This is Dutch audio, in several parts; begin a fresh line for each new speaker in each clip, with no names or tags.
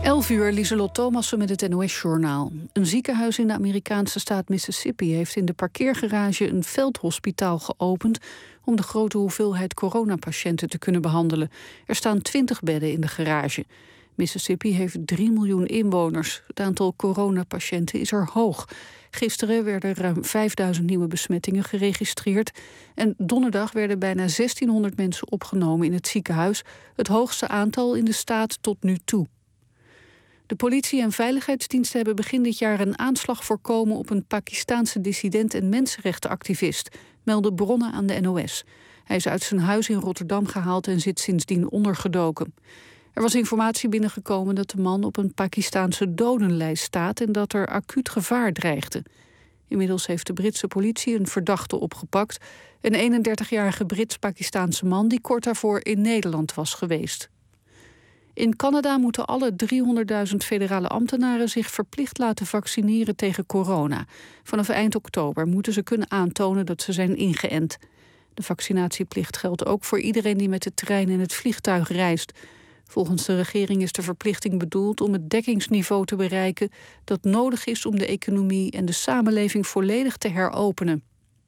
11:00, Lieselot Thomassen met het NOS-journaal. Een ziekenhuis in de Amerikaanse staat Mississippi heeft in de parkeergarage een veldhospitaal geopend om de grote hoeveelheid coronapatiënten te kunnen behandelen. Er staan 20 bedden in de garage. Mississippi heeft 3 miljoen inwoners. Het aantal coronapatiënten is er hoog. Gisteren werden ruim 5000 nieuwe besmettingen geregistreerd. En donderdag werden bijna 1600 mensen opgenomen in het ziekenhuis. Het hoogste aantal in de staat tot nu toe. De politie en veiligheidsdiensten hebben begin dit jaar een aanslag voorkomen op een Pakistaanse dissident en mensenrechtenactivist, melden bronnen aan de NOS. Hij is uit zijn huis in Rotterdam gehaald en zit sindsdien ondergedoken. Er was informatie binnengekomen dat de man op een Pakistaanse dodenlijst staat en dat er acuut gevaar dreigde. Inmiddels heeft de Britse politie een verdachte opgepakt, een 31-jarige Brits-Pakistaanse man die kort daarvoor in Nederland was geweest. In Canada moeten alle 300.000 federale ambtenaren zich verplicht laten vaccineren tegen corona. Vanaf eind oktober moeten ze kunnen aantonen dat ze zijn ingeënt. De vaccinatieplicht geldt ook voor iedereen die met de trein en het vliegtuig reist. Volgens de regering is de verplichting bedoeld om het dekkingsniveau te bereiken dat nodig is om de economie en de samenleving volledig te heropenen.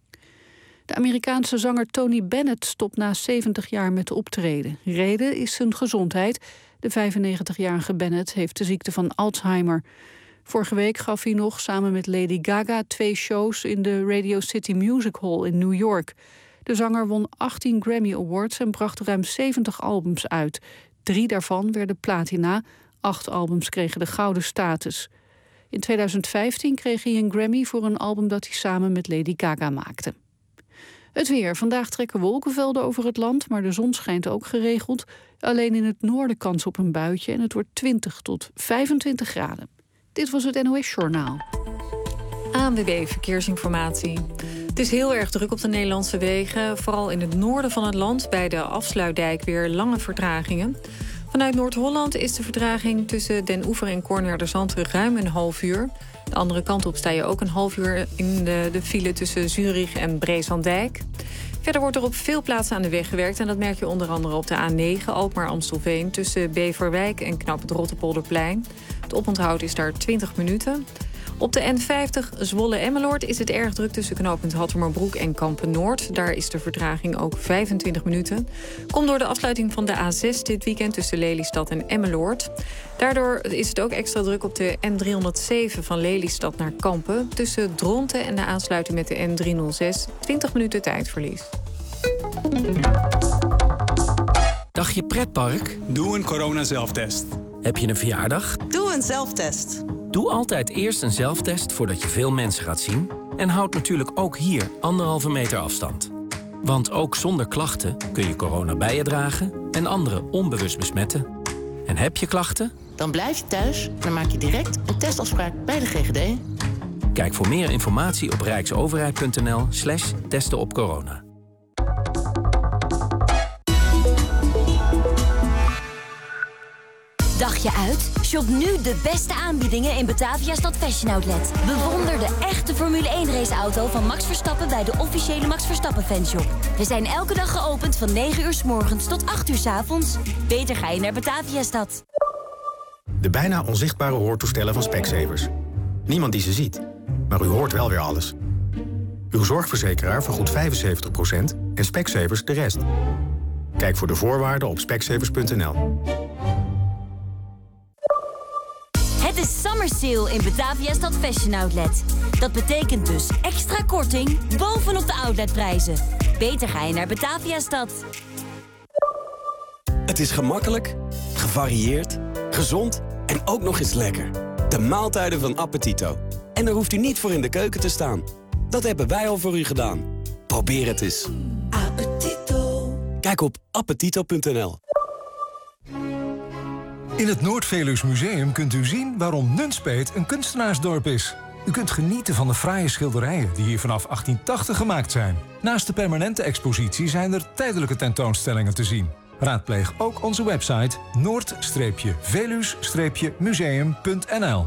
De Amerikaanse zanger Tony Bennett stopt na 70 jaar met optreden. Reden is zijn gezondheid. De 95-jarige Bennett heeft de ziekte van Alzheimer. Vorige week gaf hij nog samen met Lady Gaga 2 shows in de Radio City Music Hall in New York. De zanger won 18 Grammy Awards en bracht ruim 70 albums uit. 3 daarvan werden platina, 8 albums kregen de gouden status. In 2015 kreeg hij een Grammy voor een album dat hij samen met Lady Gaga maakte. Het weer. Vandaag trekken wolkenvelden over het land, maar de zon schijnt ook geregeld. Alleen in het noorden kans op een buitje en het wordt 20 tot 25 graden. Dit was het NOS-journaal.
ANWB Verkeersinformatie. Het is heel erg druk op de Nederlandse wegen. Vooral in het noorden van het land, bij de Afsluitdijk, weer lange vertragingen. Vanuit Noord-Holland is de vertraging tussen Den Oever en Cornelderzand ruim een half uur. De andere kant op sta je ook een half uur in de file tussen Zurich en Breeslanddijk. Verder wordt er op veel plaatsen aan de weg gewerkt. En dat merk je onder andere op de A9 Alkmaar-Amstelveen tussen Beverwijk en Knap het Rotterpolderplein. Het oponthoud is daar 20 minuten. Op de N50 Zwolle-Emmeloord is het erg druk tussen knooppunt Hattemerbroek en Kampen-Noord. Daar is de vertraging ook 25 minuten. Komt door de afsluiting van de A6 dit weekend tussen Lelystad en Emmeloord. Daardoor is het ook extra druk op de N307 van Lelystad naar Kampen. Tussen Dronten en de aansluiting met de N306 20 minuten tijdverlies.
Dagje pretpark?
Doe een corona-zelftest.
Heb je een verjaardag?
Doe een zelftest.
Doe altijd eerst een zelftest voordat je veel mensen gaat zien. En houd natuurlijk ook hier 1,5 meter afstand. Want ook zonder klachten kun je corona bij je dragen en anderen onbewust besmetten. En heb je klachten?
Dan blijf je thuis en dan maak je direct een testafspraak bij de GGD.
Kijk voor meer informatie op rijksoverheid.nl/testen op corona.
Dagje uit? Shop nu de beste aanbiedingen in Bataviastad Fashion Outlet. Bewonder de echte Formule 1 raceauto van Max Verstappen bij de officiële Max Verstappen fanshop. We zijn elke dag geopend van 9 uur 's morgens tot 8 uur 's avonds. Beter ga je naar Bataviastad.
De bijna onzichtbare hoortoestellen van Specsavers. Niemand die ze ziet, maar u hoort wel weer alles. Uw zorgverzekeraar vergoedt 75% en Specsavers de rest. Kijk voor de voorwaarden op specsavers.nl.
Het is Summer Sale in Bataviastad Fashion Outlet. Dat betekent dus extra korting bovenop de outletprijzen. Beter ga je naar Bataviastad.
Het is gemakkelijk, gevarieerd, gezond en ook nog eens lekker. De maaltijden van Appetito. En daar hoeft u niet voor in de keuken te staan. Dat hebben wij al voor u gedaan. Probeer het eens.
Appetito.
Kijk op appetito.nl.
In het Noord-Veluws Museum kunt u zien waarom Nunspeet een kunstenaarsdorp is. U kunt genieten van de fraaie schilderijen die hier vanaf 1880 gemaakt zijn. Naast de permanente expositie zijn er tijdelijke tentoonstellingen te zien. Raadpleeg ook onze website noord-veluws-museum.nl.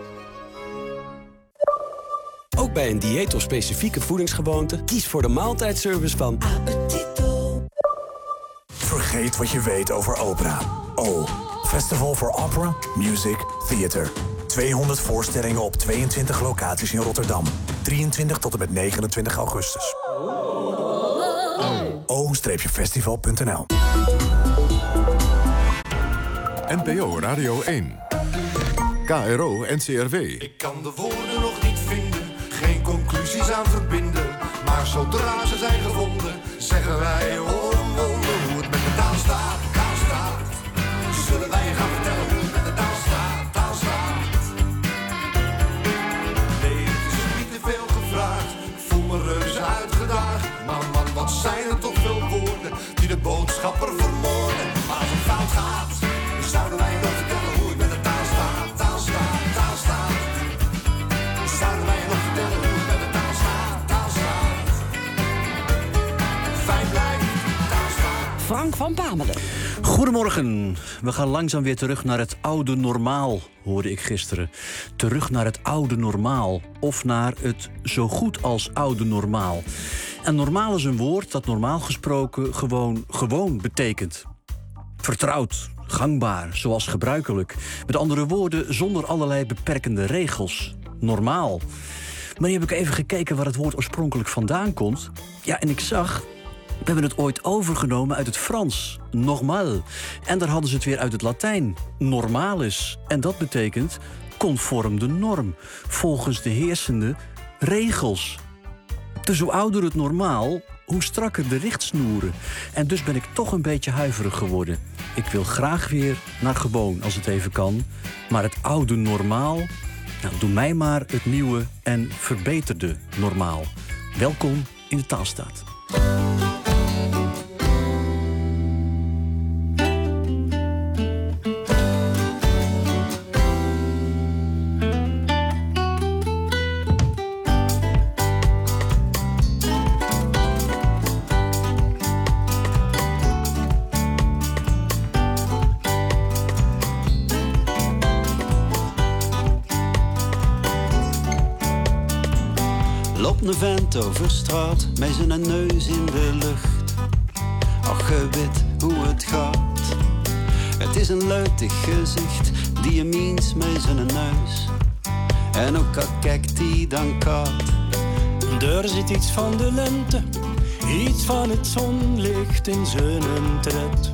Ook bij een dieet of specifieke voedingsgewoonte, kies voor de maaltijdservice van
Appetito.
Vergeet wat je weet over opera. Festival for Opera, Music, Theatre. 200 voorstellingen op 22 locaties in Rotterdam. 23 tot en met 29 augustus. o-festival.nl.
NPO Radio 1. KRO NCRW.
Ik kan de woorden nog niet vinden, geen conclusies aan verbinden. Maar zodra ze zijn gevonden, zeggen wij oh een wonder hoe het met de taal staat, taal staat. Zullen wij je gaan vertellen hoe het met de taal staat, taal staat. Nee, het is niet te veel gevraagd, ik voel me reuze uitgedaagd. Maar man, wat zijn er toch veel woorden die de boodschapper vermoorden. Maar als het fout gaat, zouden wij je nog vertellen hoe het met de taal staat, taal staat, taal staat. Zouden wij je nog vertellen hoe het met de taal staat, taal staat. Fijn blijven, taal staat.
Frank van Pamelen. Goedemorgen. We gaan langzaam weer terug naar het oude normaal, hoorde ik gisteren. Terug naar het oude normaal. Of naar het zo goed als oude normaal. En normaal is een woord dat normaal gesproken gewoon betekent. Vertrouwd, gangbaar, zoals gebruikelijk. Met andere woorden, zonder allerlei beperkende regels. Normaal. Maar nu heb ik even gekeken waar het woord oorspronkelijk vandaan komt. Ja, en ik zag, we hebben het ooit overgenomen uit het Frans. Normal. En daar hadden ze het weer uit het Latijn. Normalis. En dat betekent conform de norm. Volgens de heersende regels. Dus hoe ouder het normaal, hoe strakker de richtsnoeren. En dus ben ik toch een beetje huiverig geworden. Ik wil graag weer naar gewoon, als het even kan. Maar het oude normaal, nou, doe mij maar het nieuwe en verbeterde normaal. Welkom in de Taalstaat.
Een vent over straat met zijn neus in de lucht. Ach, je weet hoe het gaat. Het is een luidig gezicht die je meent met zijn neus. En ook al kijkt hij dan kaart.
Er zit iets van de lente, iets van het zonlicht in zijn tred.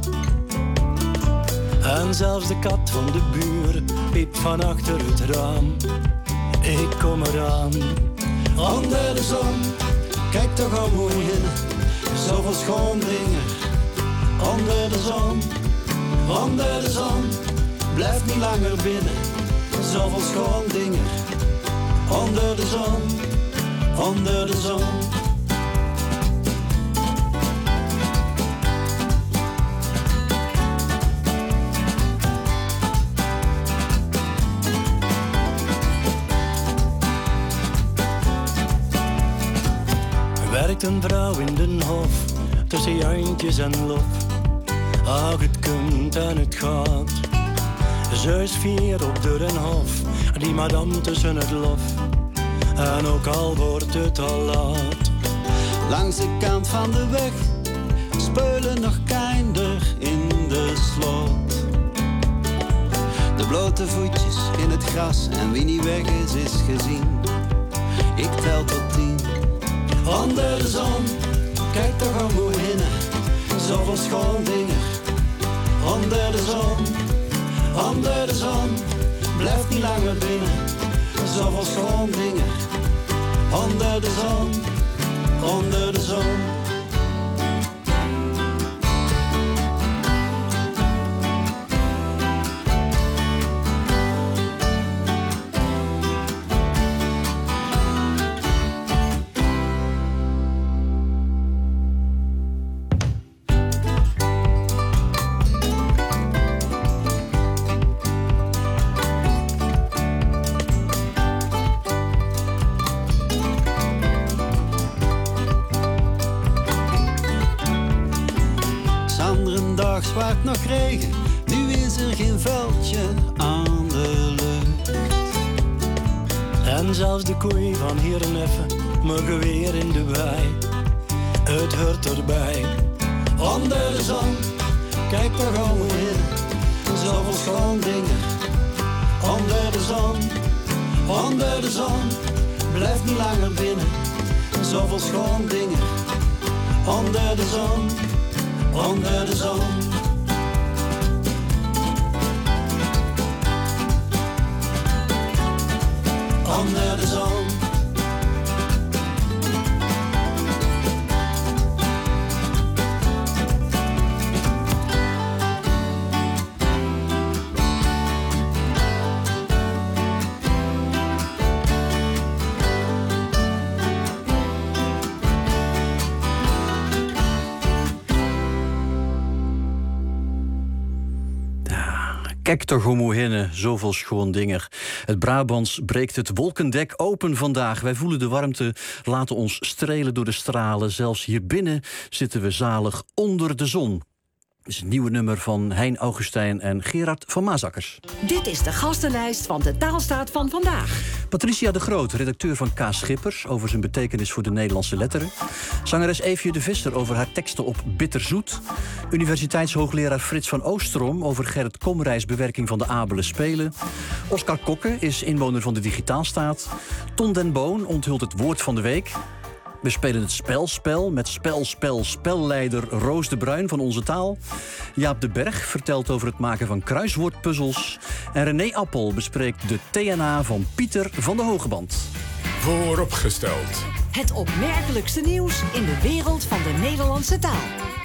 En zelfs de kat van de buren piept van achter het raam. Ik kom eraan.
Onder de zon, kijk toch al mooi in. Zoveel schoon dingen. Onder de zon, blijf niet langer binnen. Zoveel schoon dingen. Onder de zon.
Werkt een vrouw in den hof, tussen jantjes en lof. Ach, het komt en het gaat. Ze is fier op deur en hof, die madame tussen het lof. En ook al wordt het al laat.
Langs de kant van de weg, speulen nog kinder in de sloot. De blote voetjes in het gras en wie niet weg is gezien. Ik tel tot 10. Onder de zon, kijk toch al mooi in. Zoveel schoon dingen. Onder de zon, blijf niet langer binnen. Zoveel schoon dingen. Onder de zon. Zwaart nog regen, nu is er geen veldje aan de lucht.
En zelfs de koei van hier en even, mogen weer in de wei. Het hoort erbij.
Onder de zon, kijk toch al in. Zoveel schoon dingen. Onder de zon, onder de zon. Blijf niet langer binnen. Zoveel schoon dingen. Onder de zon, onder de zon. Onder de zon.
Kijk toch hoe hinnen, zoveel schoon dingen. Het Brabants breekt het wolkendek open vandaag. Wij voelen de warmte, laten ons strelen door de stralen. Zelfs hier binnen zitten we zalig onder de zon. Dit is een nieuwe nummer van Hein Augustijn en Gerard van Maasakkers.
Dit is de gastenlijst van de Taalstaat van vandaag.
Patricia de Groot, redacteur van K. Schippers, over zijn betekenis voor de Nederlandse letteren. Zangeres Eefje de Visser over haar teksten op Bitterzoet. Universiteitshoogleraar Frits van Oostrom over Gerrit Komrijs bewerking van de Abele Spelen. Oscar Kokke is inwoner van de Digitaalstaat. Ton den Boon onthult het woord van de week. We spelen het spelspel met spelleider Roos de Bruin van Onze Taal. Jaap de Berg vertelt over het maken van kruiswoordpuzzels. En René Appel bespreekt de TNA van Pieter van de Hogeband.
Vooropgesteld.
Het opmerkelijkste nieuws in de wereld van de Nederlandse taal.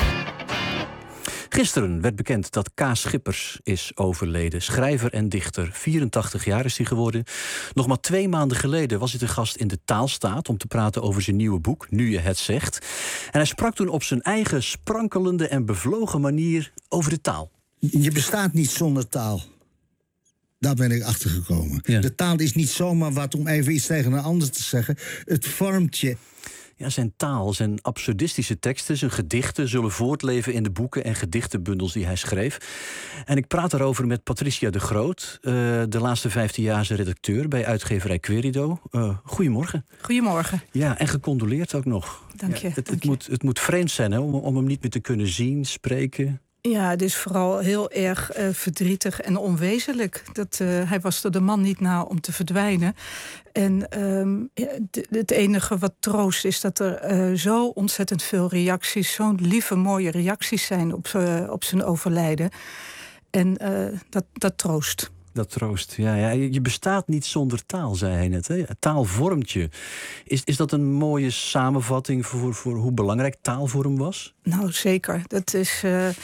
Gisteren werd bekend dat K. Schippers is overleden. Schrijver en dichter. 84 jaar is hij geworden. Nog maar 2 maanden geleden was hij te gast in de Taalstaat om te praten over zijn nieuwe boek, Nu je het zegt. En hij sprak toen op zijn eigen sprankelende en bevlogen manier over de taal.
Je bestaat niet zonder taal. Daar ben ik achter gekomen. Ja. De taal is niet zomaar wat om even iets tegen een ander te zeggen. Het vormt je.
Ja, zijn taal, zijn absurdistische teksten, zijn gedichten zullen voortleven in de boeken en gedichtenbundels die hij schreef. En ik praat daarover met Patricia de Groot, de laatste 15 jaar zijn redacteur bij uitgeverij Querido. Goedemorgen.
Goedemorgen.
Ja, en gecondoleerd ook nog.
Dank je.
Het moet vreemd zijn hè, om hem niet meer te kunnen zien, spreken.
Ja, het is vooral heel erg verdrietig en onwezenlijk. Hij was er de man niet na om te verdwijnen. En het enige wat troost is dat er zo ontzettend veel reacties, zo'n lieve, mooie reacties zijn op zijn overlijden. En dat troost.
Dat troost, ja. Je bestaat niet zonder taal, zei hij net. Hè? Taal vormt je. Is dat een mooie samenvatting voor hoe belangrijk taal voor hem was?
Nou, zeker. Dat is...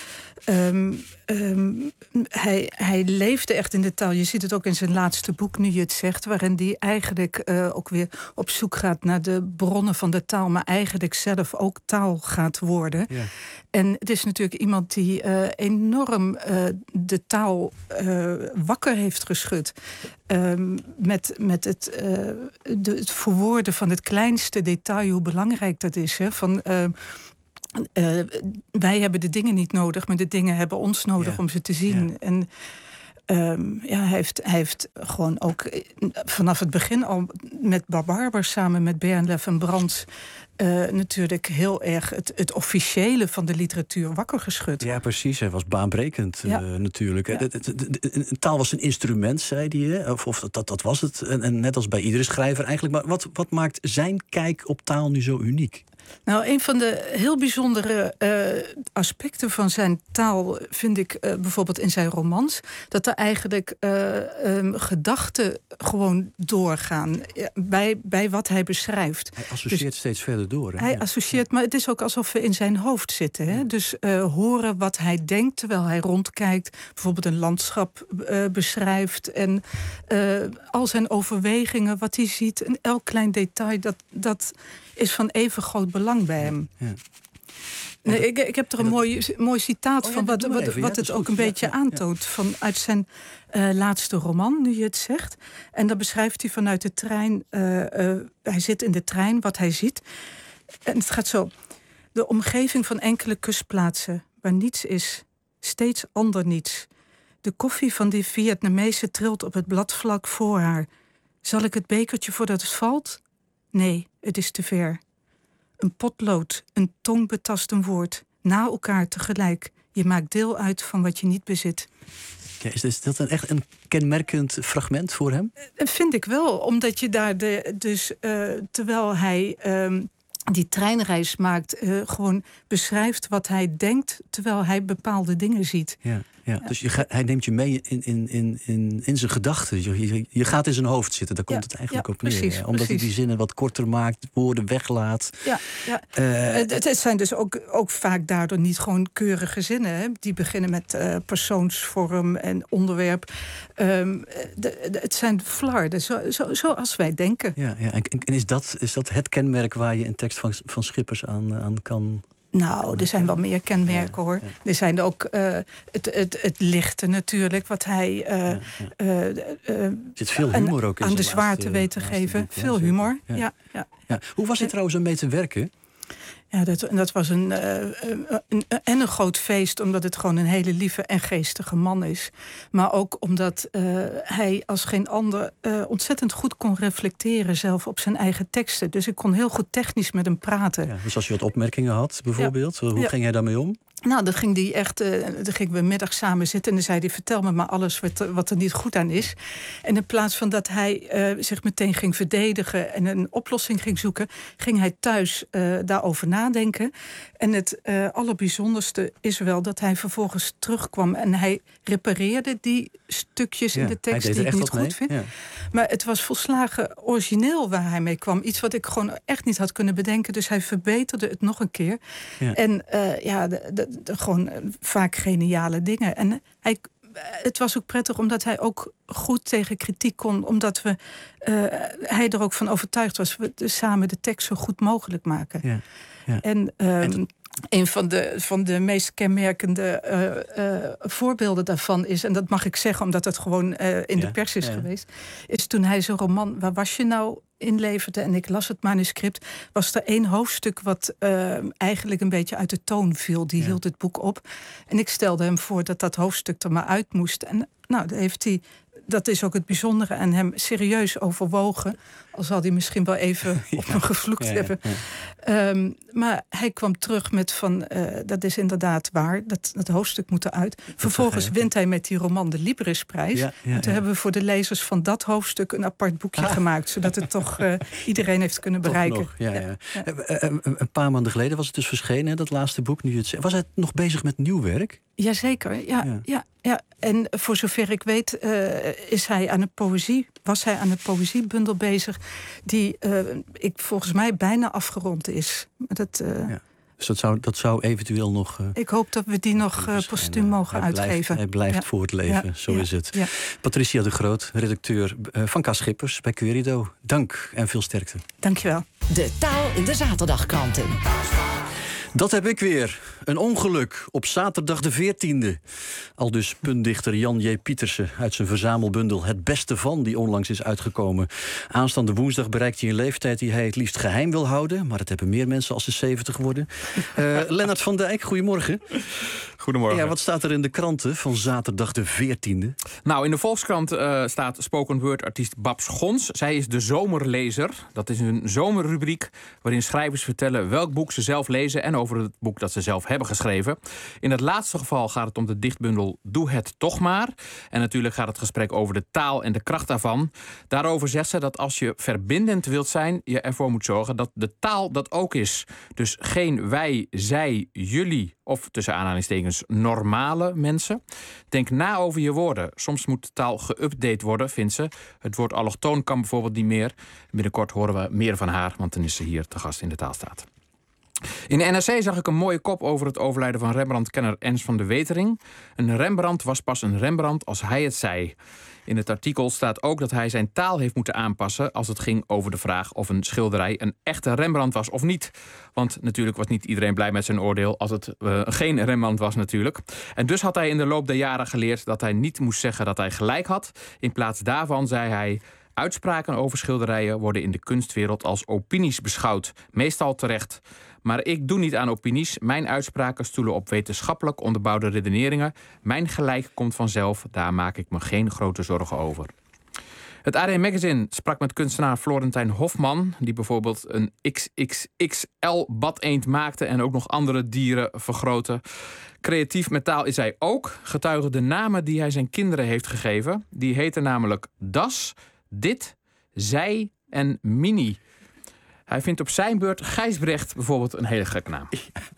Hij leefde echt in de taal. Je ziet het ook in zijn laatste boek, Nu je het zegt, waarin hij eigenlijk ook weer op zoek gaat naar de bronnen van de taal, maar eigenlijk zelf ook taal gaat worden. Ja. En het is natuurlijk iemand die enorm de taal wakker heeft geschud. Met het verwoorden van het kleinste detail, hoe belangrijk dat is. Hè? Wij hebben de dingen niet nodig, maar de dingen hebben ons nodig om ze te zien. Ja. En hij heeft gewoon ook vanaf het begin al met Barber samen met Bernlef en Brands natuurlijk heel erg het officiële van de literatuur wakker geschud.
Ja, precies. Hij was baanbrekend natuurlijk. Ja. Taal was een instrument, zei hij. Hè? Of dat was het. En net als bij iedere schrijver eigenlijk. Maar wat maakt zijn kijk op taal nu zo uniek?
Nou, een van de heel bijzondere aspecten van zijn taal vind ik bijvoorbeeld in zijn romans, dat er eigenlijk gedachten gewoon doorgaan bij wat hij beschrijft.
Hij associeert steeds verder door. Hè?
Hij associeert, maar het is ook alsof we in zijn hoofd zitten. Hè? Dus horen wat hij denkt terwijl hij rondkijkt, bijvoorbeeld een landschap beschrijft en al zijn overwegingen, wat hij ziet, en elk klein detail, dat is van even groot belang bij hem. Ja. Nee, ik heb er een mooi citaat van wat het ook een beetje aantoont uit zijn laatste roman, Nu je het zegt. En dan beschrijft hij vanuit de trein, hij zit in de trein, wat hij ziet. En het gaat zo. De omgeving van enkele kustplaatsen, waar niets is, steeds ander niets. De koffie van die Vietnamese trilt op het bladvlak voor haar. Zal ik het bekertje voordat het valt? Nee, het is te ver. Een potlood, een tong betast een woord, na elkaar tegelijk. Je maakt deel uit van wat je niet bezit.
Ja, is dat echt een kenmerkend fragment voor hem?
Vind ik wel, omdat je daar terwijl hij die treinreis maakt, gewoon beschrijft wat hij denkt terwijl hij bepaalde dingen ziet.
Ja. Dus hij neemt je mee in zijn gedachten. Je gaat in zijn hoofd zitten, daar komt het eigenlijk op neer.
Precies,
omdat hij die zinnen wat korter maakt, woorden weglaat.
Ja. Het zijn dus ook vaak daardoor niet gewoon keurige zinnen. Hè? Die beginnen met persoonsvorm en onderwerp. Het zijn flarden, zoals wij denken.
Ja. En is dat het kenmerk waar je een tekst van Schippers aan kan...
Nou, er zijn wel meer kenmerken, hoor. Er zijn ook het lichte natuurlijk, wat hij
zit veel humor ook in
aan de zwaarte weet te geven. Veel humor, ja.
Hoe was het trouwens om mee te werken?
Ja, dat was een groot feest, omdat het gewoon een hele lieve en geestige man is. Maar ook omdat hij als geen ander ontzettend goed kon reflecteren zelf op zijn eigen teksten. Dus ik kon heel goed technisch met hem praten. Ja,
dus als je wat opmerkingen had, bijvoorbeeld, hoe ging hij daarmee om?
Nou, dan gingen we middag samen zitten en dan zei hij: vertel me maar alles wat er niet goed aan is. En in plaats van dat hij zich meteen ging verdedigen en een oplossing ging zoeken, ging hij thuis daarover nadenken. En het allerbijzonderste is wel dat hij vervolgens terugkwam en hij repareerde die stukjes in de tekst die ik niet goed vind. Ja. Maar het was volslagen origineel waar hij mee kwam. Iets wat ik gewoon echt niet had kunnen bedenken. Dus hij verbeterde het nog een keer. Ja. En gewoon vaak geniale dingen. En het was ook prettig omdat hij ook goed tegen kritiek kon. Omdat hij er ook van overtuigd was. We samen de tekst zo goed mogelijk maken. Ja. En een van de meest kenmerkende voorbeelden daarvan is, en dat mag ik zeggen omdat het gewoon in de pers is geweest, is toen hij zijn roman Waar was je nou inleverde en ik las het manuscript, was er 1 hoofdstuk wat eigenlijk een beetje uit de toon viel. Die hield het boek op. En ik stelde hem voor dat hoofdstuk er maar uit moest. En nou, dat is ook het bijzondere aan hem, serieus overwogen. Al zal hij misschien wel even op me gevloekt hebben. Maar hij kwam terug met dat is inderdaad waar, dat hoofdstuk moet eruit. Vervolgens wint hij met die roman de Librisprijs. En toen hebben we voor de lezers van dat hoofdstuk een apart boekje gemaakt, zodat het toch iedereen heeft kunnen bereiken.
Een paar maanden geleden was het dus verschenen, dat laatste boek. Was hij nog bezig met nieuw werk?
Jazeker, ja. En voor zover ik weet was hij aan een poëziebundel bezig die volgens mij bijna afgerond is.
Dus dat zou eventueel nog...
ik hoop dat we die nog postuum mogen uitgeven.
Hij blijft voortleven, zo is het. Ja. Patricia de Groot, redacteur van K. Schippers bij Querido. Dank en veel sterkte.
Dank je wel.
De taal in de zaterdagkranten.
Dat heb ik weer. Een ongeluk op zaterdag de 14e. Aldus puntdichter Jan J. Pietersen uit zijn verzamelbundel Het Beste Van, die onlangs is uitgekomen. Aanstaande woensdag bereikt hij een leeftijd die hij het liefst geheim wil houden. Maar dat hebben meer mensen als ze 70 worden. Lennart van Dijk, goedemorgen.
Goedemorgen.
Ja, wat staat er in de kranten van zaterdag de 14e?
Nou, in de Volkskrant staat spoken word artiest Babs Gons. Zij is de zomerlezer. Dat is een zomerrubriek waarin schrijvers vertellen welk boek ze zelf lezen en over het boek dat ze zelf hebben geschreven. In het laatste geval gaat het om de dichtbundel Doe het toch maar. En natuurlijk gaat het gesprek over de taal en de kracht daarvan. Daarover zegt ze dat als je verbindend wilt zijn, je ervoor moet zorgen dat de taal dat ook is. Dus geen wij, zij, jullie of tussen aanhalingstekens normale mensen. Denk na over je woorden. Soms moet de taal geüpdate worden, vindt ze. Het woord allochtoon kan bijvoorbeeld niet meer. Binnenkort horen we meer van haar, want dan is ze hier te gast in de Taalstaat. In de NRC zag ik een mooie kop over het overlijden van Rembrandt-kenner Ernst van de Wetering. Een Rembrandt was pas een Rembrandt als hij het zei. In het artikel staat ook dat hij zijn taal heeft moeten aanpassen als het ging over de vraag of een schilderij een echte Rembrandt was of niet. Want natuurlijk was niet iedereen blij met zijn oordeel als het geen Rembrandt was natuurlijk. En dus had hij in de loop der jaren geleerd dat hij niet moest zeggen dat hij gelijk had. In plaats daarvan zei hij: uitspraken over schilderijen worden in de kunstwereld als opinies beschouwd, meestal terecht. Maar ik doe niet aan opinies. Mijn uitspraken stoelen op wetenschappelijk onderbouwde redeneringen. Mijn gelijk komt vanzelf. Daar maak ik me geen grote zorgen over. Het AD Magazine sprak met kunstenaar Florentijn Hofman, die bijvoorbeeld een XXXL badeend maakte en ook nog andere dieren vergrootte. Creatief met taal is hij ook, getuige de namen die hij zijn kinderen heeft gegeven. Die heten namelijk Das, Dit, Zij en Mini. Hij vindt op zijn beurt Gijsbrecht bijvoorbeeld een hele gekke naam.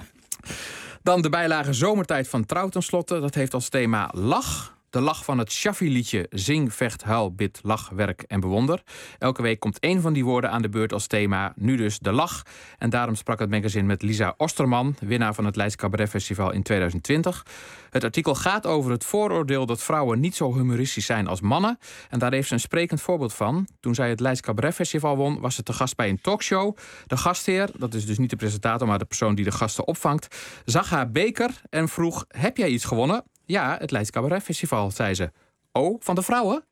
Dan de bijlage Zomertijd van Trouw tenslotte. Dat heeft als thema lach. De lach van het Shaffi-liedje Zing, vecht, huil, bid, lach, werk en bewonder. Elke week komt één van die woorden aan de beurt als thema. Nu dus de lach. En daarom sprak het magazine met Lisa Osterman, winnaar van het Leids Cabaret Festival in 2020. Het artikel gaat over het vooroordeel dat vrouwen niet zo humoristisch zijn als mannen. En daar heeft ze een sprekend voorbeeld van. Toen zij het Leids Cabaret Festival won, was ze te gast bij een talkshow. De gastheer, dat is dus niet de presentator, maar de persoon die de gasten opvangt, zag haar beker en vroeg: heb jij iets gewonnen? Ja, het Leids Cabaret Festival, zei ze. Oh, van de vrouwen?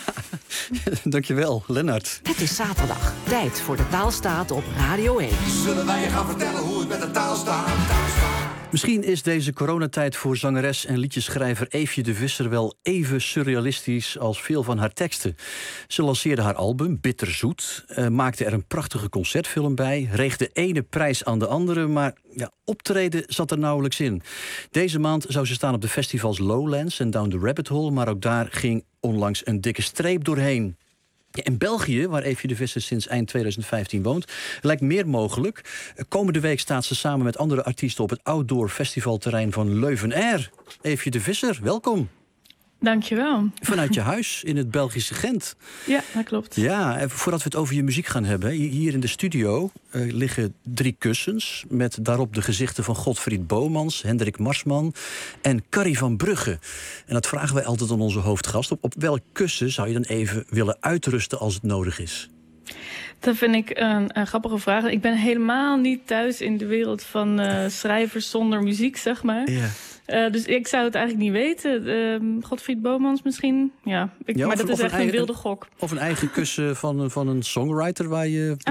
Dankjewel, Lennart.
Het is zaterdag. Tijd voor de Taalstaat op Radio 1.
Zullen wij je gaan vertellen hoe het met de taal staat?
Misschien is deze coronatijd voor zangeres en liedjeschrijver Eefje de Visser wel even surrealistisch als veel van haar teksten. Ze lanceerde haar album Bitterzoet, maakte er een prachtige concertfilm bij, reeg de ene prijs aan de andere, maar ja, optreden zat er nauwelijks in. Deze maand zou ze staan op de festivals Lowlands en Down the Rabbit Hole, maar ook daar ging onlangs een dikke streep doorheen. In België, waar Eefje de Visser sinds eind 2015 woont, lijkt meer mogelijk. Komende week staat ze samen met andere artiesten op het outdoor festivalterrein van Leuven Air. Eefje de Visser, welkom.
Dankjewel.
Vanuit je huis in het Belgische Gent.
Ja, dat klopt.
Ja, voordat we het over je muziek gaan hebben, hier in de studio liggen 3 kussens met daarop de gezichten van Godfried Bomans, Hendrik Marsman en Carrie van Brugge. En dat vragen wij altijd aan onze hoofdgast. Op welk kussen zou je dan even willen uitrusten als het nodig is?
Dat vind ik een grappige vraag. Ik ben helemaal niet thuis in de wereld van schrijvers zonder muziek, zeg maar.
Ja.
Dus ik zou het eigenlijk niet weten. Godfried Bomans misschien. Ja, maar dat is echt een wilde gok.
Of een eigen kussen van een songwriter waar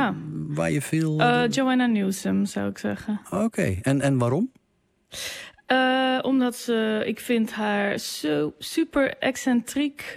je veel...
Joanna Newsom, zou ik zeggen.
Oké. En waarom?
Omdat ik vind haar zo super excentriek...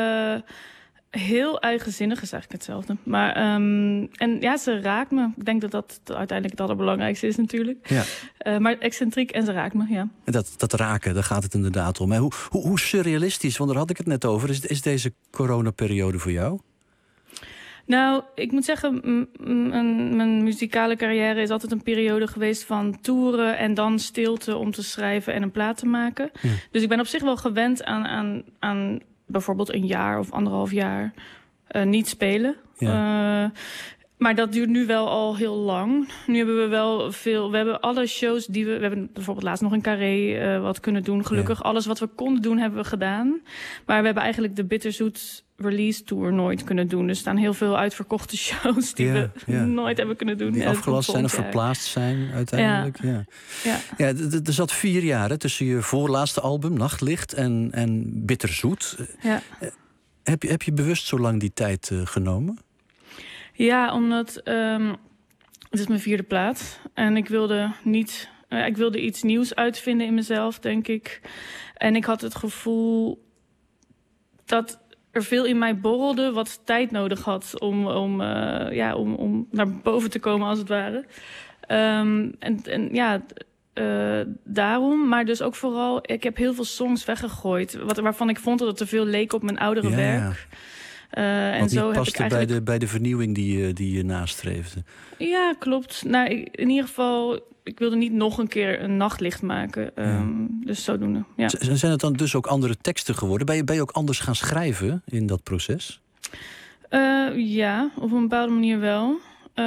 heel eigenzinnig is eigenlijk hetzelfde. Maar en ja, ze raakt me. Ik denk dat dat uiteindelijk het allerbelangrijkste is natuurlijk. Ja. Maar excentriek en ze raakt me, ja.
Dat raken, daar gaat het inderdaad om. Hoe surrealistisch, want daar had ik het net over, is deze coronaperiode voor jou?
Nou, ik moet zeggen, mijn muzikale carrière is altijd een periode geweest van toeren en dan stilte om te schrijven en een plaat te maken. Ja. Dus ik ben op zich wel gewend aan bijvoorbeeld een jaar of 1,5 jaar niet spelen. Ja. Maar dat duurt nu wel al heel lang. Nu hebben we wel veel... We hebben alle shows die we hebben bijvoorbeeld laatst nog in Carré wat kunnen doen. Gelukkig, alles wat we konden doen, hebben we gedaan. Maar we hebben eigenlijk de Bitterzoet release tour nooit kunnen doen. Er staan heel veel uitverkochte shows die we nooit hebben kunnen doen.
Die afgelast zijn of verplaatst zijn uiteindelijk. Ja, er zat 4 jaar tussen je voorlaatste album, Nachtlicht, en Bitterzoet. Ja. Heb je bewust zo lang die tijd genomen?
Ja, omdat het is mijn 4e plaat. En ik wilde iets nieuws uitvinden in mezelf, denk ik. En ik had het gevoel dat er veel in mij borrelde wat tijd nodig had om naar boven te komen, als het ware. Daarom, maar dus ook vooral, ik heb heel veel songs weggegooid waarvan ik vond dat het te veel leek op mijn oudere werk.
Want die paste bij de vernieuwing die je nastreefde. Ja,
klopt. Nou, in ieder geval, ik wilde niet nog een keer een Nachtlicht maken. Dus zodoende, ja.
Zijn het dan dus ook andere teksten geworden? Ben je ook anders gaan schrijven in dat proces?
Ja, op een bepaalde manier wel.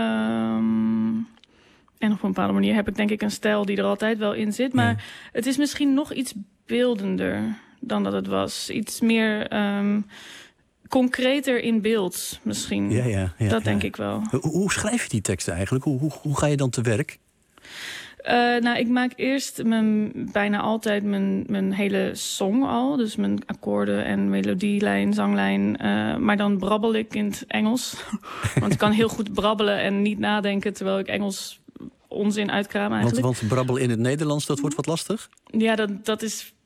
En op een bepaalde manier heb ik denk ik een stijl die er altijd wel in zit. Maar het is misschien nog iets beeldender dan dat het was. Iets meer... concreter in beeld, misschien. Ja, dat denk ik wel.
Hoe schrijf je die teksten eigenlijk? Hoe ga je dan te werk?
Nou, ik maak eerst bijna altijd mijn hele song al. Dus mijn akkoorden en melodielijn, zanglijn. Maar dan brabbel ik in het Engels. Want ik kan heel goed brabbelen en niet nadenken terwijl ik Engels onzin uitkraam eigenlijk.
Want brabbelen in het Nederlands, dat wordt wat lastig?
Ja, dat is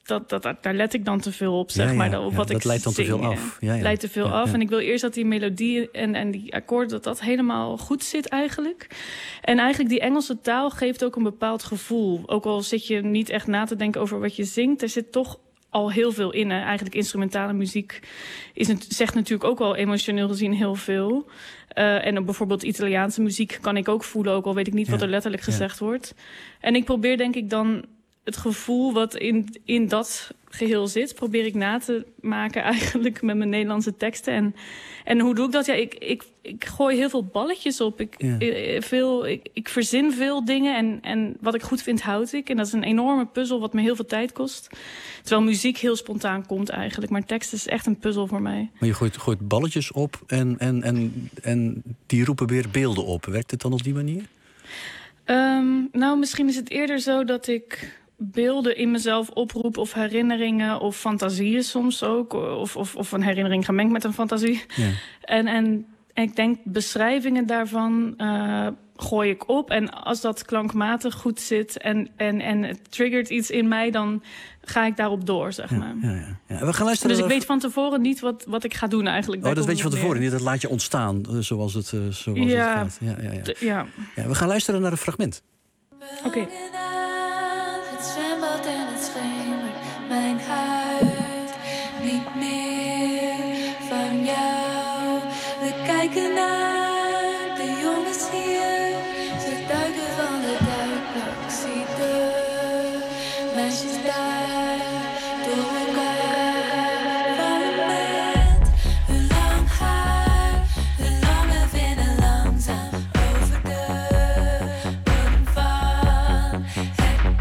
daar let ik dan te veel op, zeg maar. Op wat
dat
ik
leidt dan
zing,
te veel af.
Leidt te veel af. En ik wil eerst dat die melodie en die akkoorden... dat helemaal goed zit eigenlijk. En eigenlijk die Engelse taal geeft ook een bepaald gevoel. Ook al zit je niet echt na te denken over wat je zingt... er zit toch al heel veel in. Hè. Eigenlijk instrumentale muziek zegt natuurlijk ook wel emotioneel gezien heel veel. En ook bijvoorbeeld Italiaanse muziek kan ik ook voelen... ook al weet ik niet wat er letterlijk gezegd wordt. En ik probeer denk ik dan... het gevoel wat in dat geheel zit... probeer ik na te maken eigenlijk met mijn Nederlandse teksten. En hoe doe ik dat? Ja, ik gooi heel veel balletjes op. Ik verzin veel dingen en wat ik goed vind, houd ik. En dat is een enorme puzzel wat me heel veel tijd kost. Terwijl muziek heel spontaan komt eigenlijk. Maar tekst is echt een puzzel voor mij.
Maar je gooit balletjes op en die roepen weer beelden op. Werkt het dan op die manier?
Nou, misschien is het eerder zo dat ik... beelden in mezelf oproep of herinneringen of fantasieën soms ook. Of een herinnering gemengd met een fantasie. Ja. En ik denk beschrijvingen daarvan gooi ik op. En als dat klankmatig goed zit en het triggert iets in mij... dan ga ik daarop door, zeg maar.
Ja. We gaan luisteren.
Dus ik weet van tevoren niet wat ik ga doen eigenlijk.
Oh, dat weet je van tevoren niet. Dat laat je ontstaan zoals het gaat. Ja. We gaan luisteren naar een fragment.
Oké.
Het zwembad en het schemert, mijn huid niet meer van jou. We kijken naar de jongens hier, ze duiken van de duikblok. Zie de meisjes daar door elkaar vallen met hun lang haar, hun lange vinnen langzaam over de bodem van het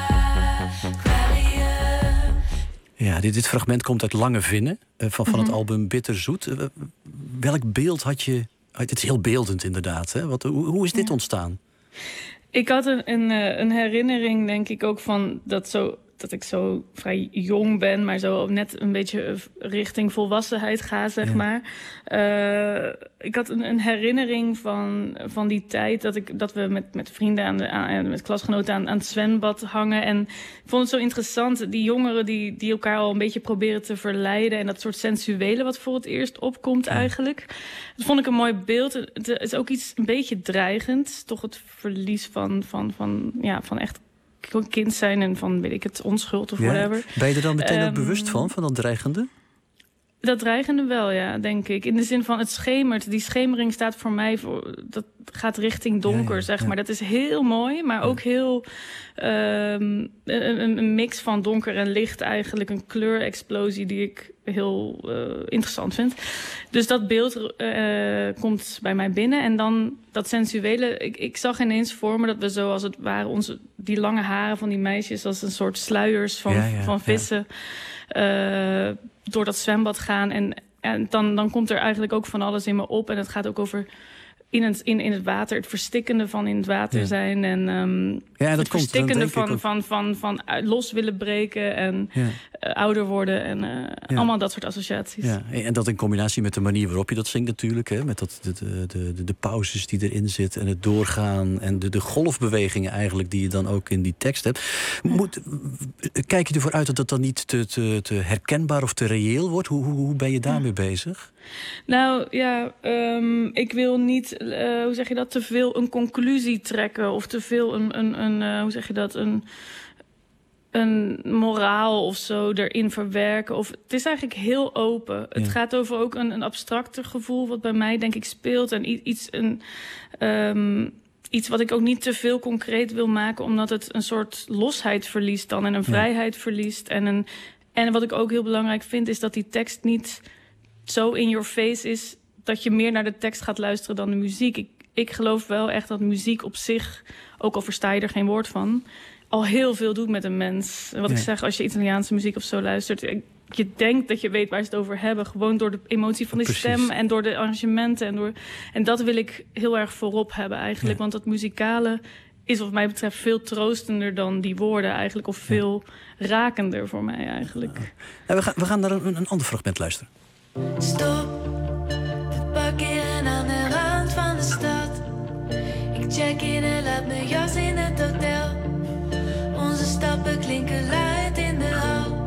aquarium.
Ja, dit fragment komt uit Lange Vinnen van het album Bitterzoet. Welk beeld had je? Het is heel beeldend inderdaad. Hè? Hoe is dit ontstaan?
Ik had een herinnering, denk ik, ook van dat ik zo vrij jong ben, maar zo net een beetje richting volwassenheid ga, zeg maar. Ik had een herinnering van die tijd dat we met vrienden met klasgenoten aan het zwembad hangen. En ik vond het zo interessant, die jongeren die elkaar al een beetje proberen te verleiden en dat soort sensuele wat voor het eerst opkomt eigenlijk. Dat vond ik een mooi beeld. Het is ook iets een beetje dreigend, toch het verlies van echt kind zijn en van, weet ik het, onschuld of whatever.
Ben je er dan meteen ook bewust van dat dreigende?
Dat dreigende wel, ja, denk ik. In de zin van het schemert. Die schemering staat voor mij dat gaat richting donker, zeg maar. Dat is heel mooi, maar ook heel een mix van donker en licht eigenlijk. Een kleurexplosie die ik heel interessant vind. Dus dat beeld komt bij mij binnen. En dan dat sensuele. Ik zag ineens voor me dat we zo als het ware die lange haren van die meisjes als een soort sluiers van vissen door dat zwembad gaan. En dan komt er eigenlijk ook van alles in me op. En het gaat ook over in het water, het verstikkende van in het water zijn. En het verstikkende van los willen breken en ouder worden. En allemaal dat soort associaties.
Ja. En dat in combinatie met de manier waarop je dat zingt natuurlijk. Hè? Met de pauzes die erin zitten en het doorgaan. En de golfbewegingen eigenlijk die je dan ook in die tekst hebt. Kijk je ervoor uit dat het dan niet te herkenbaar of te reëel wordt? Hoe ben je daarmee bezig?
Nou ja, ik wil niet, hoe zeg je dat, te veel een conclusie trekken of te veel hoe zeg je dat, een moraal of zo erin verwerken. Het is eigenlijk heel open. Ja. Het gaat over ook een abstracter gevoel wat bij mij denk ik speelt en iets wat ik ook niet te veel concreet wil maken, omdat het een soort losheid verliest dan en een vrijheid verliest. En wat ik ook heel belangrijk vind is dat die tekst niet zo in your face is dat je meer naar de tekst gaat luisteren dan de muziek. Ik geloof wel echt dat muziek op zich, ook al versta je er geen woord van, al heel veel doet met een mens. Wat ik zeg, als je Italiaanse muziek of zo luistert, je denkt dat je weet waar ze het over hebben, gewoon door de emotie van die stem en door de arrangementen. En dat wil ik heel erg voorop hebben eigenlijk, want dat muzikale is wat mij betreft veel troostender dan die woorden eigenlijk, of veel rakender voor mij eigenlijk.
We gaan naar een ander fragment luisteren.
Stop, we parkeren aan de rand van de stad. Ik check in en laat mijn jas in het hotel. Onze stappen klinken luid in de hal.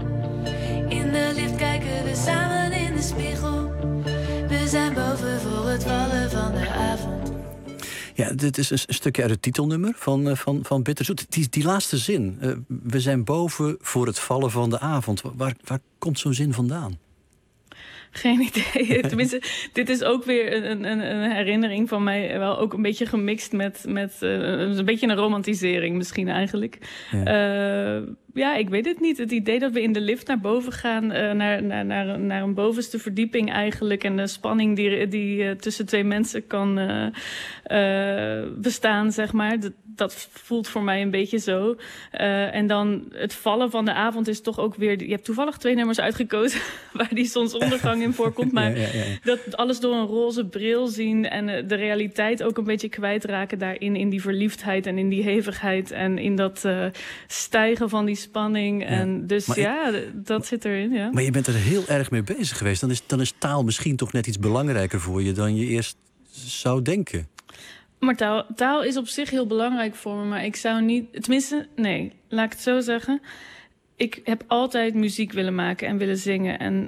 zijn boven voor het vallen van de avond.
Ja, dit is een stukje uit het titelnummer van Bitterzoet. Die laatste zin, we zijn boven voor het vallen van de avond. Waar komt zo'n zin vandaan?
Geen idee. Tenminste, dit is ook weer een herinnering van mij. Wel ook een beetje gemixt met een beetje een romantisering misschien eigenlijk. Ja, ik weet het niet. Het idee dat we in de lift naar boven gaan, naar een bovenste verdieping eigenlijk. En de spanning die tussen twee mensen kan bestaan, zeg maar. Dat voelt voor mij een beetje zo. En dan het vallen van de avond is toch ook weer... Je hebt toevallig 2 nummers uitgekozen waar die zonsondergang in voorkomt. Maar dat alles door een roze bril zien en de realiteit ook een beetje kwijtraken daarin. In die verliefdheid en in die hevigheid en in dat stijgen van die spanning. En dus dat zit erin. Ja.
Maar je bent er heel erg mee bezig geweest. Dan is taal misschien toch net iets belangrijker voor je dan je eerst zou denken.
Maar taal is op zich heel belangrijk voor me. Maar ik zou niet... Tenminste, nee, laat ik het zo zeggen. Ik heb altijd muziek willen maken en willen zingen. En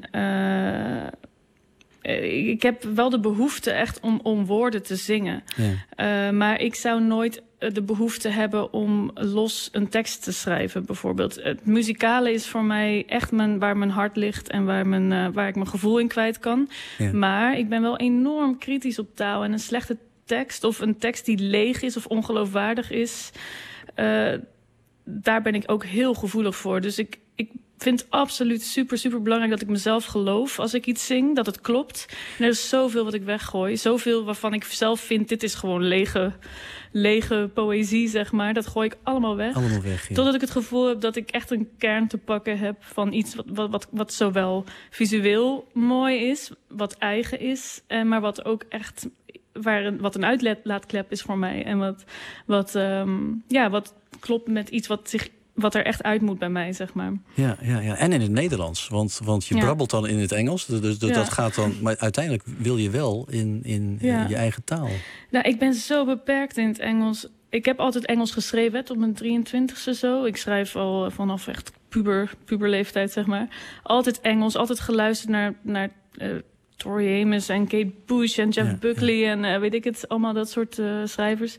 ik heb wel de behoefte echt om woorden te zingen. Ja. Maar ik zou nooit de behoefte hebben om los een tekst te schrijven, bijvoorbeeld. Het muzikale is voor mij echt waar mijn hart ligt en waar ik mijn gevoel in kwijt kan. Ja. Maar ik ben wel enorm kritisch op taal. En een slechte tekst of een tekst die leeg is of ongeloofwaardig is, daar ben ik ook heel gevoelig voor. Dus ik vind het absoluut super belangrijk dat ik mezelf geloof als ik iets zing, dat het klopt. En er is zoveel wat ik weggooi. Zoveel waarvan ik zelf vind, dit is gewoon lege poëzie, zeg maar. Dat gooi ik allemaal weg.
Allemaal weg, ja.
Totdat ik het gevoel heb dat ik echt een kern te pakken heb van iets wat zowel visueel mooi is, wat eigen is, maar wat ook echt wat een uitlaatklep is voor mij. En wat klopt met iets wat er echt uit moet bij mij, zeg maar.
Ja. En in het Nederlands. Want je brabbelt dan in het Engels. Dus dat gaat dan... Maar uiteindelijk wil je wel in je eigen taal.
Nou, ik ben zo beperkt in het Engels. Ik heb altijd Engels geschreven, tot mijn 23e zo. Ik schrijf al vanaf echt puberleeftijd, zeg maar. Altijd Engels, altijd geluisterd naar Tori Amos en Kate Bush en Jeff Buckley en weet ik het, allemaal dat soort schrijvers.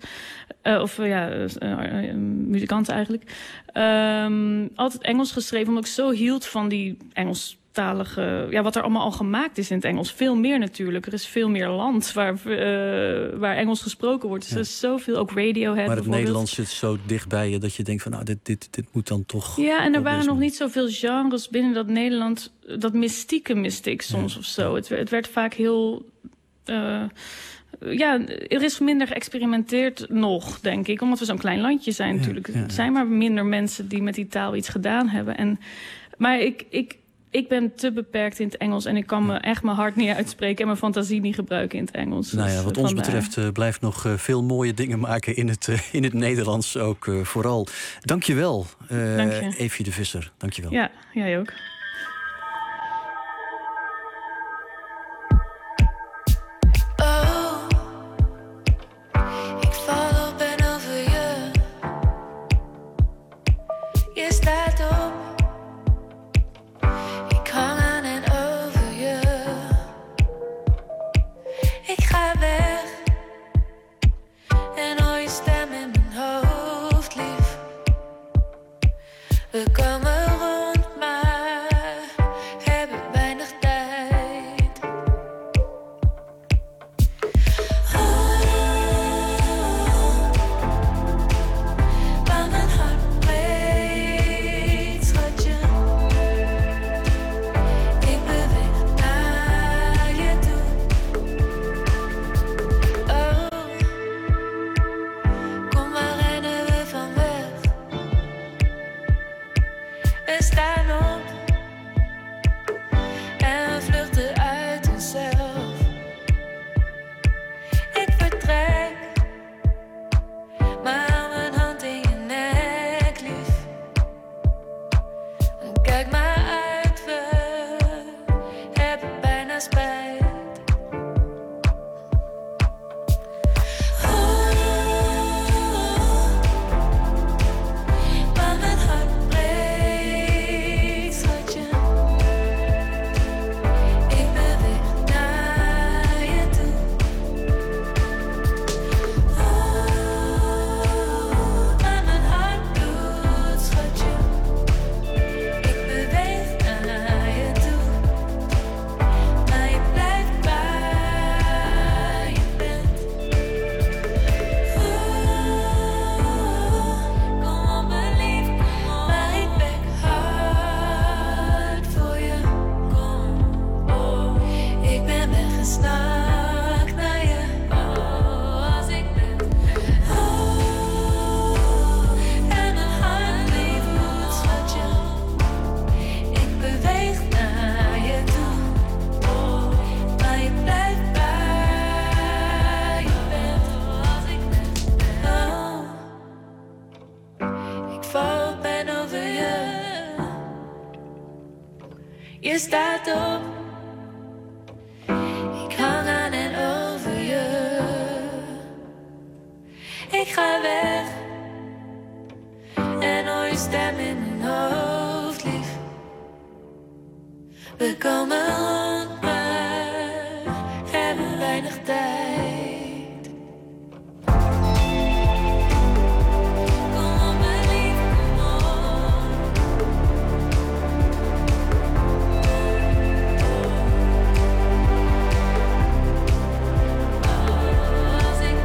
Muzikanten eigenlijk. Altijd Engels geschreven, omdat ik zo hield van die Engelstalige... wat er allemaal al gemaakt is in het Engels. Veel meer natuurlijk. Er is veel meer land waar Engels gesproken wordt. Dus er is zoveel, ook Radiohead.
Maar het Nederlands zit zo dicht bij je dat je denkt van, nou, dit moet dan toch...
Ja, en er waren nog niet zoveel genres binnen dat Nederland. Dat mystieke miste ik soms of zo. Het werd vaak heel... er is minder geëxperimenteerd nog, denk ik. Omdat we zo'n klein landje zijn natuurlijk. Er zijn maar minder mensen die met die taal iets gedaan hebben. Maar ik ben te beperkt in het Engels. En ik kan echt mijn hart niet uitspreken en mijn fantasie niet gebruiken in het Engels.
Nou ja, wat ons betreft blijft nog veel mooie dingen maken in het Nederlands ook vooral. Dank je wel, Eefje de Visser. Dank je wel.
Ja, jij ook.
We komen rond, maar en snak naar je. Oh, als ik ben. Oh, en mijn hart leeft moet, schatje. Ik beweeg naar je toe. Maar je blijft bij je bent. Oh, als ik ben. Oh. Ik val bijna over je. Je staat op. Ik hang aan en over je. Ik ga weg. En hoor je stem in mijn hoofd, lief. We komen rond, maar hebben weinig tijd. Kom op, mijn lief, kom op. Als ik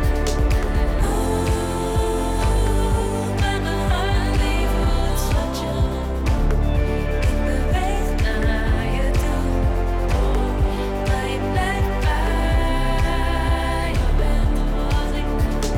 met mijn hart lief moet, schatje. Ik beweeg naar je toe. Maar je blijft bij je bent. Als ik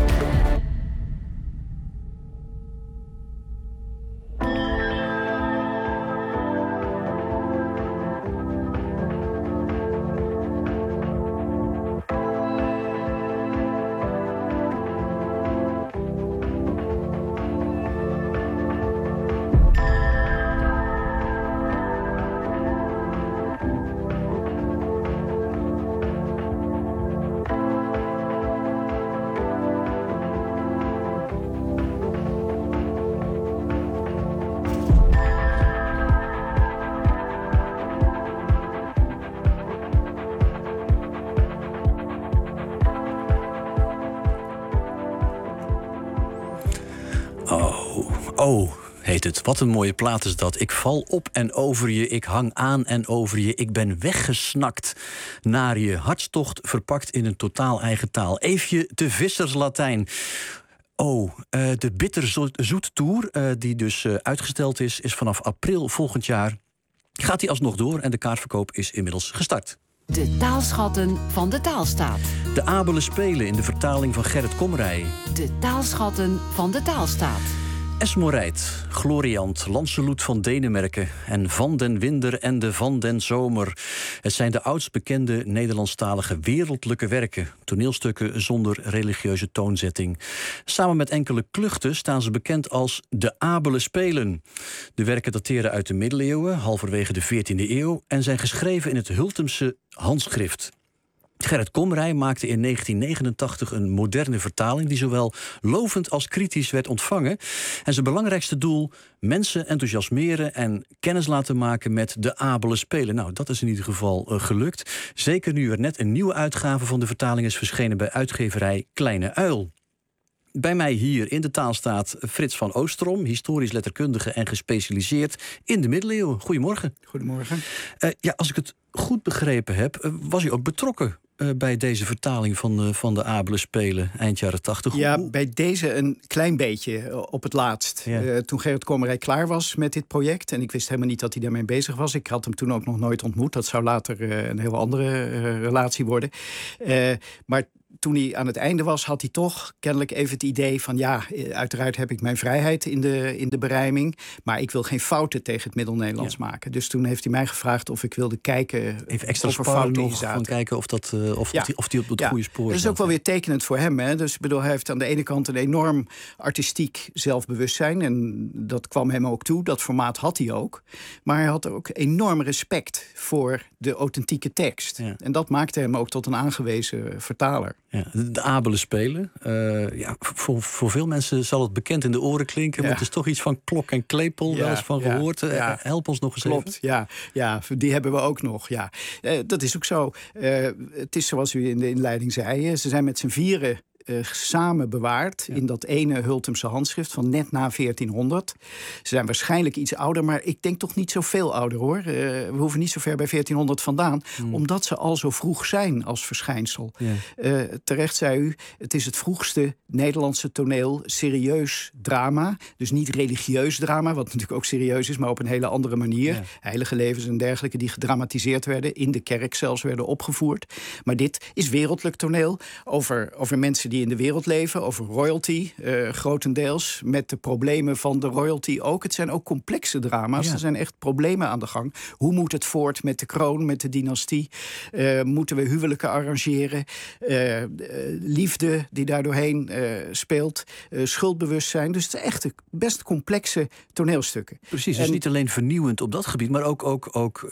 Oh, heet het. Wat een mooie plaat is dat. Ik val op en over je, ik hang aan en over je. Ik ben weggesnakt naar je. Hartstocht verpakt in een totaal eigen taal. Eefje de Visserslatijn. De Bitterzoet Tour, die dus uitgesteld is vanaf april volgend jaar. Gaat die alsnog door en de kaartverkoop is inmiddels gestart.
De taalschatten van de taalstaat.
De Abele Spelen in de vertaling van Gerrit Komrij.
De taalschatten van de taalstaat.
Esmorijt, Gloriant, Lanceloet van Denemarken en Van den Winder en de Van den Zomer. Het zijn de oudst bekende Nederlandstalige wereldlijke werken. Toneelstukken zonder religieuze toonzetting. Samen met enkele kluchten staan ze bekend als de Abele Spelen. De werken dateren uit de middeleeuwen, halverwege de 14e eeuw... en zijn geschreven in het Hultemse handschrift. Gerrit Komrij maakte in 1989 een moderne vertaling die zowel lovend als kritisch werd ontvangen. En zijn belangrijkste doel: mensen enthousiasmeren en kennis laten maken met de Abele Spelen. Nou, dat is in ieder geval gelukt. Zeker nu er net een nieuwe uitgave van de vertaling is verschenen bij uitgeverij Kleine Uil. Bij mij hier in de taalstaat Frits van Oostrom, historisch letterkundige en gespecialiseerd in de middeleeuwen. Goedemorgen.
Goedemorgen.
Als ik het goed begrepen heb, was u ook betrokken bij deze vertaling van de Abele Spelen eind jaren 80.
Ja, bij deze een klein beetje op het laatst. Ja. Toen Gerrit Komrij klaar was met dit project, en ik wist helemaal niet dat hij daarmee bezig was. Ik had hem toen ook nog nooit ontmoet. Dat zou later een heel andere relatie worden. Maar toen hij aan het einde was, had hij toch kennelijk even het idee van... ja, uiteraard heb ik mijn vrijheid in de berijming... maar ik wil geen fouten tegen het Middel-Nederlands maken. Dus toen heeft hij mij gevraagd of ik wilde kijken...
Even extra sparren nog, van kijken of die op het goede spoor
dat is ook wel weer tekenend voor hem. Hè? Dus ik bedoel, hij heeft aan de ene kant een enorm artistiek zelfbewustzijn... en dat kwam hem ook toe, dat formaat had hij ook. Maar hij had ook enorm respect voor de authentieke tekst. Ja. En dat maakte hem ook tot een aangewezen vertaler.
Ja, de Abele Spelen. Voor veel mensen zal het bekend in de oren klinken... maar het is toch iets van klok en klepel, wel eens van gehoord. Help ons nog eens
Klopt,
even.
Ja, die hebben we ook nog. Ja. Dat is ook zo. Het is zoals u in de inleiding zei, ze zijn met z'n vieren samen bewaard in dat ene Hultemse handschrift van net na 1400. Ze zijn waarschijnlijk iets ouder, maar ik denk toch niet zoveel ouder, hoor. We hoeven niet zo ver bij 1400 vandaan, omdat ze al zo vroeg zijn als verschijnsel. Ja. Terecht zei u, het is het vroegste Nederlandse toneel, serieus drama. Dus niet religieus drama, wat natuurlijk ook serieus is, maar op een hele andere manier. Ja. Heilige levens en dergelijke die gedramatiseerd werden, in de kerk zelfs werden opgevoerd. Maar dit is wereldlijk toneel over mensen die in de wereld leven, over royalty, grotendeels, met de problemen van de royalty ook. Het zijn ook complexe drama's, er zijn echt problemen aan de gang. Hoe moet het voort met de kroon, met de dynastie? Moeten we huwelijken arrangeren? Liefde die daar doorheen speelt, schuldbewustzijn. Dus het zijn echt best complexe toneelstukken.
Precies, dus niet alleen vernieuwend op dat gebied, maar ook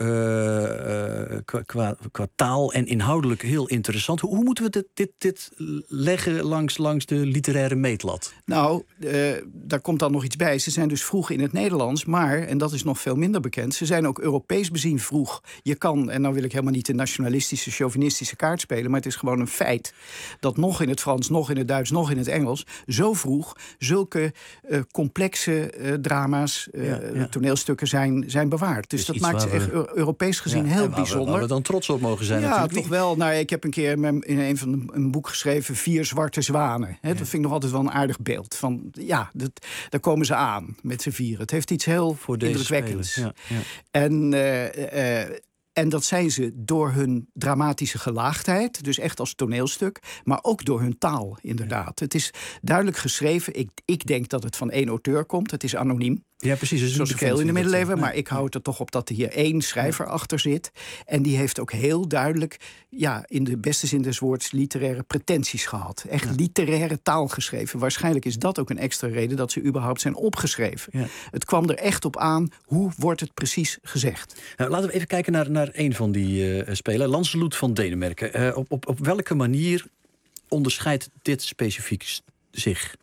qua taal en inhoudelijk heel interessant. Hoe moeten we dit leggen langs de literaire meetlat?
Nou, daar komt dan nog iets bij. Ze zijn dus vroeg in het Nederlands, maar, en dat is nog veel minder bekend, ze zijn ook Europees bezien vroeg. Je kan, en nou wil ik helemaal niet de nationalistische, chauvinistische kaart spelen, maar het is gewoon een feit dat nog in het Frans, nog in het Duits, nog in het Engels, zo vroeg zulke complexe drama's, toneelstukken zijn bewaard. Dus dat maakt ze echt Europees gezien heel bijzonder.
Waar we dan trots op mogen zijn.
Ja, toch wel. Nou, ik heb een keer in een boek geschreven 4 zwarte zwanen. Dat vind ik nog altijd wel een aardig beeld. Van, daar komen ze aan met z'n vieren. Het heeft iets heel indrukwekkends. Ja. En dat zijn ze door hun dramatische gelaagdheid, dus echt als toneelstuk, maar ook door hun taal, inderdaad. Het is duidelijk geschreven. Ik denk dat het van 1 auteur komt. Het is anoniem.
Ja, precies. Dus
zoals veel in de middeleeuwen. Maar ik houd er toch op dat er hier 1 schrijver achter zit. En die heeft ook heel duidelijk, in de beste zin des woords, literaire pretenties gehad. Echt literaire taal geschreven. Waarschijnlijk is dat ook een extra reden dat ze überhaupt zijn opgeschreven. Ja. Het kwam er echt op aan, hoe wordt het precies gezegd?
Nou, laten we even kijken naar een van die spelers. Lancelot van Denemarken. Op welke manier onderscheidt dit specifiek zich?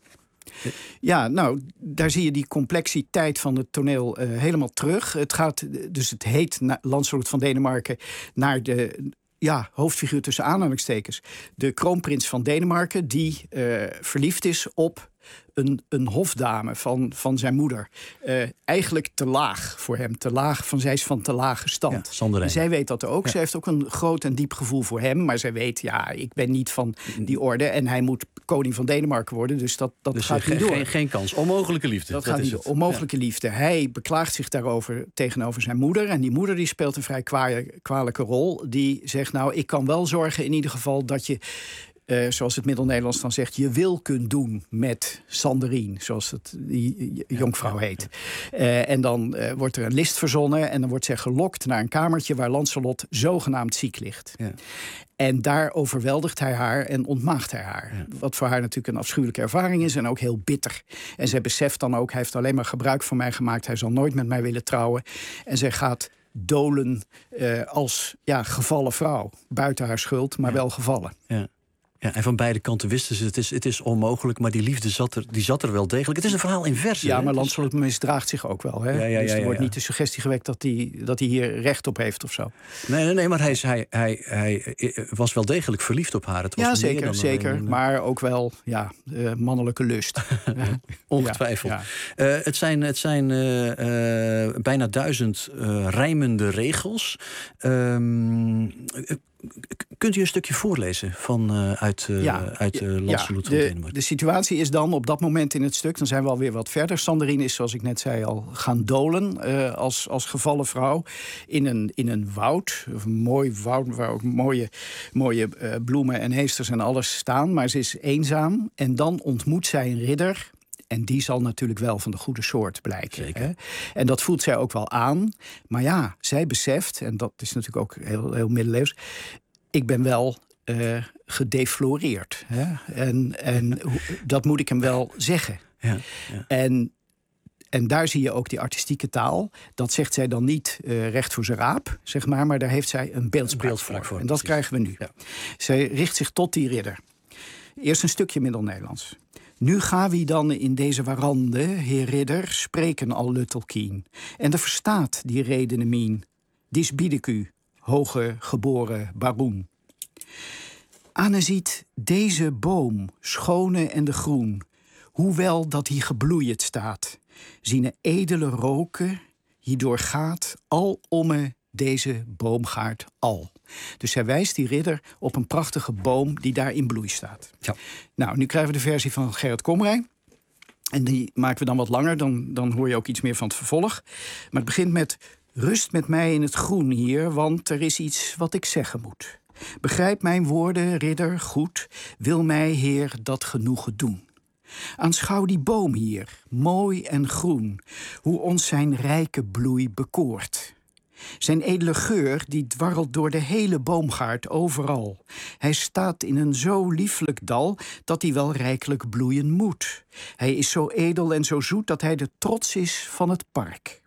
Ja, nou, daar zie je die complexiteit van het toneel helemaal terug. Het heet Lancelot van Denemarken naar de hoofdfiguur tussen aanhalingstekens. De kroonprins van Denemarken die verliefd is op een hofdame van zijn moeder. Eigenlijk te laag voor hem. Zij is van te lage stand.
Ja,
zij weet dat ook. Ja. Zij heeft ook een groot en diep gevoel voor hem. Maar zij weet, ik ben niet van die orde. En hij moet koning van Denemarken worden. Dus dat gaat niet door.
Geen kans. Onmogelijke liefde.
Dat gaat niet door. Onmogelijke liefde. Hij beklaagt zich daarover tegenover zijn moeder. En die moeder die speelt een vrij kwalijke rol. Die zegt, ik kan wel zorgen in ieder geval dat je, zoals het Middel-Nederlands dan zegt, je wil kunt doen met Sanderien, zoals die jonkvrouw heet. En dan wordt er een list verzonnen en dan wordt zij gelokt naar een kamertje waar Lancelot zogenaamd ziek ligt. Ja. En daar overweldigt hij haar en ontmaagt hij haar. Ja. Wat voor haar natuurlijk een afschuwelijke ervaring is en ook heel bitter. En zij beseft dan ook, hij heeft alleen maar gebruik van mij gemaakt. Hij zal nooit met mij willen trouwen. En zij gaat dolen als gevallen vrouw. Buiten haar schuld, maar wel gevallen.
Ja. Ja, en van beide kanten wisten ze, het is onmogelijk, maar die liefde zat er wel degelijk. Het is een verhaal in verzen.
Ja, maar Lancelot misdraagt zich ook wel. Hè? Dus er wordt niet de suggestie gewekt dat hij hier recht op heeft of zo.
Nee, maar hij was wel degelijk verliefd op haar. Het was
zeker. Maar ook wel, mannelijke lust.
Ongetwijfeld. Ja. Het zijn bijna 1000 rijmende regels. Kunt u een stukje voorlezen uit Lancelot van Denemarken?
De situatie is dan op dat moment in het stuk, dan zijn we alweer wat verder. Sanderien is, zoals ik net zei, al gaan dolen als gevallen vrouw in een woud. Een mooi woud waar ook mooie bloemen en heesters en alles staan. Maar ze is eenzaam en dan ontmoet zij een ridder. En die zal natuurlijk wel van de goede soort blijken. Hè? En dat voelt zij ook wel aan. Maar zij beseft, en dat is natuurlijk ook heel, heel middeleeuws, ik ben wel gedefloreerd. Hè? En dat moet ik hem wel zeggen. Ja. En daar zie je ook die artistieke taal. Dat zegt zij dan niet recht voor zijn raap, zeg maar daar heeft zij een beeldspraak voor. En dat krijgen we nu. Ja. Zij richt zich tot die ridder. Eerst een stukje Middel-Nederlands. Nu ga wie dan in deze warande, heer ridder, spreken al luttelkien. En er verstaat die redene mien. Dis bied ik u, hoge geboren baroen. Anne ziet deze boom, schone en de groen, hoewel dat hij gebloeid staat. Ziene edele roken, hierdoor gaat al omme deze boomgaard al. Dus hij wijst die ridder op een prachtige boom die daar in bloei staat.
Ja.
Nou, nu krijgen we de versie van Gerrit Komrij. En die maken we dan wat langer, dan hoor je ook iets meer van het vervolg. Maar het begint met: rust met mij in het groen hier, want er is iets wat ik zeggen moet. Begrijp mijn woorden, ridder, goed, wil mij, heer, dat genoegen doen. Aanschouw die boom hier, mooi en groen, hoe ons zijn rijke bloei bekoort. Zijn edele geur die dwarrelt door de hele boomgaard overal. Hij staat in een zo lieflijk dal dat hij wel rijkelijk bloeien moet. Hij is zo edel en zo zoet dat hij de trots is van het park.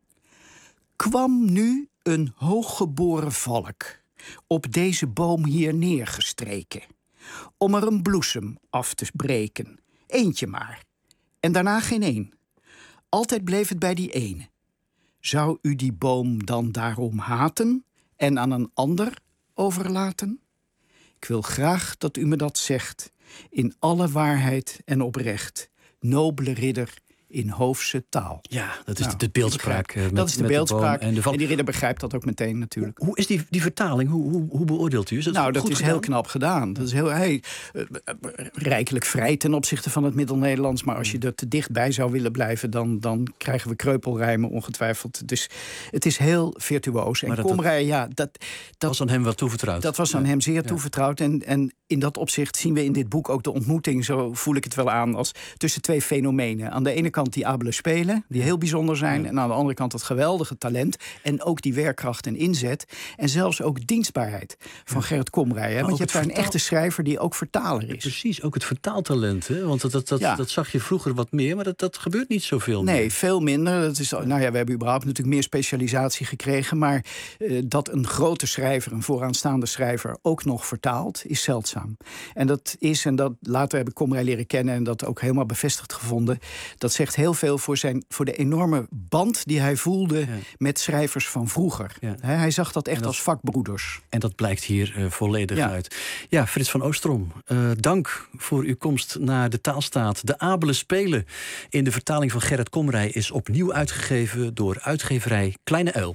Kwam nu een hooggeboren valk op deze boom hier neergestreken, om er een bloesem af te breken. Eentje maar, en daarna geen één. Altijd bleef het bij die ene. Zou u die boom dan daarom haten en aan een ander overlaten? Ik wil graag dat u me dat zegt, in alle waarheid en oprecht, nobele ridder in Hoofse taal.
Ja, dat is de beeldspraak.
Dat is de beeldspraak. En die ridder begrijpt dat ook meteen natuurlijk.
Hoe is die vertaling? Hoe beoordeelt u? Is dat
dat is heel knap gedaan. Dat is heel rijkelijk vrij ten opzichte van het Middel-Nederlands. Maar als je er te dichtbij zou willen blijven, dan krijgen we kreupelrijmen ongetwijfeld. Dus het is heel virtuoos. En Komrij, dat
was aan hem wel toevertrouwd.
Dat was aan hem zeer toevertrouwd. En in dat opzicht zien we in dit boek ook de ontmoeting, zo voel ik het wel aan, als tussen twee fenomenen. Aan de ene kant die abele spelen, die heel bijzonder zijn. En aan de andere kant het geweldige talent. En ook die werkkracht en inzet. En zelfs ook dienstbaarheid van Gerrit Komrij. Want je hebt daar een echte schrijver die ook vertaler is.
Precies, ook het vertaaltalent. Hè? Want dat zag je vroeger wat meer, maar dat gebeurt niet zoveel meer.
Nee, veel minder. Dat is, we hebben überhaupt natuurlijk meer specialisatie gekregen. Maar dat een grote schrijver, een vooraanstaande schrijver, ook nog vertaalt, is zeldzaam. En dat later heb ik Komrij leren kennen en dat ook helemaal bevestigd gevonden. Dat zegt heel veel voor de enorme band die hij voelde met schrijvers van vroeger. Ja. Hij zag dat echt als vakbroeders.
En dat blijkt hier volledig uit. Ja, Frits van Oostrom, dank voor uw komst naar de Taalstaat. De Abele Spelen in de vertaling van Gerrit Komrij is opnieuw uitgegeven door uitgeverij Kleine Uil.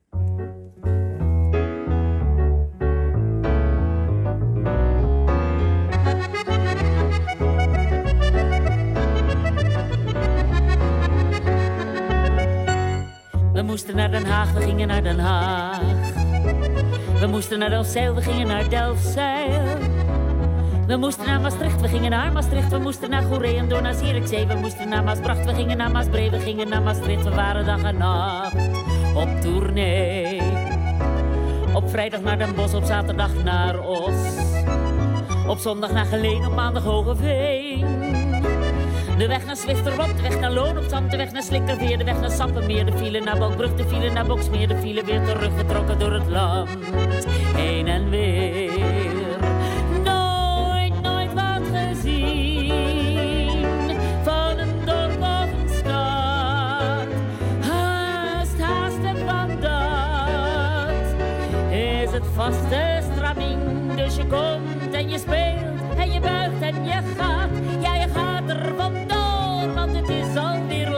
We moesten naar Den Haag, we gingen naar Den Haag. We moesten naar Delfzijl, we gingen naar Delfzijl. We moesten naar Maastricht, we gingen naar Maastricht. We moesten naar Goeree en door naar Zierikzee. We moesten naar Maasbracht, we gingen naar Maasbree. We gingen naar Maastricht, we waren dag en nacht op tournee. Op vrijdag naar Den Bosch, op zaterdag naar Os. Op zondag naar Geleen, op maandag Hogeveen. De weg naar Zwifterop, de weg naar Loon op Zand, de weg naar Slikkerveer, de weg naar Sappemeer, de file naar Balkbrug, de file naar Boksmeer, de file weer teruggetrokken door het land, heen en weer. Nooit wat gezien van een dorp of een stad, haastig van dat is het vaste stramien. Dus je komt en je speelt en je buigt en je gaat, ja je gaat er vandoor, want het is alweer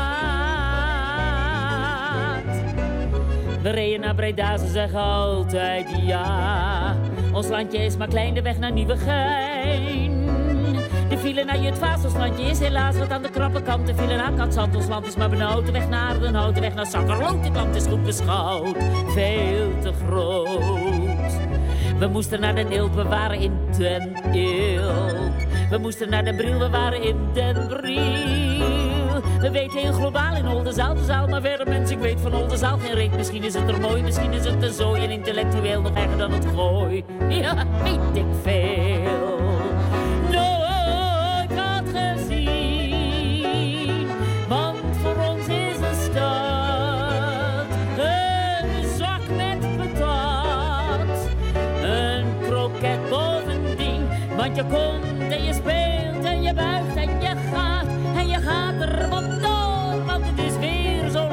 laat. We reden naar Breda, ze zeggen altijd ja. Ons landje is maar klein, de weg naar Nieuwegein. De file naar Jutphaas, ons landje is helaas wat aan de krappe kant. De file naar Katzand, ons land is maar benauwd. De weg naar Aardenhout, de weg naar Sakkerloot, dit land is goed beschouwd. Veel te groot. We moesten naar Den Ilp, we waren in Den Ilp. We moesten naar Den Briel, we waren in Den Briel. We weten heel globaal in Oldenzaal, de zaal, maar verder mensen, ik weet van Oldenzaal geen reet. Misschien is het er mooi, misschien is het te zooi en intellectueel nog erger dan het gooi. Ja, weet ik veel. Nooit wat gezien, want voor ons is een stad een zak met patat, een kroket bovendien, want je komt en je speelt en je buigt en je gaat er vandoor, want het is weer zo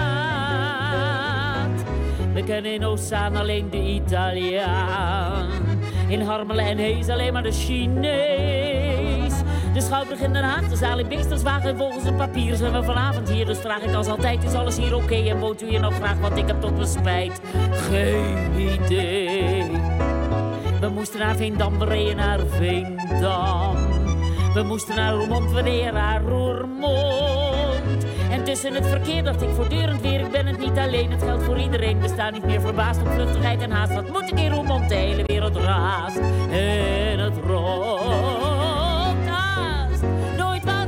laat. We kennen in Oostzaan alleen de Italiaan. In Harmelen en Hees alleen maar de Chinees. De Schouwburg in Den Haag, de zaal in Beesterswagen. En volgens het papier zijn we vanavond hier. Dus vraag ik als altijd, is alles hier oké? En woont u hier nog graag, want ik heb tot mijn spijt geen idee. We moesten naar Veendam, we reden naar Veendam. We moesten naar Roermond, we reden naar Roermond. En tussen het verkeer dacht ik voortdurend weer, ik ben het niet alleen. Het geldt voor iedereen, we staan niet meer verbaasd op vluchtigheid en haast. Wat moet ik in Roermond, de hele wereld raast. En het rolt haast, nooit wat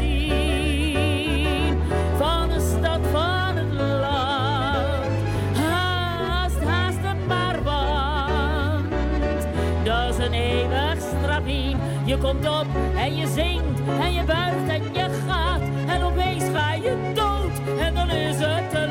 gezien van de stad van het land. Haast, haast het maar, want dat is een eeuwig strabien. Je komt op en je zingt en je buigt en je gaat. En opeens ga je dood en dan is het te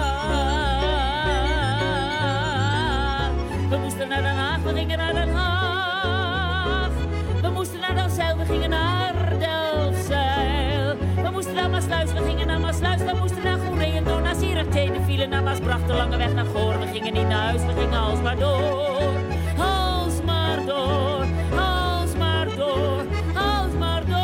laat. We moesten naar Den Haag, we gingen naar Den Haag. We moesten naar Delfzijl, we gingen naar Delfzijl. We moesten naar Maasluis, we gingen naar Maasluis. We moesten naar Goeree en door naar Zierikzee. De file naar Maasbracht, de lange weg naar Goor. We gingen niet naar huis, we gingen alsmaar door. Alsmaar door, alsmaar door, alsmaar door.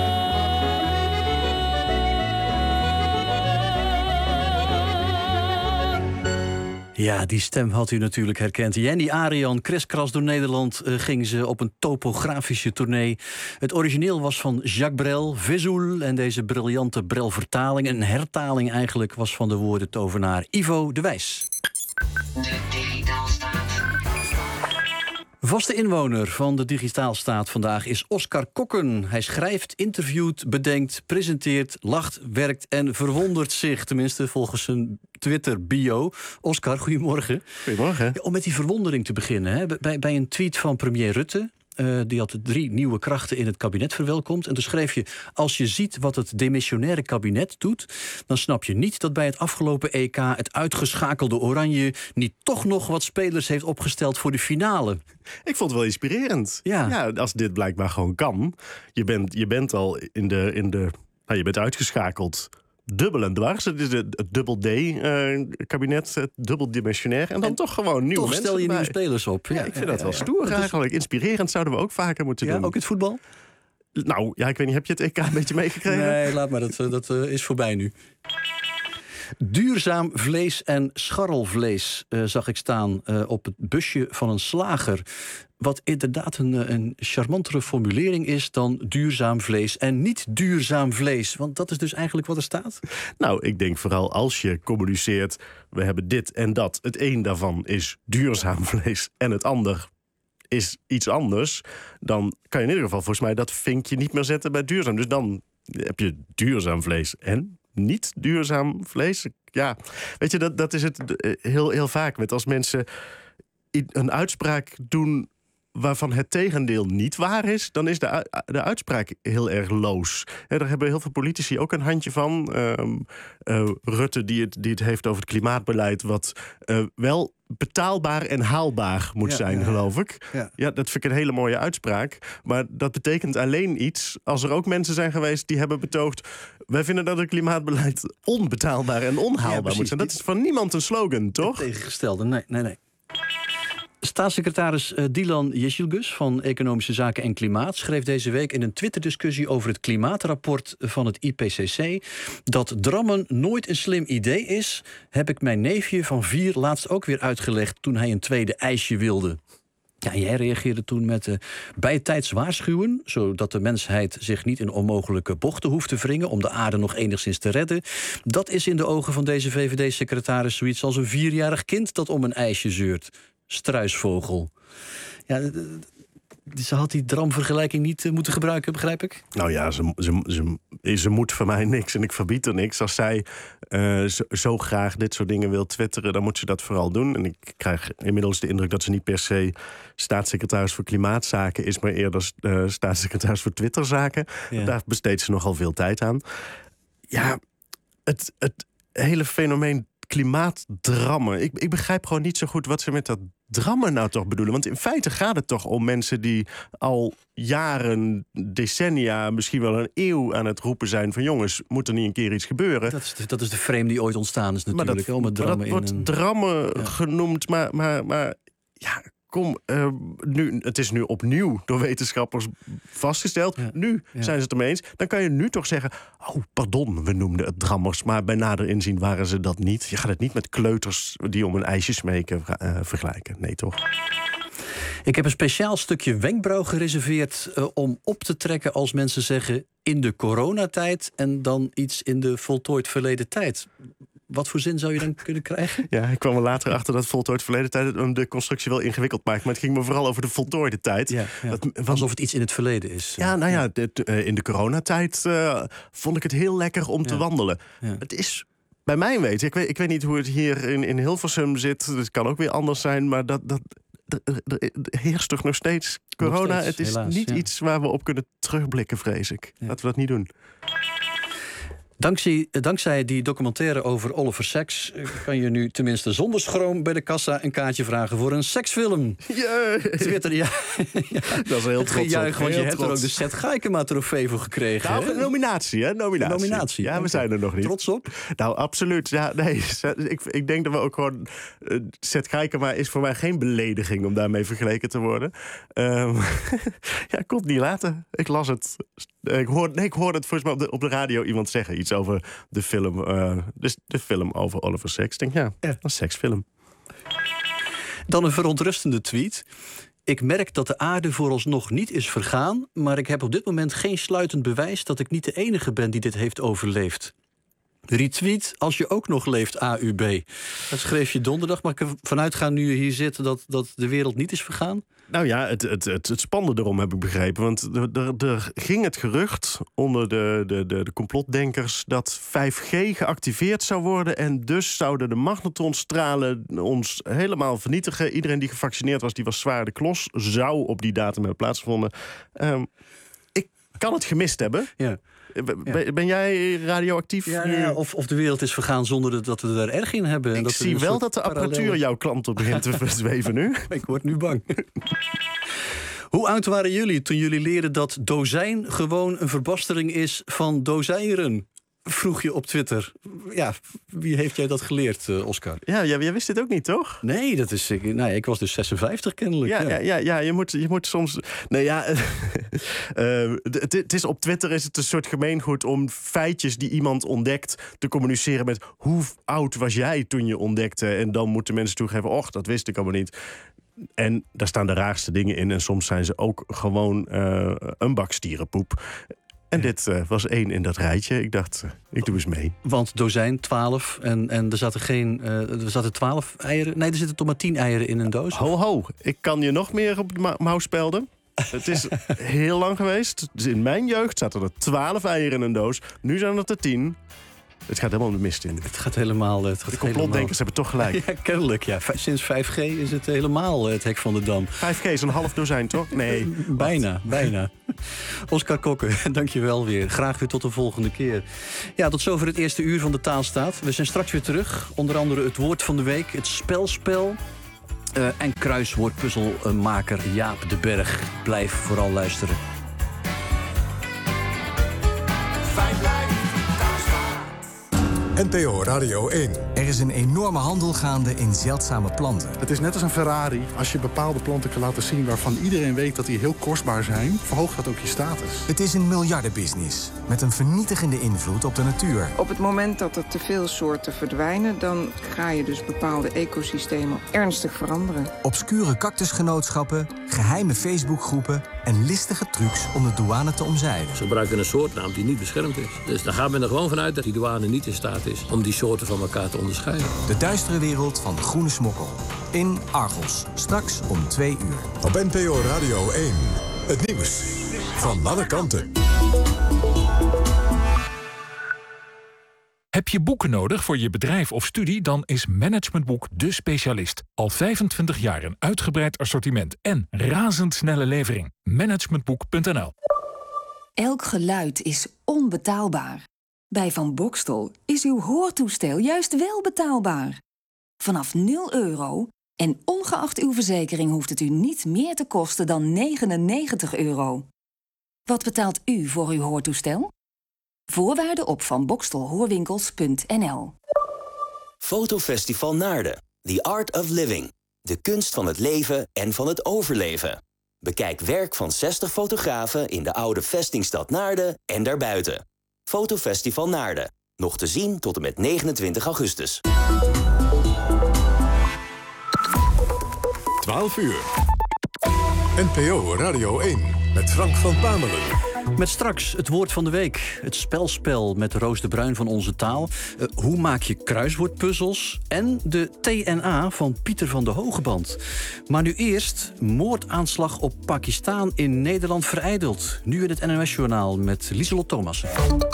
Ja, die stem had u natuurlijk herkend. Jenny Arian, kriskras door Nederland, ging ze op een topografische tournee. Het origineel was van Jacques Brel, Vesoul. En deze briljante Brel-vertaling, een hertaling eigenlijk, was van de woorden tovenaar Ivo de Wijs. Vaste inwoner van de Digitaalstaat vandaag is Oscar Kokken. Hij schrijft, interviewt, bedenkt, presenteert, lacht, werkt en verwondert zich. Tenminste, volgens zijn Twitter-bio. Oscar, goedemorgen.
Goedemorgen.
Ja, om met die verwondering te beginnen. Hè. Bij een tweet van premier Rutte... die had 3 nieuwe krachten in het kabinet verwelkomd. En toen schreef je, als je ziet wat het demissionaire kabinet doet... dan snap je niet dat bij het afgelopen EK... het uitgeschakelde Oranje niet toch nog wat spelers heeft opgesteld voor de finale.
Ik vond het wel inspirerend.
Ja,
als dit blijkbaar gewoon kan. Je bent al in de je bent uitgeschakeld... dubbel en dwars. Het is het dubbel D-kabinet, het dubbel dimensionair. En dan toch gewoon nieuwe mensen
stel je
erbij.
nieuwe spelers op.
Ja, ik vind dat wel stoer eigenlijk. Inspirerend zouden we ook vaker moeten doen.
Ja, ook in het voetbal?
Nou, ja, ik weet niet, heb je het EK een beetje meegekregen?
Nee, laat maar, dat is voorbij nu. Duurzaam vlees en scharrelvlees zag ik staan op het busje van een slager. Wat inderdaad een charmantere formulering is dan duurzaam vlees en niet duurzaam vlees. Want dat is dus eigenlijk wat er staat.
Nou, ik denk vooral als je communiceert, we hebben dit en dat. Het een daarvan is duurzaam vlees en het ander is iets anders. Dan kan je in ieder geval volgens mij dat vinkje niet meer zetten bij duurzaam. Dus dan heb je duurzaam vlees en niet duurzaam vlees. Ja, weet je, dat is het heel vaak met als mensen een uitspraak doen waarvan het tegendeel niet waar is, dan is de uitspraak heel erg loos. Daar hebben heel veel politici ook een handje van. Rutte die het heeft over het klimaatbeleid, wat wel betaalbaar en haalbaar moet zijn, geloof ik. Ja, dat vind ik een hele mooie uitspraak. Maar dat betekent alleen iets als er ook mensen zijn geweest die hebben betoogd, wij vinden dat het klimaatbeleid onbetaalbaar en onhaalbaar moet zijn. Dat is van niemand een slogan, toch?
Het tegengestelde, nee. Staatssecretaris Dilan Yeşilgöz van Economische Zaken en Klimaat schreef deze week in een Twitterdiscussie over het klimaatrapport van het IPCC dat drammen nooit een slim idee is, heb ik mijn neefje van 4 laatst ook weer uitgelegd toen hij een tweede ijsje wilde. Ja, jij reageerde toen met bijtijds waarschuwen, zodat de mensheid zich niet in onmogelijke bochten hoeft te wringen om de aarde nog enigszins te redden. Dat is in de ogen van deze VVD-secretaris zoiets als een 4-jarig kind dat om een ijsje zeurt. Struisvogel. Ja, ze had die dramvergelijking niet moeten gebruiken, begrijp ik?
Nou ja, ze moet van mij niks en ik verbied er niks. Als zij zo graag dit soort dingen wil twitteren, dan moet ze dat vooral doen. En ik krijg inmiddels de indruk dat ze niet per se staatssecretaris voor klimaatzaken is, maar eerder staatssecretaris voor Twitterzaken. Ja. Daar besteedt ze nogal veel tijd aan. Ja, het hele fenomeen klimaatdrammen. Ik begrijp gewoon niet zo goed wat ze met dat drammen nou toch bedoelen. Want in feite gaat het toch om mensen die al jaren, decennia, misschien wel een eeuw aan het roepen zijn van jongens, moet er niet een keer iets gebeuren?
Dat is de frame die ooit ontstaan is natuurlijk.
Dat wordt drammen genoemd, maar ja, het is nu opnieuw door wetenschappers vastgesteld. Nu zijn ze het ermee eens. Dan kan je nu toch zeggen, oh, pardon, we noemden het drammers, maar bij nader inzien waren ze dat niet. Je gaat het niet met kleuters die om een ijsje smeken vergelijken. Nee, toch?
Ik heb een speciaal stukje wenkbrauw gereserveerd om op te trekken als mensen zeggen in de coronatijd en dan iets in de voltooid verleden tijd. Wat voor zin zou je dan kunnen krijgen?
Ja, ik kwam er later achter dat voltooid verleden tijd de constructie wel ingewikkeld maakt. Maar het ging me vooral over de voltooide tijd.
Ja. Alsof het iets in het verleden is.
Ja, nou ja, in de coronatijd vond ik het heel lekker om te wandelen. Ja. Het is bij mijn weten, ik weet niet hoe het hier in Hilversum zit. Het kan ook weer anders zijn, maar dat heerst toch nog steeds corona. Nog steeds, het is helaas, niet iets waar we op kunnen terugblikken, vrees ik. Ja. Laten we dat niet doen.
Dankzij die documentaire over Oliver Sacks kan je nu tenminste zonder schroom bij de kassa een kaartje vragen voor een seksfilm. Twitter, ja. Dat is heel trots. Gejuich, want je hebt er ook de Seth Gijkema trofee voor gekregen.
Nou, een nominatie, hè? Nominatie. Ja, we zijn er nog niet.
Trots op?
Nou, absoluut. Ja, nee. Ik denk dat we ook gewoon... Seth Gijkema is voor mij geen belediging om daarmee vergeleken te worden. Ja, ik kon het niet laten. Ik las het. Ik hoorde het volgens mij op de radio iemand zeggen. Iets over de film. Dus de film over Oliver Sacks. Ik denk, een seksfilm.
Dan een verontrustende tweet. Ik merk dat de aarde vooralsnog niet is vergaan, maar ik heb op dit moment geen sluitend bewijs dat ik niet de enige ben die dit heeft overleefd. Retweet als je ook nog leeft, AUB. Dat schreef je donderdag, maar ik ervan uitgaan nu je hier zit dat de wereld niet is vergaan?
Nou ja, het spannende erom heb ik begrepen. Want er ging het gerucht onder de complotdenkers dat 5G geactiveerd zou worden. En dus zouden de magnetronstralen ons helemaal vernietigen. Iedereen die gevaccineerd was, die was zwaar de klos. Zou op die datum hebben plaatsgevonden. Ik kan het gemist hebben. Ja. Ben jij radioactief?
Ja, of de wereld is vergaan zonder dat we er erg in hebben.
Ik zie wel dat de apparatuur jouw klanten begint te verzweven nu.
Ik word nu bang. Hoe oud waren jullie toen jullie leerden dat dozijn gewoon een verbastering is van dozijnen? Vroeg je op Twitter. Ja, wie heeft jij dat geleerd, Oscar?
Ja, jij wist dit ook niet, toch?
Nee, ik was dus 56 kennelijk.
Ja, je moet soms... Nee, ja, het is op Twitter is het een soort gemeengoed om feitjes die iemand ontdekt te communiceren met hoe oud was jij toen je ontdekte? En dan moeten mensen toegeven, och, dat wist ik allemaal niet. En daar staan de raarste dingen in. En soms zijn ze ook gewoon een bak stierenpoep. En dit was 1 in dat rijtje. Ik dacht, ik doe eens mee.
Want dozijn, 12. En er zaten 12 eieren. Nee, er zitten toch maar 10 eieren in een doos.
Ho. Ik kan je nog meer op de mouw spelden. Het is heel lang geweest. Dus in mijn jeugd zaten er 12 eieren in een doos. Nu zijn het er 10. Het gaat helemaal de mist in.
Het gaat helemaal... de
complotdenkers hebben toch gelijk.
Ja, kennelijk, ja. Sinds 5G is het helemaal het hek van de dam.
5G is een half dozijn, toch? Nee.
Bijna. Oscar Kokke, dank je wel weer. Graag weer tot de volgende keer. Ja, tot zover het eerste uur van de Taalstaat. We zijn straks weer terug. Onder andere het woord van de week, het spelspel... en kruiswoordpuzzelmaker Jaap de Berg. Blijf vooral luisteren.
NPO Radio 1.
Er is een enorme handel gaande in zeldzame planten.
Het is net als een Ferrari. Als je bepaalde planten kan laten zien waarvan iedereen weet dat die heel kostbaar zijn, verhoogt dat ook je status.
Het is een miljardenbusiness met een vernietigende invloed op de natuur.
Op het moment dat er te veel soorten verdwijnen, dan ga je dus bepaalde ecosystemen ernstig veranderen.
Obscure cactusgenootschappen, geheime Facebookgroepen en listige trucs om de douane te omzeilen.
Ze gebruiken een soortnaam die niet beschermd is. Dus dan gaat men er gewoon vanuit dat die douane niet in staat is om die soorten van elkaar te onderscheiden.
De duistere wereld van de groene smokkel. In Argos. Straks om 2 uur.
Op NPO Radio 1. Het nieuws van alle kanten.
Heb je boeken nodig voor je bedrijf of studie? Dan is Managementboek de specialist. Al 25 jaar een uitgebreid assortiment en razendsnelle levering. Managementboek.nl.
Elk geluid is onbetaalbaar. Bij Van Boxtel is uw hoortoestel juist wel betaalbaar. Vanaf €0 en ongeacht uw verzekering hoeft het u niet meer te kosten dan €99. Wat betaalt u voor uw hoortoestel? Voorwaarden op vanboxtelhoorwinkels.nl.
Fotofestival Naarden. The Art of Living.
De kunst van het leven en van het overleven. Bekijk werk van 60 fotografen in de oude vestingstad Naarden en daarbuiten. Fotofestival Naarden. Nog te zien tot en met 29 augustus.
12 uur. NPO Radio 1 met Frank van Pamelen.
Met straks het woord van de week. Het spelspel met Roos de Bruin van Onze Taal. Hoe maak je kruiswoordpuzzels? En de TNA van Pieter van de Hogeband. Maar nu eerst moordaanslag op Pakistan in Nederland verijdeld. Nu in het NOS-journaal met Lieselot Thomassen.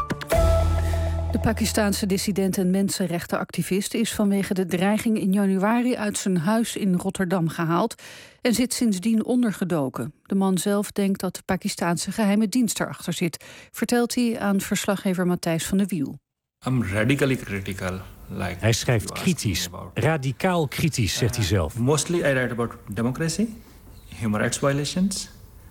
De Pakistaanse dissident en mensenrechtenactivist is vanwege de dreiging in januari uit zijn huis in Rotterdam gehaald en zit sindsdien ondergedoken. De man zelf denkt dat de Pakistaanse geheime dienst erachter zit, vertelt hij aan verslaggever Matthijs van der Wiel.
I'm radically critical.
Hij schrijft kritisch, radicaal kritisch, zegt hij zelf.
Mostly I write about democracy, human rights violations.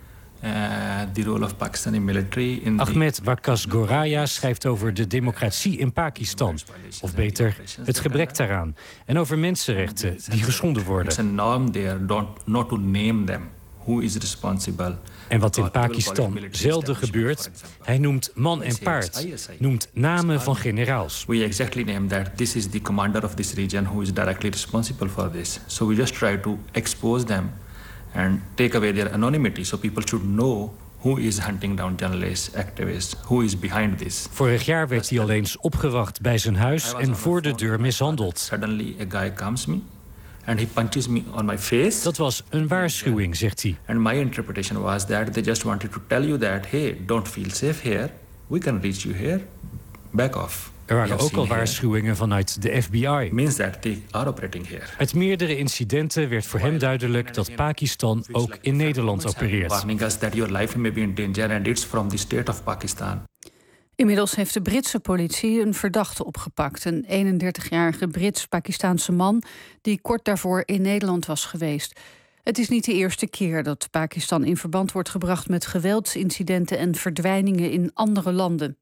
The role of Pakistani military in
Ahmed Waqas Goraya schrijft over de democratie in Pakistan. Of beter, het gebrek daaraan. En over mensenrechten die geschonden worden.
It's a norm there, not to name them. Who is responsible?
En wat in Pakistan zelden gebeurt, hij noemt man en paard, noemt namen van generaals.
We exactly name that this is the commander of this region who is directly responsible for this. So we just try to expose them and take away their anonymity, so people should know who is hunting down journalists, activists, who is behind this.
Vorig jaar werd hij al eens opgewacht bij zijn huis en voor de deur mishandeld.
Suddenly a guy comes me and he punches me on my face.
Dat was een waarschuwing, zegt hij.
And my interpretation was that they just wanted to tell you that, hey, don't feel safe here. We can reach you here. Back off.
Er waren ook al waarschuwingen vanuit de FBI.
Means that they are operating here.
Uit meerdere incidenten werd voor hem duidelijk dat Pakistan ook in Nederland opereert.
Warning us that your life may be in danger and it's from the state of Pakistan.
Inmiddels heeft de Britse politie een verdachte opgepakt. Een 31-jarige Brits-Pakistaanse man die kort daarvoor in Nederland was geweest. Het is niet de eerste keer dat Pakistan in verband wordt gebracht met geweldsincidenten en verdwijningen in andere landen.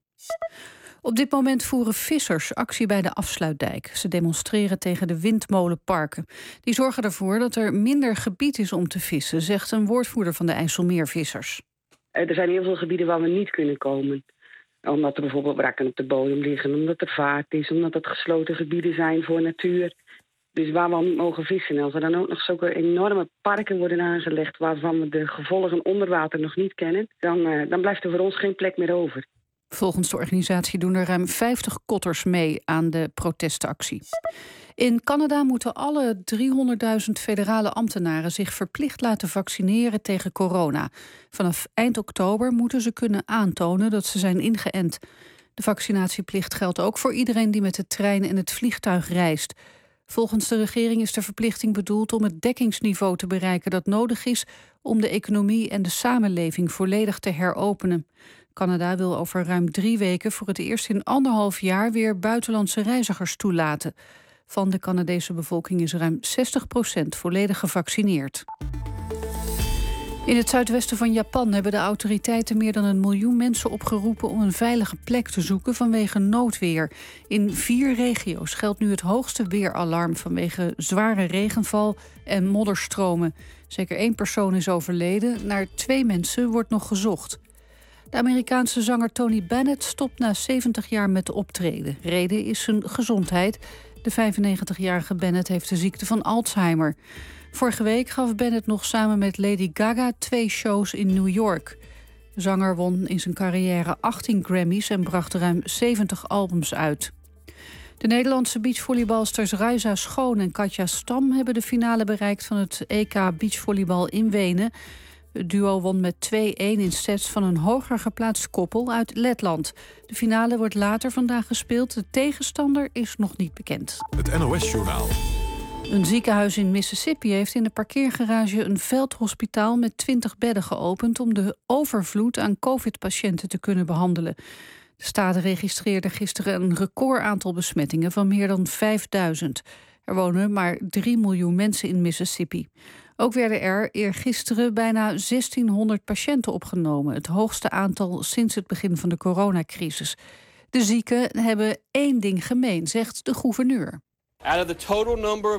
Op dit moment voeren vissers actie bij de Afsluitdijk. Ze demonstreren tegen de windmolenparken. Die zorgen ervoor dat er minder gebied is om te vissen, zegt een woordvoerder van de IJsselmeervissers.
Er zijn heel veel gebieden waar we niet kunnen komen. Omdat er bijvoorbeeld wrakken op de bodem liggen, omdat er vaart is, omdat het gesloten gebieden zijn voor natuur. Dus waar we al niet mogen vissen. En als er dan ook nog zulke enorme parken worden aangelegd waarvan we de gevolgen onder water nog niet kennen, dan blijft er voor ons geen plek meer over.
Volgens de organisatie doen er ruim 50 kotters mee aan de protestactie. In Canada moeten alle 300.000 federale ambtenaren zich verplicht laten vaccineren tegen corona. Vanaf eind oktober moeten ze kunnen aantonen dat ze zijn ingeënt. De vaccinatieplicht geldt ook voor iedereen die met de trein en het vliegtuig reist. Volgens de regering is de verplichting bedoeld om het dekkingsniveau te bereiken dat nodig is om de economie en de samenleving volledig te heropenen. Canada wil over ruim 3 weken voor het eerst in 1,5 jaar weer buitenlandse reizigers toelaten. Van de Canadese bevolking is ruim 60% volledig gevaccineerd. In het zuidwesten van Japan hebben de autoriteiten meer dan 1 miljoen mensen opgeroepen om een veilige plek te zoeken vanwege noodweer. In 4 regio's geldt nu het hoogste weeralarm vanwege zware regenval en modderstromen. Zeker 1 persoon is overleden, naar 2 mensen wordt nog gezocht. De Amerikaanse zanger Tony Bennett stopt na 70 jaar met optreden. Reden is zijn gezondheid. De 95-jarige Bennett heeft de ziekte van Alzheimer. Vorige week gaf Bennett nog samen met Lady Gaga 2 shows in New York. De zanger won in zijn carrière 18 Grammys en bracht ruim 70 albums uit. De Nederlandse beachvolleybalsters Raiza Schoon en Katja Stam hebben de finale bereikt van het EK beachvolleybal in Wenen. Het duo won met 2-1 in sets van een hoger geplaatst koppel uit Letland. De finale wordt later vandaag gespeeld. De tegenstander is nog niet bekend.
Het NOS-journaal.
Een ziekenhuis in Mississippi heeft in de parkeergarage een veldhospitaal met 20 bedden geopend om de overvloed aan COVID-patiënten te kunnen behandelen. De staat registreerde gisteren een recordaantal besmettingen van meer dan 5000. Er wonen maar 3 miljoen mensen in Mississippi. Ook werden er eergisteren bijna 1600 patiënten opgenomen. Het hoogste aantal sinds het begin van de coronacrisis. De zieken hebben 1 ding gemeen, zegt de gouverneur.
Out of the total number of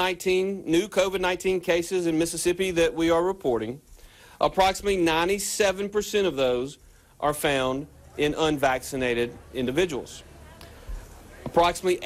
new COVID-19 cases in Mississippi that we are reporting, approximately 97% of those are found in unvaccinated individuals. Approximately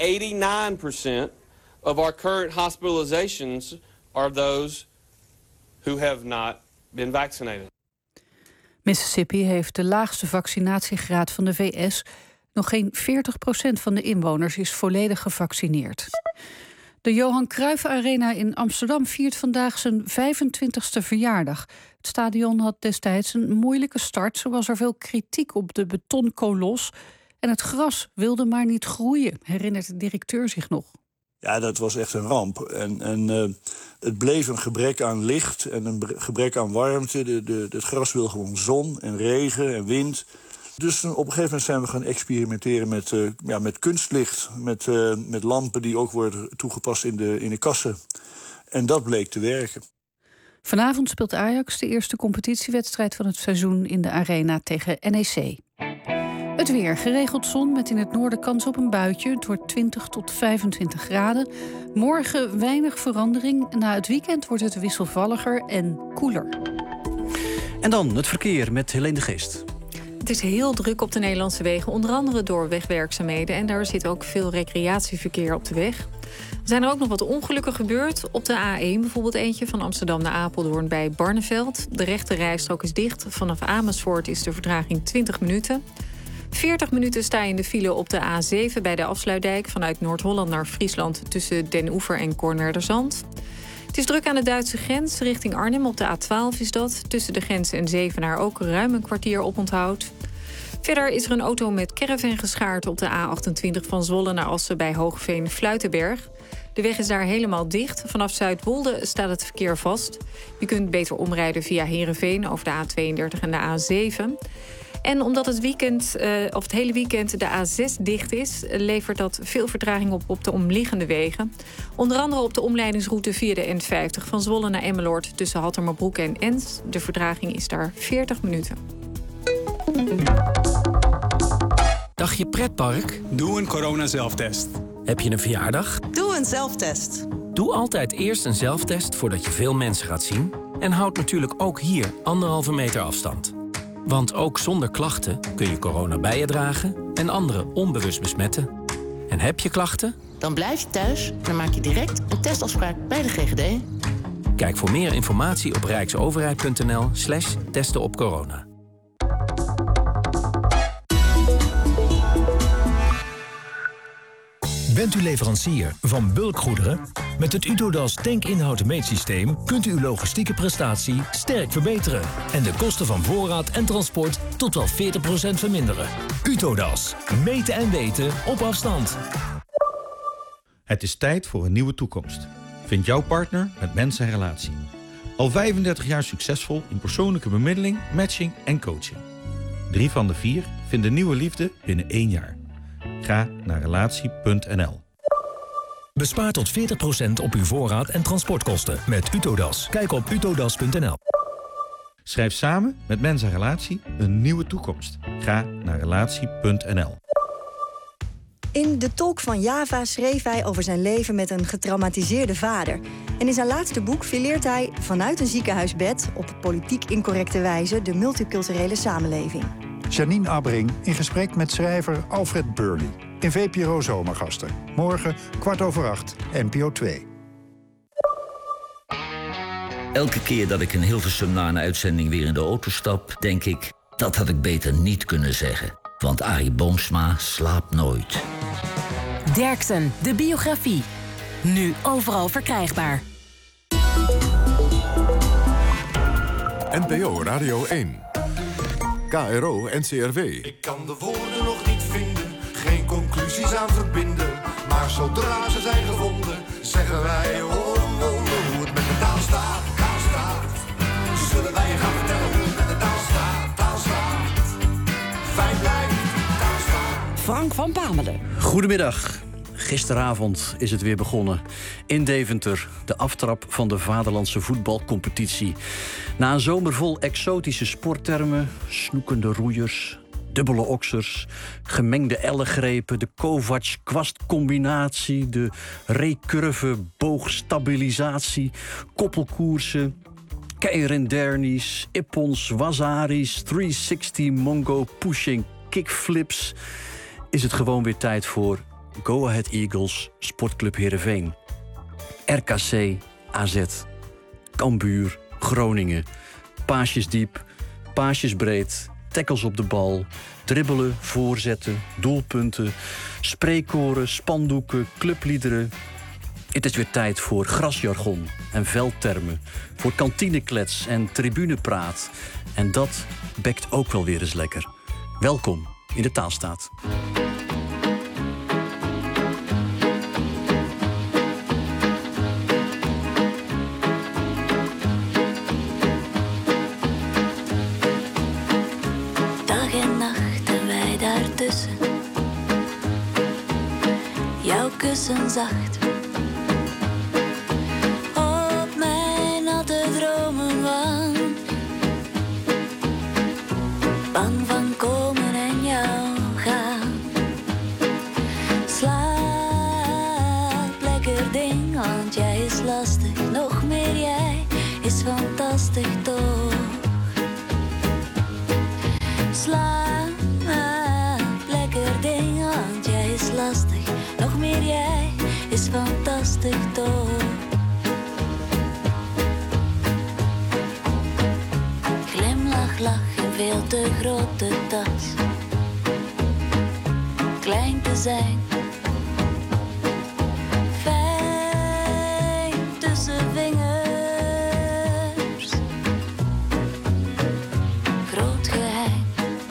89% of our current hospitalizations are those who have not been vaccinated.
Mississippi heeft de laagste vaccinatiegraad van de VS. Nog geen 40% van de inwoners is volledig gevaccineerd. De Johan Cruijff Arena in Amsterdam viert vandaag zijn 25e verjaardag. Het stadion had destijds een moeilijke start. Zo was er veel kritiek op de betonkolos. En het gras wilde maar niet groeien, herinnert de directeur zich nog.
Ja, dat was echt een ramp. En het bleef een gebrek aan licht en een gebrek aan warmte. Het gras wil gewoon zon en regen en wind. Dus op een gegeven moment zijn we gaan experimenteren met kunstlicht. Met lampen die ook worden toegepast in de kassen. En dat bleek te werken.
Vanavond speelt Ajax de eerste competitiewedstrijd van het seizoen in de Arena tegen NEC. Het weer, geregeld zon met in het noorden kans op een buitje. Het wordt 20 tot 25 graden. Morgen weinig verandering. Na het weekend wordt het wisselvalliger en koeler.
En dan het verkeer met Helene de Geest.
Het is heel druk op de Nederlandse wegen, onder andere door wegwerkzaamheden. En daar zit ook veel recreatieverkeer op de weg. Er zijn er ook nog wat ongelukken gebeurd. Op de A1 bijvoorbeeld eentje van Amsterdam naar Apeldoorn bij Barneveld. De rechte rijstrook is dicht. Vanaf Amersfoort is de vertraging 20 minuten. 40 minuten sta je in de file op de A7 bij de Afsluitdijk vanuit Noord-Holland naar Friesland tussen Den Oever en Cornerderzand. Het is druk aan de Duitse grens, richting Arnhem. Op de A12 is dat. Tussen de grens en Zevenaar ook ruim een kwartier oponthoud. Verder is er een auto met caravan geschaard op de A28 van Zwolle naar Assen bij Hoogveen-Fluitenberg. De weg is daar helemaal dicht. Vanaf Zuidwolde staat het verkeer vast. Je kunt beter omrijden via Heerenveen over de A32 en de A7. En omdat het hele weekend de A6 dicht is, levert dat veel vertraging op de omliggende wegen. Onder andere op de omleidingsroute via de N50 van Zwolle naar Emmeloord tussen Hattemerbroek en Ens. De vertraging is daar 40 minuten.
Dagje pretpark? Doe een corona-zelftest. Heb je een verjaardag?
Doe een zelftest.
Doe altijd eerst een zelftest voordat je veel mensen gaat zien. En houd natuurlijk ook hier 1,5 meter afstand. Want ook zonder klachten kun je corona bij je dragen en anderen onbewust besmetten. En heb je klachten?
Dan blijf je thuis en dan maak je direct een testafspraak bij de GGD.
Kijk voor meer informatie op rijksoverheid.nl/testen op corona.
Bent u leverancier van bulkgoederen? Met het Utodas tankinhoud-meetsysteem kunt u uw logistieke prestatie sterk verbeteren en de kosten van voorraad en transport tot wel 40% verminderen. Utodas. Meten en weten op afstand.
Het is tijd voor een nieuwe toekomst. Vind jouw partner met Mens en Relatie. Al 35 jaar succesvol in persoonlijke bemiddeling, matching en coaching. 3 van de 4 vinden nieuwe liefde binnen 1 jaar. Ga naar relatie.nl.
Bespaar tot 40% op uw voorraad en transportkosten met Utodas. Kijk op utodas.nl.
Schrijf samen met Mens en Relatie een nieuwe toekomst. Ga naar relatie.nl.
In De Tolk van Java schreef hij over zijn leven met een getraumatiseerde vader. En in zijn laatste boek fileert hij vanuit een ziekenhuisbed op politiek incorrecte wijze de multiculturele samenleving.
Janine Abbring in gesprek met schrijver Alfred Burley. In VPRO Zomergasten. Morgen 7:15, NPO 2.
Elke keer dat ik in Hilversum na een uitzending weer in de auto stap, denk ik, dat had ik beter niet kunnen zeggen. Want Arie Boomsma slaapt nooit.
Derksen, de biografie. Nu overal verkrijgbaar.
NPO Radio 1. KRO NCRW.
Ik kan de woorden nog niet vinden, geen conclusies aan verbinden. Maar zodra ze zijn gevonden, zeggen wij hoe het met de taal staat, zullen wij je gaan vertellen hoe het met de taal staat. Fijn blijft, taal staat.
Frank van Pamelen.
Goedemiddag. Gisteravond is het weer begonnen. In Deventer, de aftrap van de vaderlandse voetbalcompetitie. Na een zomer vol exotische sporttermen, snoekende roeiers, dubbele oksers, gemengde ellegrepen, de Kovacs-kwastcombinatie, de recurve boogstabilisatie, koppelkoersen, keirendernies, ippons, wazaris, 360 mongo pushing kickflips, is het gewoon weer tijd voor Go Ahead Eagles, Sportclub Heerenveen, RKC, AZ, Cambuur, Groningen, paasjes diep, paasjes breed, tackles op de bal, dribbelen, voorzetten, doelpunten, spreekkoren, spandoeken, clubliederen. Het is weer tijd voor grasjargon en veldtermen, voor kantineklets en tribunepraat. En dat bekt ook wel weer eens lekker. Welkom in de Taalstaat.
Dag en nacht en wij daartussen. Jouw kussen zacht. Op mijn natte dromenwang. Bang van komen en jou gaan. Slaap lekker ding, want jij is lastig. Nog meer jij is fantastisch toch. Slaap lekker ding, want jij is lastig. Nog meer jij is fantastisch toch. Glimlach, lach in veel te grote tas. Klein te zijn. Fijn tussen vingers. Groot geheim.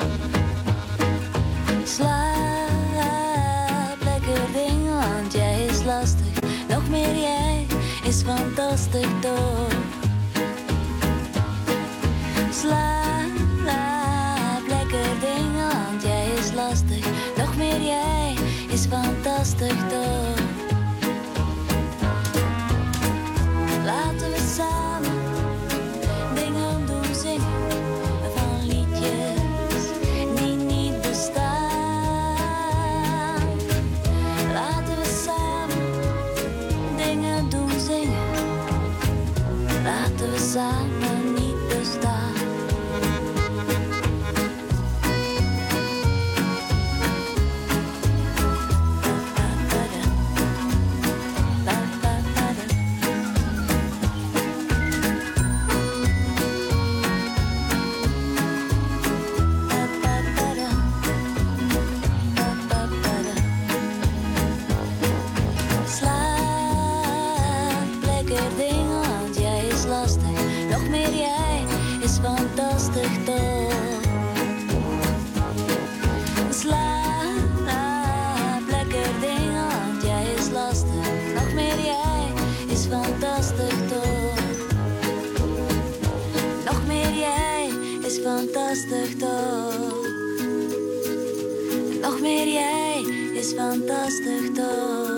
Slaap lekker ding, want jij is lastig. Nog meer jij is fantastisch toch. Slaap lekker ding, want jij is lastig. Nog meer jij is fantastisch toch. Laten we samen dingen doen, zingen van liedjes die niet bestaan. Laten we samen dingen doen, zingen. Laten we samen niet bestaan. Slaap lekker ding, want jij is lastig. Nog meer jij is fantastisch toch. Slaap lekker ding, want jij is lastig. Nog meer jij is fantastisch toch. Nog meer jij is fantastisch toch. Nog meer jij is fantastisch toch.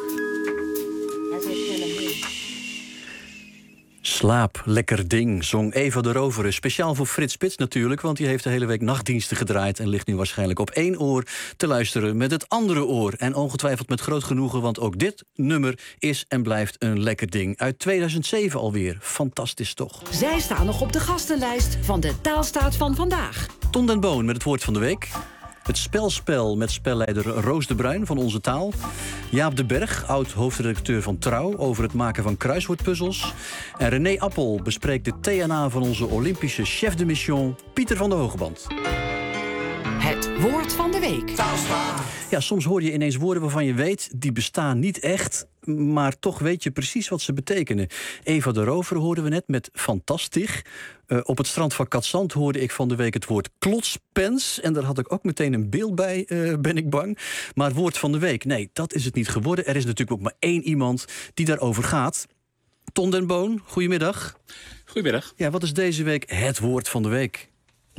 Slaap, lekker ding, zong Eva de Rovere. Speciaal voor Frits Spits natuurlijk, want die heeft de hele week nachtdiensten gedraaid en ligt nu waarschijnlijk op één oor te luisteren met het andere oor. En ongetwijfeld met groot genoegen, want ook dit nummer is en blijft een lekker ding. Uit 2007 alweer. Fantastisch toch?
Zij staan nog op de gastenlijst van de Taalstaat van vandaag.
Ton den Boon met het woord van de week. Het spelspel met spelleider Roos de Bruin van Onze Taal. Jaap de Berg, oud-hoofdredacteur van Trouw, over het maken van kruiswoordpuzzels. En René Appel bespreekt de TNA van onze Olympische chef de mission, Pieter van de Hogeband.
Het woord van de week.
Ja, soms hoor je ineens woorden waarvan je weet, die bestaan niet echt, maar toch weet je precies wat ze betekenen. Eva de Rover hoorden we net met fantastisch. Op het strand van Katzand hoorde ik van de week het woord klotspens. En daar had ik ook meteen een beeld bij, ben ik bang. Maar het woord van de week, nee, dat is het niet geworden. Er is natuurlijk ook maar één iemand die daarover gaat. Ton den Boon, goedemiddag.
Goedemiddag.
Ja, wat is deze week het woord van de week?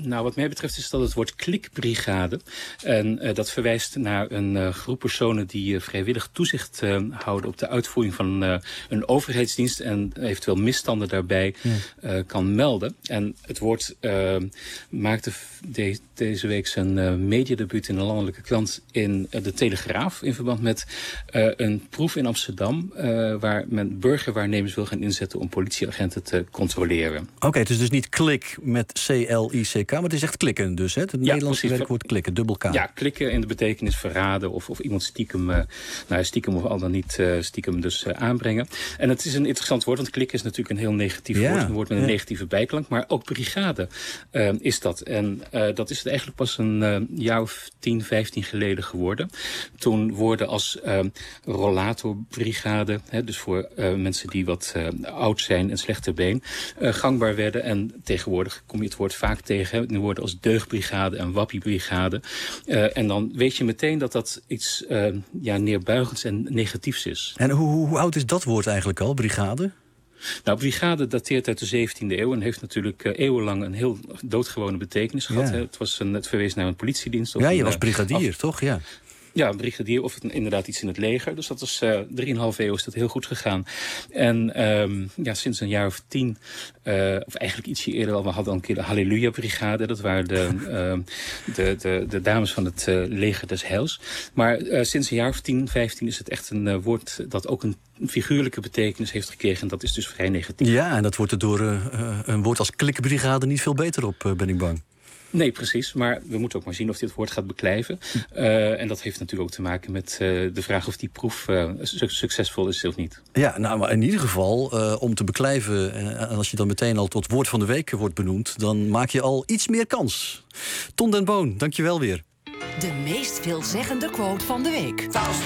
Nou, wat mij betreft is dat het woord klikbrigade. En dat verwijst naar een groep personen die vrijwillig toezicht houden op de uitvoering van een overheidsdienst en eventueel misstanden daarbij kan melden. En het woord maakte deze week zijn mediadebuut in een landelijke krant in de Telegraaf in verband met een proef in Amsterdam waar men burgerwaarnemers wil gaan inzetten om politieagenten te controleren.
Oké, het is dus niet klik met C-L-I-C-K, maar het is echt klikken dus, hè? Het Nederlandse werkwoord klikken, dubbel K.
Ja, klikken in de betekenis verraden of iemand stiekem of al dan niet stiekem dus aanbrengen. En het is een interessant woord, want klikken is natuurlijk een heel negatief woord. Een woord met een negatieve bijklank, maar ook brigade is dat. En dat is het eigenlijk pas een jaar of 10, 15 geleden geworden. Toen woorden als rollatorbrigade, dus voor mensen die wat oud zijn en slechte been, gangbaar werden. En tegenwoordig kom je het woord vaak tegen in woorden als deugdbrigade en wappiebrigade. En dan weet je meteen dat dat iets neerbuigends en negatiefs is.
En hoe oud is dat woord eigenlijk al, brigade?
Nou, brigade dateert uit de 17e eeuw en heeft natuurlijk eeuwenlang een heel doodgewone betekenis gehad.
Ja.
Het verwees naar een politiedienst. Of
je was brigadier, toch? Ja.
Ja, brigadier of inderdaad iets in het leger. Dus dat is 3,5 eeuw is dat heel goed gegaan. En sinds een jaar of 10, of eigenlijk ietsje eerder al, we hadden al een keer de Halleluja-brigade. Dat waren de dames van het leger des heils. Maar sinds een jaar of 10, 15 is het echt een woord dat ook een figuurlijke betekenis heeft gekregen. En dat is dus vrij negatief.
Ja, en dat wordt er door een woord als klikbrigade niet veel beter op, ben ik bang.
Nee, precies. Maar we moeten ook maar zien of dit woord gaat beklijven. En dat heeft natuurlijk ook te maken met de vraag of die proef succesvol is of niet.
Ja, nou, maar in ieder geval om te beklijven, en als je dan meteen al tot woord van de week wordt benoemd, dan maak je al iets meer kans. Ton den Boon, dankjewel weer.
De meest veelzeggende quote van de week.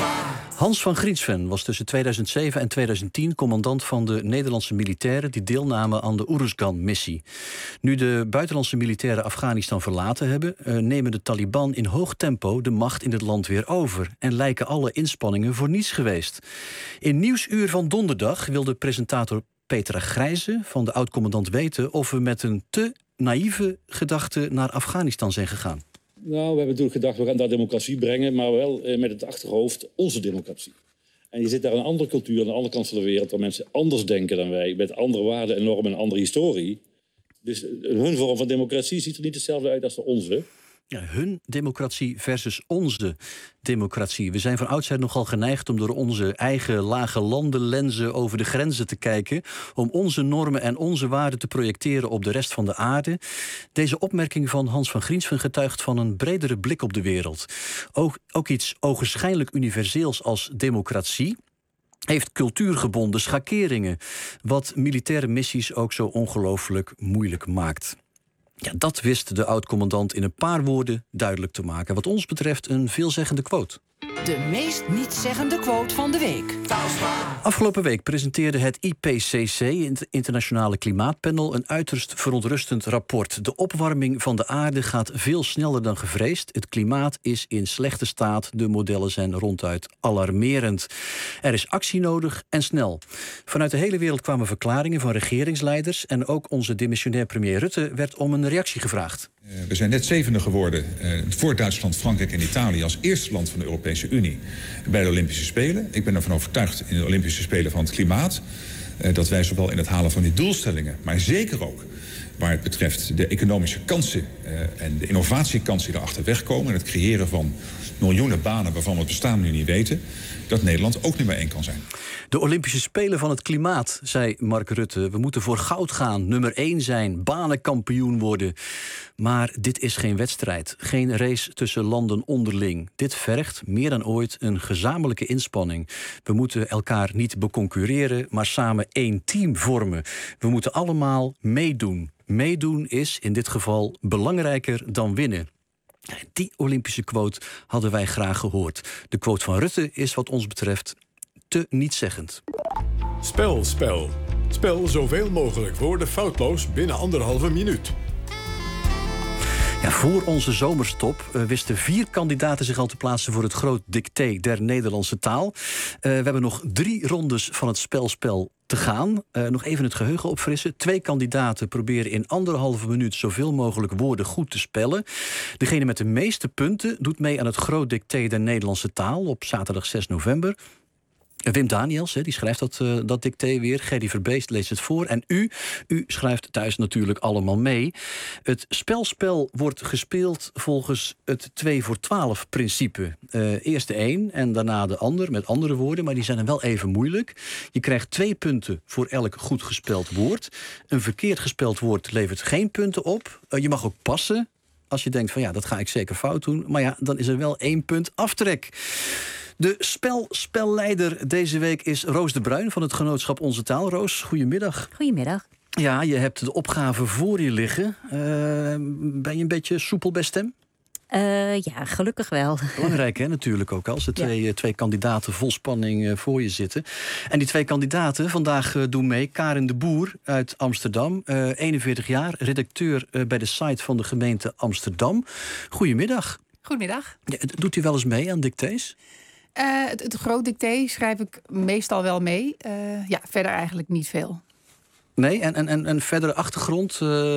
Hans van Griensven was tussen 2007 en 2010 commandant van de Nederlandse militairen die deelnamen aan de Uruzgan-missie. Nu de buitenlandse militairen Afghanistan verlaten hebben, nemen de Taliban in hoog tempo de macht in het land weer over en lijken alle inspanningen voor niets geweest. In Nieuwsuur van donderdag wilde presentator Petra Grijze van de oud-commandant weten of we met een te naïeve gedachte naar Afghanistan zijn gegaan.
Nou, we hebben natuurlijk gedacht, we gaan daar democratie brengen, maar wel met het achterhoofd onze democratie. En je zit daar in een andere cultuur, aan de andere kant van de wereld, waar mensen anders denken dan wij, met andere waarden en normen en een andere historie. Dus hun vorm van democratie ziet er niet hetzelfde uit als de onze.
Ja, hun democratie versus onze democratie. We zijn van oudsher nogal geneigd om door onze eigen lage landenlenzen over de grenzen te kijken, om onze normen en onze waarden te projecteren op de rest van de aarde. Deze opmerking van Hans van Griensven getuigt van een bredere blik op de wereld. Ook iets ogenschijnlijk universeels als democratie heeft cultuurgebonden schakeringen, wat militaire missies ook zo ongelooflijk moeilijk maakt. Ja, dat wist de oud-commandant in een paar woorden duidelijk te maken. Wat ons betreft een veelzeggende quote.
De meest nietszeggende quote van de week.
Afgelopen week presenteerde het IPCC, het Internationale Klimaatpanel, een uiterst verontrustend rapport. De opwarming van de aarde gaat veel sneller dan gevreesd. Het klimaat is in slechte staat. De modellen zijn ronduit alarmerend. Er is actie nodig en snel. Vanuit de hele wereld kwamen verklaringen van regeringsleiders en ook onze demissionair premier Rutte werd om een reactie gevraagd.
We zijn net 7e geworden voor Duitsland, Frankrijk en Italië als eerste land van de Europese Unie bij de Olympische Spelen. Ik ben ervan overtuigd in de Olympische Spelen van het klimaat dat wij zowel in het halen van die doelstellingen, maar zeker ook waar het betreft de economische kansen en de innovatiekansen die erachter wegkomen en het creëren van miljoenen banen waarvan we het bestaan nu niet weten, dat Nederland ook nummer 1 kan zijn.
De Olympische Spelen van het klimaat, zei Mark Rutte. We moeten voor goud gaan, nummer 1 zijn, banenkampioen worden. Maar dit is geen wedstrijd, geen race tussen landen onderling. Dit vergt meer dan ooit een gezamenlijke inspanning. We moeten elkaar niet beconcurreren, maar samen één team vormen. We moeten allemaal meedoen. Meedoen is in dit geval belangrijker dan winnen. Die Olympische quote hadden wij graag gehoord. De quote van Rutte is wat ons betreft te nietszeggend.
Spel. Spel zoveel mogelijk woorden foutloos binnen 1,5 minuut.
Ja, voor onze zomerstop wisten 4 kandidaten zich al te plaatsen voor het groot dicté der Nederlandse taal. We hebben nog 3 rondes van het spel te gaan. Nog even het geheugen opfrissen. 2 kandidaten proberen in 1,5 minuut zoveel mogelijk woorden goed te spellen. Degene met de meeste punten doet mee aan het Groot Dicté der Nederlandse taal op zaterdag 6 november. Wim Daniels, die schrijft dat dicté weer. Gerry Verbeest leest het voor. En u schrijft thuis natuurlijk allemaal mee. Het spel wordt gespeeld volgens het 2 voor 12 principe. Eerst de een en daarna de ander met andere woorden. Maar die zijn dan wel even moeilijk. Je krijgt 2 punten voor elk goed gespeld woord. Een verkeerd gespeld woord levert geen punten op. Je mag ook passen. Als je denkt van ja, dat ga ik zeker fout doen. Maar ja, dan is er wel 1 punt aftrek. De spelleider deze week is Roos de Bruin van het genootschap Onze Taal. Roos, goedemiddag.
Goedemiddag.
Ja, je hebt de opgave voor je liggen. Ben je een beetje soepel bij stem?
Ja, gelukkig wel.
Belangrijk, hè, natuurlijk ook als er twee kandidaten vol spanning voor je zitten. En die 2 kandidaten vandaag doen mee. Karin de Boer uit Amsterdam, 41 jaar, redacteur bij de site van de gemeente Amsterdam. Goedemiddag.
Goedemiddag.
Ja, doet u wel eens mee aan dictées?
Het groot dicté schrijf ik meestal wel mee. Verder eigenlijk niet veel.
Nee, en verdere achtergrond?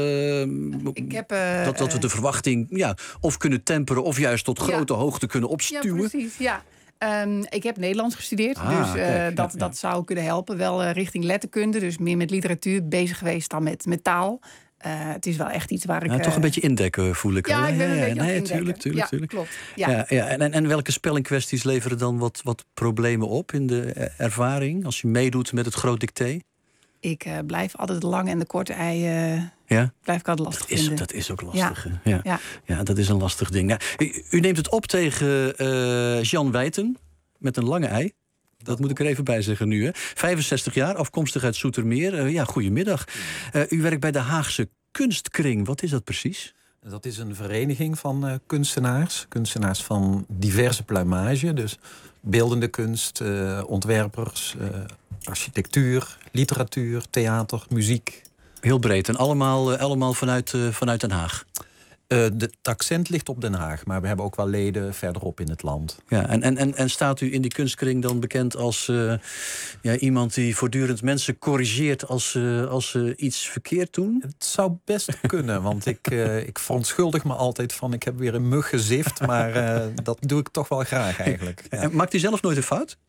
Ik heb,
dat we de verwachting of kunnen temperen of juist tot grote hoogte kunnen opstuwen.
Ja, precies, ja. Ik heb Nederlands gestudeerd, dus dat zou kunnen helpen. Wel richting letterkunde, dus meer met literatuur bezig geweest dan met taal. Het is wel echt iets waar ik...
toch een beetje indekken, voel ik.
Ja, ik ben een beetje aan het indekken.
Tuurlijk.
Klopt.
Ja. En welke spellingkwesties leveren dan wat problemen op in de ervaring als je meedoet met het groot dicté?
Ik blijf altijd de lange en de korte ei blijf ik altijd lastig vinden.
Dat is ook lastig. Ja, dat is een lastig ding. Ja, u neemt het op tegen Jan Wijten met een lange ei. Dat moet ik er even bij zeggen nu. Hè. 65 jaar, afkomstig uit Zoetermeer. Goedemiddag. U werkt bij de Haagse Kunstkring. Wat is dat precies?
Dat is een vereniging van kunstenaars. Kunstenaars van diverse pluimage. Dus beeldende kunst, ontwerpers, architectuur, literatuur, theater, muziek.
Heel breed en allemaal vanuit Den Haag?
Het accent ligt op Den Haag, maar we hebben ook wel leden verderop in het land.
Ja, en staat u in die kunstkring dan bekend als iemand die voortdurend mensen corrigeert als ze iets verkeerd doen?
Het zou best kunnen, want ik verontschuldig me altijd van ik heb weer een mug gezift, maar dat doe ik toch wel graag eigenlijk. Ja.
En maakt u zelf nooit een fout?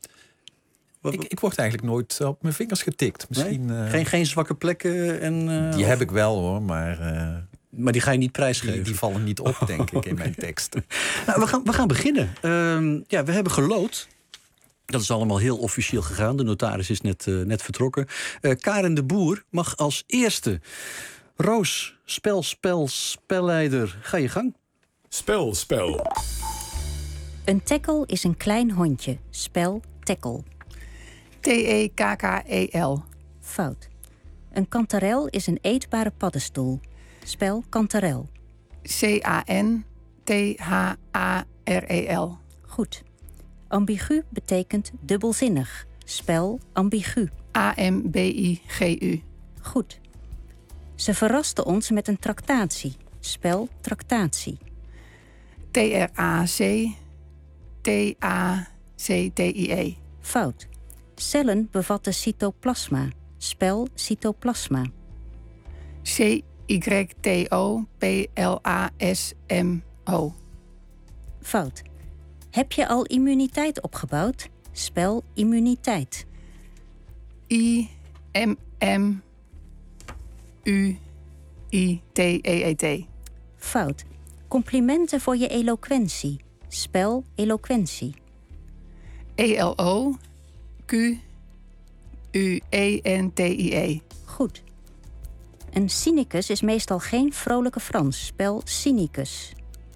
Ik word eigenlijk nooit op mijn vingers getikt. Misschien,
nee? Geen zwakke plekken?
Die heb ik wel hoor,
maar die ga je niet prijsgeven?
Die vallen niet op, denk ik, in mijn teksten.
Nou, we gaan beginnen. We hebben geloot. Dat is allemaal heel officieel gegaan. De notaris is net vertrokken. Karin de Boer mag als eerste. Roos, spelleider, ga je gang.
Spel.
Een tekkel is een klein hondje. Spel tekkel.
Tekkel.
Fout. Een kantarel is een eetbare paddenstoel. Spel kantarel.
Cantarel.
Goed. Ambigu betekent dubbelzinnig. Spel ambigu.
Ambigu.
Goed. Ze verraste ons met een tractatie. Spel tractatie.
Tractie.
Fout. Cellen bevatten cytoplasma. Spel cytoplasma.
Cytoplasmo.
Fout. Heb je al immuniteit opgebouwd? Spel immuniteit.
IMMUITEET.
Fout. Complimenten voor je eloquentie. Spel eloquentie.
ELOQUENTIE.
Goed. Een cynicus is meestal geen vrolijke Frans. Spel cynicus.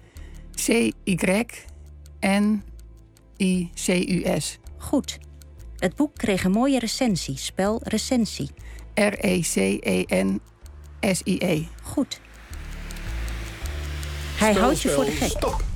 CYNICUS.
Goed. Het boek kreeg een mooie recensie. Spel recensie.
RECENSIE.
Goed. Hij houdt je voor de gek.
Stop.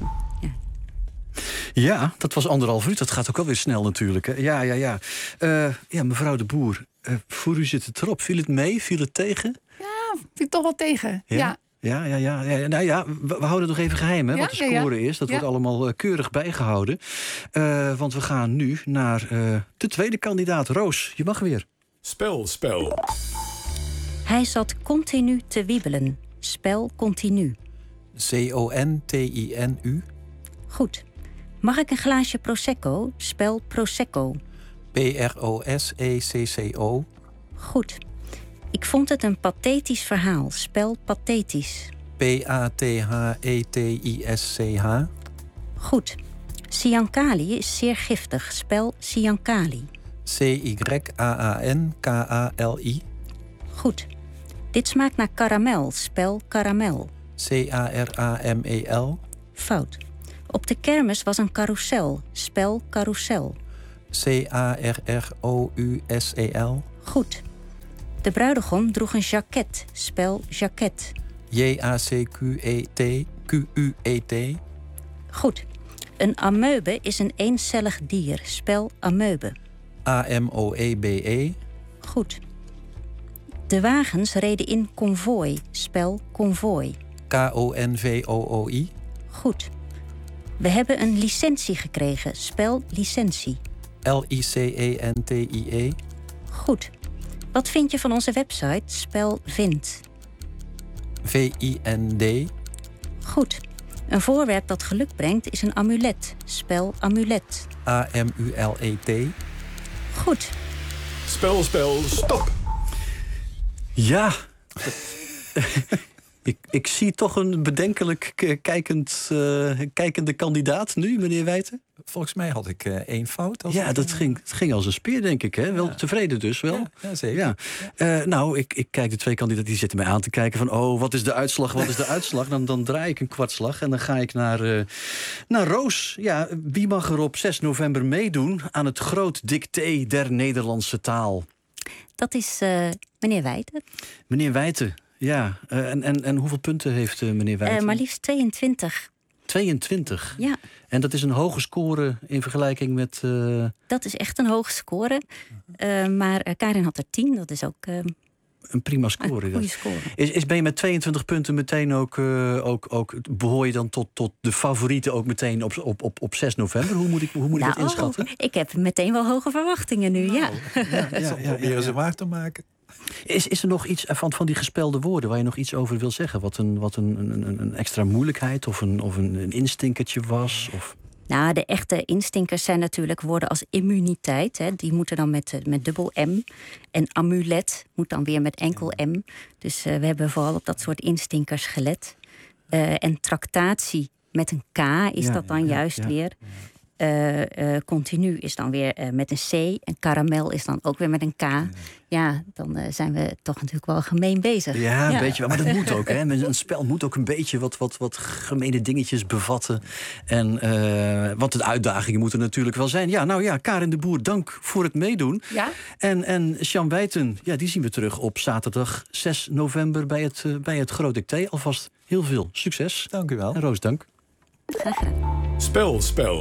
Ja, dat was 1,5 uur. Dat gaat ook alweer snel natuurlijk. Hè. Ja. Mevrouw de Boer, voor u zit het erop. Viel het mee? Viel het tegen?
Ja, viel toch wel tegen. Ja.
Ja. Nou ja, we houden het nog even geheim, hè, wat de score is. Dat wordt allemaal keurig bijgehouden. Want we gaan nu naar de tweede kandidaat. Roos, je mag weer.
Spel.
Hij zat continu te wiebelen. Spel continu.
CONTINU.
Goed. Mag ik een glaasje Prosecco? Spel Prosecco.
PROSECCO.
Goed. Ik vond het een pathetisch verhaal. Spel pathetisch.
PATHETISCH.
Goed. Siankali is zeer giftig. Spel Siankali.
CYAANKALI.
Goed. Dit smaakt naar karamel. Spel karamel.
CARAMEL.
Fout. Op de kermis was een carousel. Spel carousel.
CARROUSEL.
Goed. De bruidegom droeg een jacket. Spel jacket.
JACQET.
Goed. Een amoebe is een eencellig dier. Spel amoebe.
AMOEBE.
Goed. De wagens reden in konvooi. Spel konvooi.
KONVOOI.
Goed. We hebben een licentie gekregen. Spel licentie.
LICENTIE.
Goed. Wat vind je van onze website? Spel vind.
VIND.
Goed. Een voorwerp dat geluk brengt is een amulet. Spel amulet.
AMULET.
Goed.
Spel, stop.
Ja. Ik zie toch een bedenkelijk kijkende kandidaat nu, meneer Wijten.
Volgens mij had ik 1 fout.
Ja, het ging als een speer, denk ik. Hè? Wel tevreden dus, wel?
Ja, zeker.
Ja. Nou, ik kijk de 2 kandidaten, die zitten mij aan te kijken van... oh, wat is de uitslag, Dan draai ik een kwartslag en dan ga ik naar Roos. Ja, wie mag er op 6 november meedoen aan het groot dicté der Nederlandse taal?
Dat is meneer Wijten.
Meneer Wijten, ja. En hoeveel punten heeft meneer Wijten?
Maar liefst 22.
22?
Ja.
En dat is een hoge score in vergelijking met...
Dat is echt een hoge score. Maar Karin had er 10, dat is ook...
een prima score.
Een goede score.
Ben je met 22 punten meteen ook behoor je dan tot de favorieten ook meteen op 6 november? Hoe moet ik dat inschatten?
Ik heb meteen wel hoge verwachtingen nu, ja.
Proberen ze waar te maken.
Is er nog iets van die gespelde woorden waar je nog iets over wil zeggen? Wat een extra moeilijkheid of een instinkertje was? Of...
Nou, de echte instinkers zijn natuurlijk woorden als immuniteit. Hè. Die moeten dan met dubbel M. En amulet moet dan weer met enkel M. Dus we hebben vooral op dat soort instinkers gelet. En tractatie met een K is dat dan juist weer. Continu is dan weer met een C. En karamel is dan ook weer met een K. Ja, dan zijn we toch natuurlijk wel gemeen bezig.
Ja, een beetje. Maar dat moet ook. Hè? Een spel moet ook een beetje wat gemene dingetjes bevatten. Want de uitdagingen moeten natuurlijk wel zijn. Ja, nou ja, Karin de Boer, dank voor het meedoen.
Ja?
En Jean Wijten, ja, die zien we terug op zaterdag 6 november bij het Groot Dicté. Alvast heel veel succes.
Dank u wel.
En Roos, dank.
Graag gedaan.
Spel.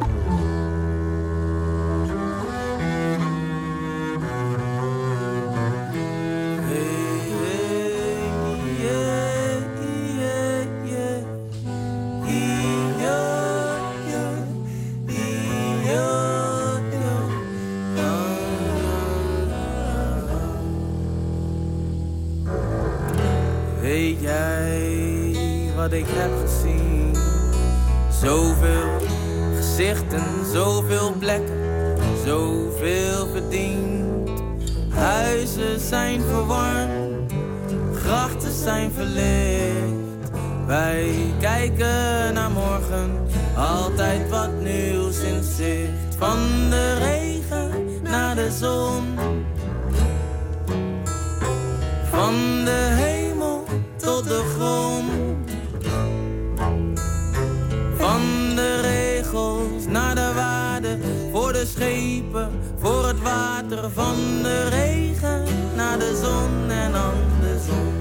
Weet jij wat ik heb gezien? Zoveel gezichten, zoveel plekken, zoveel verdiend. Huizen zijn verwarmd, grachten zijn verlicht. Wij kijken naar morgen, altijd wat nieuws in zicht. Van de regen naar de zon, van de hemel tot de grond. Van de regels naar de waarde, voor de schepen, voor het water. Van de regen naar de zon en andersom.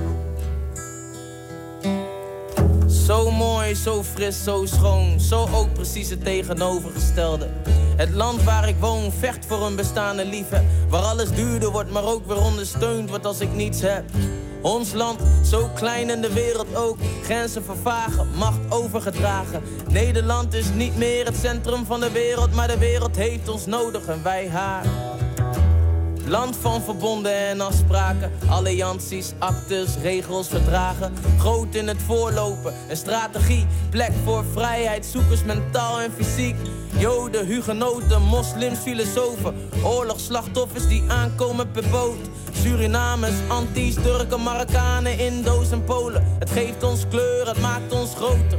Zo mooi, zo fris, zo schoon, zo ook precies het tegenovergestelde. Het land waar ik woon vecht voor een bestaande liefde, waar alles duurder wordt, maar ook weer ondersteund wordt als ik niets heb. Ons land, zo klein en de wereld ook. Grenzen vervagen, macht overgedragen. Nederland is niet meer het centrum van de wereld, maar de wereld heeft ons nodig en wij haar. Land van verbonden en afspraken, allianties, actes, regels, verdragen. Groot in het voorlopen, een strategie, plek voor vrijheid, zoekers mentaal en fysiek. Joden, hugenoten, moslims, filosofen, oorlogsslachtoffers die aankomen per boot. Surinamers, Antilles, Turken, Marokkanen, Indo's en Polen. Het geeft ons kleur, het maakt ons groter.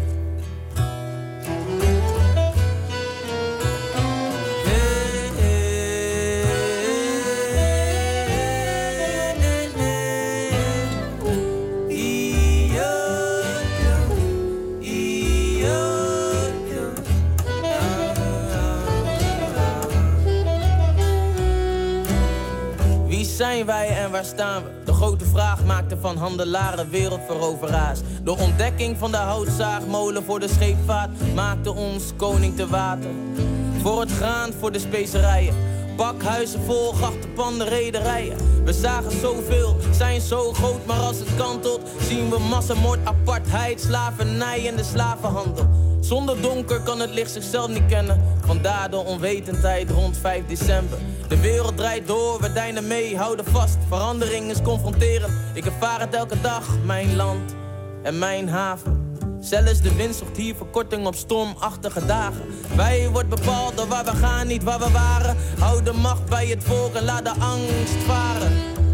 Zijn wij en waar staan we? De grote vraag maakte van handelaren wereldveroveraars. De ontdekking van de houtzaagmolen voor de scheepvaart maakte ons koning te water. Voor het graan, voor de specerijen. Pakhuizen vol, grachtenpanden, rederijen. We zagen zoveel, zijn zo groot, maar als het kantelt zien we massamoord, apartheid, slavernij en de slavenhandel. Zonder donker kan het licht zichzelf niet kennen. Vandaar de onwetendheid rond 5 december. De wereld draait door, we deinen mee, houden vast. Verandering is confronterend. Ik ervaar het elke dag, mijn land en mijn haven. Zelfs de wind zocht hier verkorting op stormachtige dagen. Wij wordt bepaald door waar we gaan, niet waar we waren. Houd de macht bij het volk en laat de angst varen.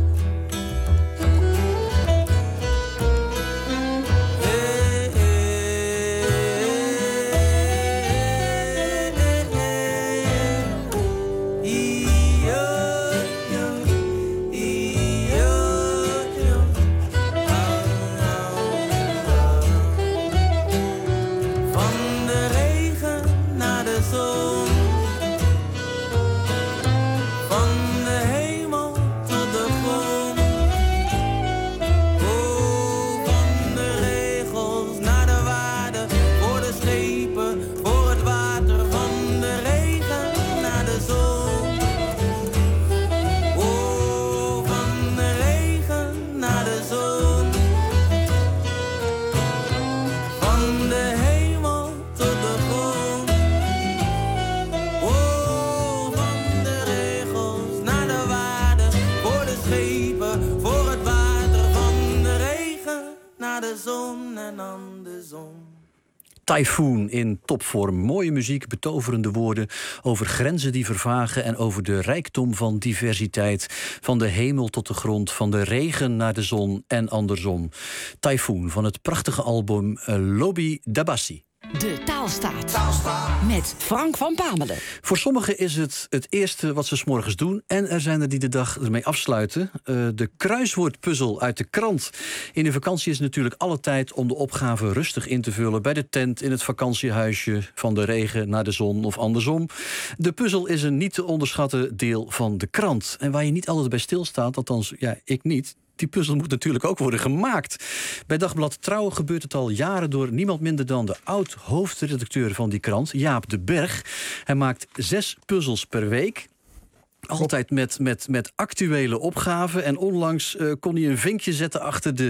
Typhoon in topvorm. Mooie muziek, betoverende woorden over grenzen die vervagen en over de rijkdom van diversiteit. Van de hemel tot de grond, van de regen naar de zon en andersom. Typhoon van het prachtige album Lobby Dabassi.
De Taalstaat. Met Frank van Pamelen.
Voor sommigen is het eerste wat ze 's morgens doen. En er zijn er die de dag ermee afsluiten. De kruiswoordpuzzel uit de krant. In de vakantie is natuurlijk alle tijd om de opgave rustig in te vullen. Bij de tent, in het vakantiehuisje, van de regen naar de zon of andersom. De puzzel is een niet te onderschatten deel van de krant. En waar je niet altijd bij stilstaat, althans ik niet. Die puzzel moet natuurlijk ook worden gemaakt. Bij Dagblad Trouw gebeurt het al jaren door niemand minder dan de oud-hoofdredacteur van die krant, Jaap de Berg. Hij maakt 6 puzzels per week. Altijd met actuele opgaven. En onlangs kon hij een vinkje zetten achter de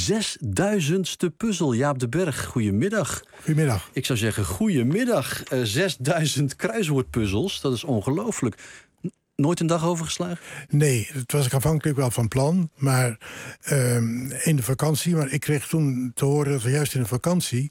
6000ste puzzel. Jaap de Berg, goedemiddag.
Goedemiddag.
Ik zou zeggen, goedemiddag. 6000 kruiswoordpuzzels, dat is ongelooflijk. Nooit een dag overgeslagen?
Nee, dat was ik aanvankelijk wel van plan. Maar in de vakantie, maar ik kreeg toen te horen dat we juist in de vakantie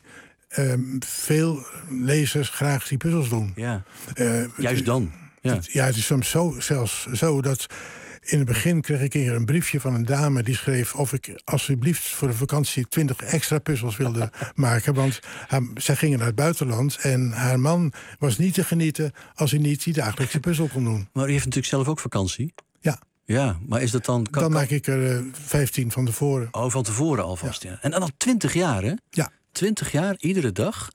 veel lezers graag die puzzels doen.
Ja, juist dan.
Ja, het is soms zelfs zo dat in het begin kreeg ik een briefje van een dame die schreef of ik alsjeblieft voor de vakantie 20 extra puzzels wilde maken. Want zij gingen naar het buitenland en haar man was niet te genieten als hij niet die dagelijkse puzzel kon doen.
Maar u heeft natuurlijk zelf ook vakantie?
Ja.
Ja, maar is dat dan...
Dan maak ik er 15 van tevoren.
Oh, van tevoren alvast, ja. En dan al 20 jaar, hè?
Ja.
20 jaar, iedere dag.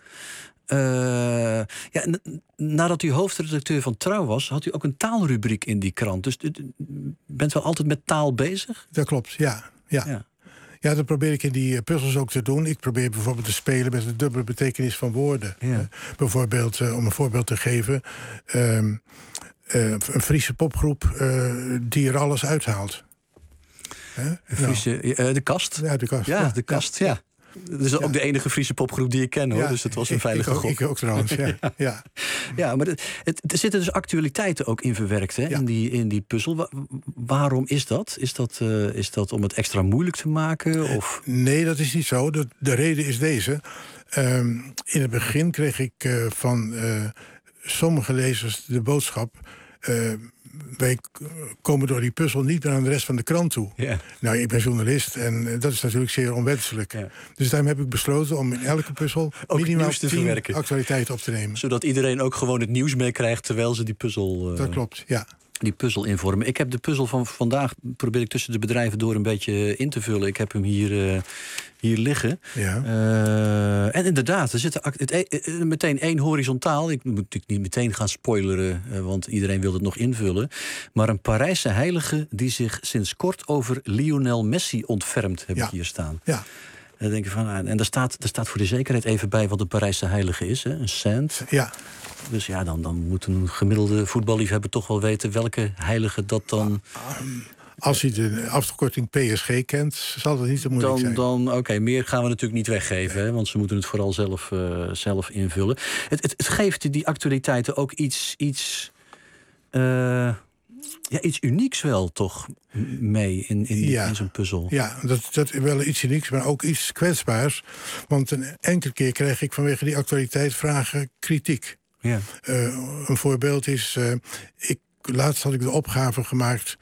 Nadat u hoofdredacteur van Trouw was, had u ook een taalrubriek in die krant. Dus u bent wel altijd met taal bezig?
Dat klopt, ja. Ja, dat probeer ik in die puzzels ook te doen. Ik probeer bijvoorbeeld te spelen met de dubbele betekenis van woorden.
Ja.
Bijvoorbeeld, om een voorbeeld te geven, een Friese popgroep die er alles uithaalt.
De kast?
Ja, de kast.
Ja, de kast, ja. Dat is ook de enige Friese popgroep die ik ken, hoor. Dus het was een veilige gok.
Ik ook trouwens, ja.
Ja, maar er zitten dus actualiteiten ook in verwerkt, hè, in die puzzel. Waarom is dat? Is dat om het extra moeilijk te maken? Of?
Nee, dat is niet zo. De reden is deze. In het begin kreeg ik van sommige lezers de boodschap... wij komen door die puzzel niet meer aan de rest van de krant toe.
Yeah.
Nou, ik ben journalist en dat is natuurlijk zeer onwenselijk. Yeah. Dus daarom heb ik besloten om in elke puzzel minimaal 10 actualiteiten op te nemen.
Zodat iedereen ook gewoon het nieuws meekrijgt terwijl ze die puzzel...
Dat klopt, ja.
Die puzzel invormen. Ik heb de puzzel van vandaag, probeer ik tussen de bedrijven door een beetje in te vullen. Ik heb hem hier liggen.
Ja.
En inderdaad, er zit meteen 1 horizontaal. Ik moet natuurlijk niet meteen gaan spoileren, want iedereen wil het nog invullen. Maar een Parijse heilige die zich sinds kort over Lionel Messi ontfermt, heb ik hier staan.
Ja.
En dan denk ik van, en er staat voor de zekerheid even bij wat een Parijse heilige is, hè? Een saint.
Ja.
Dus ja, dan moet een gemiddelde voetballiefhebber toch wel weten welke heilige dat dan...
Als hij de afkorting PSG kent, zal dat niet te moeilijk zijn.
Oké, meer gaan we natuurlijk niet weggeven, hè, want ze moeten het vooral zelf invullen. Het geeft die actualiteiten ook iets unieks wel, toch, mee in zo'n puzzel. Ja,
dat is wel iets unieks, maar ook iets kwetsbaars. Want een enkele keer kreeg ik vanwege die actualiteit vragen kritiek.
Ja.
Een voorbeeld is, laatst had ik de opgave gemaakt...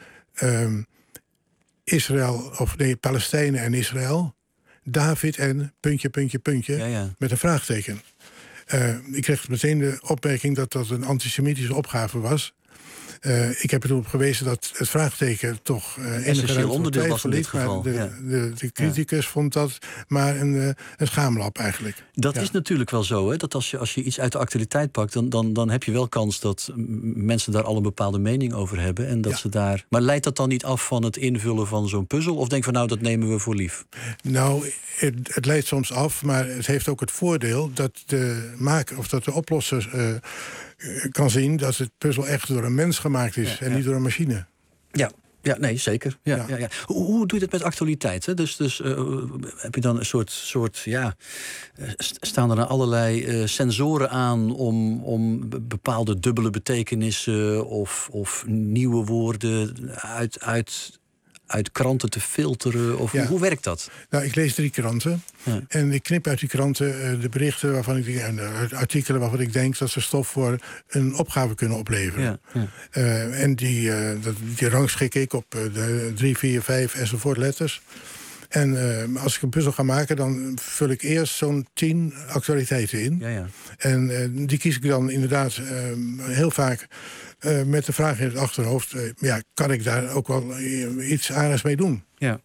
Palestijnen en Israël. David en ... met een vraagteken. Ik kreeg meteen de opmerking dat dat een antisemitische opgave was. Ik heb er toen op gewezen dat het vraagteken toch
essentieel onderdeel was in dit geval.
Maar de criticus vond dat maar een schaamlab eigenlijk.
Dat is natuurlijk wel zo, hè? Dat als je iets uit de actualiteit pakt, dan heb je wel kans dat mensen daar al een bepaalde mening over hebben. En dat ze daar. Maar leidt dat dan niet af van het invullen van zo'n puzzel? Of denk van dat nemen we voor lief?
Nou, het leidt soms af, maar het heeft ook het voordeel dat de oplosser kan zien dat het puzzel echt door een mens gemaakt is en niet door een machine.
Ja, nee, zeker. Ja. Hoe doe je dat met actualiteit? Hè? Dus heb je dan een soort staan er dan allerlei sensoren aan om bepaalde dubbele betekenissen of nieuwe woorden uit kranten te filteren? Of hoe werkt dat?
Nou, ik lees 3 kranten. Ja. En ik knip uit die kranten de berichten de artikelen waarvan ik denk dat ze stof voor een opgave kunnen opleveren. Ja. En die rangschik ik op de 3, 4, 5 enzovoort letters. En als ik een puzzel ga maken, dan vul ik eerst zo'n 10 actualiteiten in. Ja. En die kies ik dan inderdaad heel vaak met de vraag in het achterhoofd... kan ik daar ook wel iets aardigs mee doen?
Ja.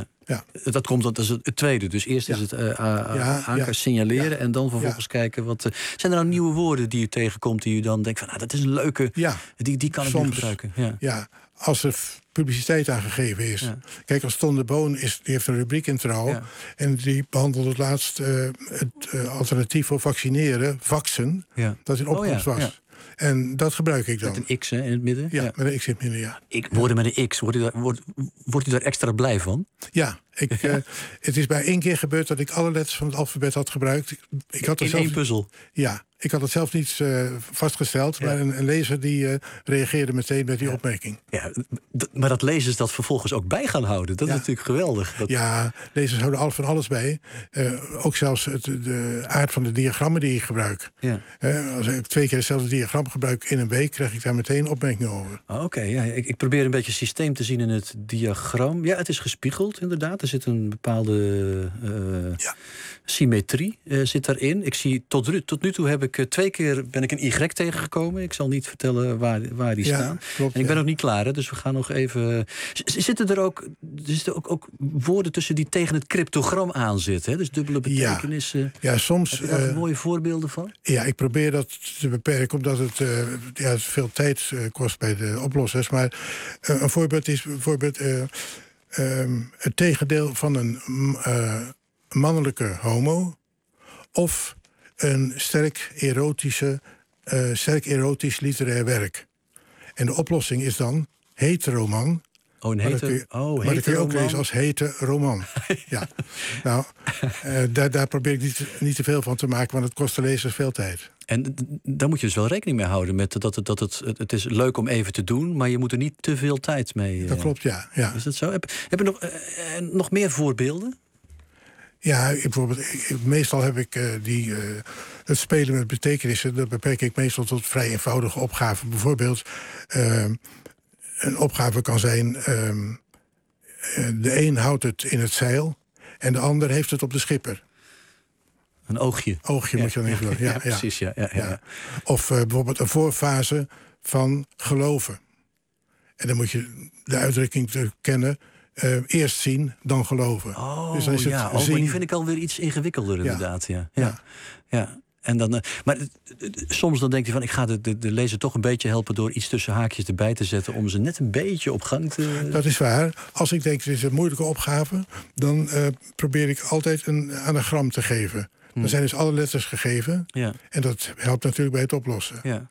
Dat is het tweede. Dus eerst is het signaleren en dan vervolgens kijken wat... zijn er nou nieuwe woorden die je tegenkomt die je dan denkt van... dat is een leuke, die kan ik nu gebruiken. Ja,
als er publiciteit aangegeven is. Ja. Kijk, als Ton de Boon die heeft een rubriek in Trouw... Ja. En die behandelde het laatst het alternatief voor vaccineren, vaccin... dat in opkomst was. Ja. En dat gebruik ik dan.
Met een X in het midden?
Ja, met een X in het midden, ja.
Woorden met een X, wordt u daar extra blij van?
Ja, het is bij 1 keer gebeurd dat ik alle letters van het alfabet had gebruikt.
In 1 puzzel?
Ja, ik had het zelf niet vastgesteld. Maar een lezer die reageerde meteen met die opmerking.
Ja, maar dat lezers dat vervolgens ook bij gaan houden, dat is natuurlijk geweldig.
Ja, lezers houden van alles bij. Ook zelfs de aard van de diagrammen die ik gebruik. Ja. Als ik 2 keer hetzelfde diagram gebruik in een week, krijg ik daar meteen opmerkingen over.
Oké, ik probeer een beetje systeem te zien in het diagram. Ja, het is gespiegeld inderdaad. Er zit een bepaalde symmetrie zit daarin. Ik zie tot nu toe heb ik 2 keer ben ik een Y tegengekomen. Ik zal niet vertellen waar die staan. Klopt, en ik ben nog niet klaar, hè, dus we gaan nog even... Zitten er ook woorden tussen die tegen het cryptogram aan zitten? Hè? Dus dubbele betekenissen.
Ja, soms...
Heb je daar mooie voorbeelden van?
Ja, ik probeer dat te beperken, omdat het veel tijd kost bij de oplossers. Maar een voorbeeld is het tegendeel van een mannelijke homo of een sterk erotisch literair werk. En de oplossing is dan heteroman
Oh, een hete roman.
Maar dat kun je ook lezen als hete roman. Ja. Nou, daar probeer ik niet te veel van te maken, want het kost de lezers veel tijd.
En daar moet je dus wel rekening mee houden. Met het is leuk om even te doen, maar je moet er niet te veel tijd mee.
Dat klopt, ja.
Is dat zo? Heb je nog meer voorbeelden?
Ja, bijvoorbeeld, meestal heb ik het spelen met betekenissen, dat beperk ik meestal tot vrij eenvoudige opgaven. Bijvoorbeeld, een opgave kan zijn, de een houdt het in het zeil en de ander heeft het op de schipper.
Een oogje.
Oogje moet je dan even doen. Ja,
precies, ja.
Of bijvoorbeeld een voorfase van geloven. En dan moet je de uitdrukking te kennen, eerst zien, dan geloven.
Dus dan is het maar die vind ik alweer iets ingewikkelder inderdaad. Ja. En dan, maar soms dan denkt hij van, ik ga de lezer toch een beetje helpen door iets tussen haakjes erbij te zetten om ze net een beetje op gang te...
Dat is waar. Als ik denk, dit is een moeilijke opgave, dan probeer ik altijd een anagram te geven. Dan zijn dus alle letters gegeven. Ja. En dat helpt natuurlijk bij het oplossen. Ja.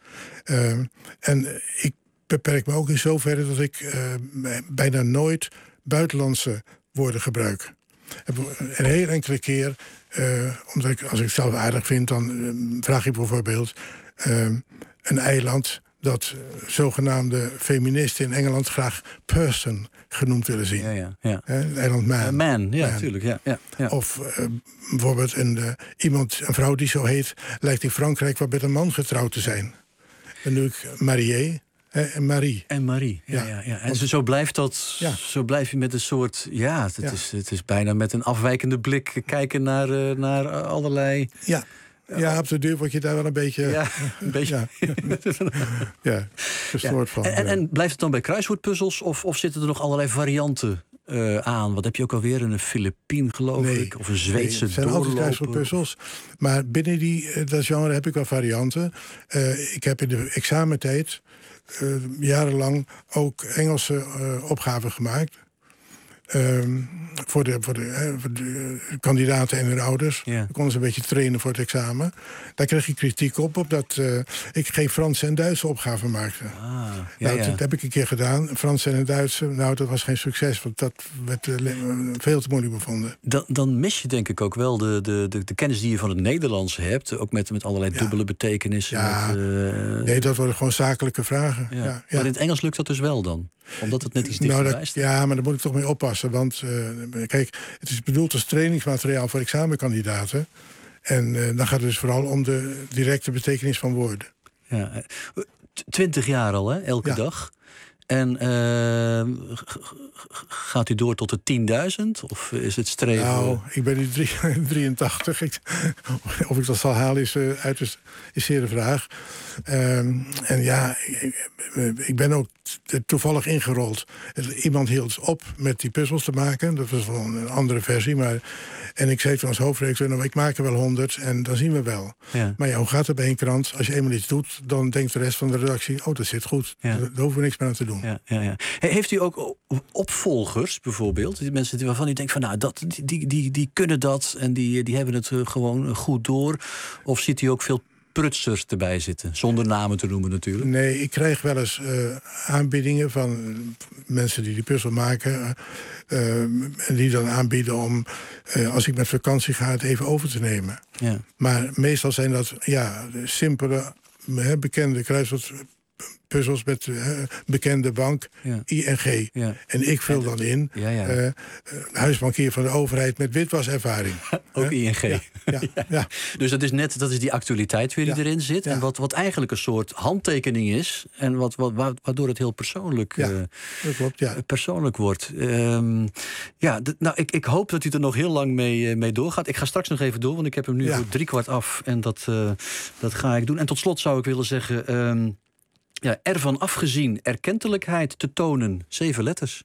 En ik beperk me ook in zoverre dat ik bijna nooit buitenlandse woorden gebruik. Een heel enkele keer, omdat als ik het zelf aardig vind, dan vraag ik bijvoorbeeld een eiland dat zogenaamde feministen in Engeland graag person genoemd willen zien. Het eiland Man.
Man, ja, natuurlijk. Ja.
Of bijvoorbeeld een vrouw die zo heet, lijkt in Frankrijk wat met een man getrouwd te zijn. Dan doe ik Marie. En Marie.
En Marie, ja. En zo blijft dat. Zo blijf je met een soort. Het is bijna met een afwijkende blik kijken naar allerlei.
Ja, op de deur word je daar wel een beetje.
Een beetje.
Gestoord van.
En blijft het dan bij kruiswoordpuzzels of zitten er nog allerlei varianten aan? Wat heb je ook alweer? Een Filippien, geloof ik? Of een Zweedse doorloper? Het zijn altijd
kruiswoordpuzzels. Maar binnen dat genre heb ik wel varianten. Ik heb in de examentijd jarenlang ook Engelse opgaven gemaakt. Voor de kandidaten en hun ouders. Dan konden ze een beetje trainen voor het examen. Daar kreeg ik kritiek op, omdat ik geen Franse en Duitse opgaven maakte. Dat heb ik een keer gedaan. Franse en Duitse, dat was geen succes. Want dat werd veel te moeilijk bevonden.
Dan mis je denk ik ook wel de kennis die je van het Nederlands hebt. Ook met allerlei dubbele betekenissen.
Nee, dat worden gewoon zakelijke vragen.
Maar in het Engels lukt dat dus wel dan? Omdat het net iets dichterbij staat?
Ja, maar daar moet ik toch mee oppassen. Want kijk, het is bedoeld als trainingsmateriaal voor examenkandidaten. En dan gaat het dus vooral om de directe betekenis van woorden.
20 jaar al, hè? Elke dag. En gaat u door tot de 10.000? Of is het streven?
Nou, ik ben nu 83. Of ik dat zal halen is zeer de vraag. Ik ben ook toevallig ingerold. Iemand hield op met die puzzels te maken. Dat was wel een andere versie. En ik zei toen als hoofdredacteur, ik maak er wel 100 en dan zien we wel. Ja. Maar hoe gaat het bij een krant? Als je eenmaal iets doet, dan denkt de rest van de redactie, dat zit goed. Daar hoeven we niks meer aan te doen.
Heeft u ook opvolgers bijvoorbeeld? Die mensen waarvan u denkt van die kunnen dat en die hebben het gewoon goed door? Of ziet u ook veel prutsers erbij zitten? Zonder namen te noemen natuurlijk.
Nee, ik krijg wel eens aanbiedingen van mensen die puzzel maken. En die dan aanbieden om, als ik met vakantie ga, het even over te nemen. Ja. Maar meestal zijn dat simpele, bekende kruiswoordpuzzels met bekende bank, ING. Ja. En ik vul dan in huisbankier van de overheid met witwaservaring.
Ook ING. Ja. Dus dat is die actualiteit weer die erin zit. Ja. En wat eigenlijk een soort handtekening is. En waardoor het heel persoonlijk,
dat klopt,
persoonlijk wordt. Ik hoop dat u er nog heel lang mee doorgaat. Ik ga straks nog even door, want ik heb hem nu voor 3/4 af. En dat ga ik doen. En tot slot zou ik willen zeggen, ervan afgezien erkentelijkheid te tonen. 7 letters.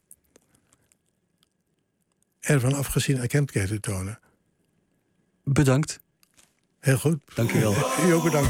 Ervan afgezien erkentelijkheid te tonen.
Bedankt.
Heel goed.
Dank u wel.
U ook bedankt.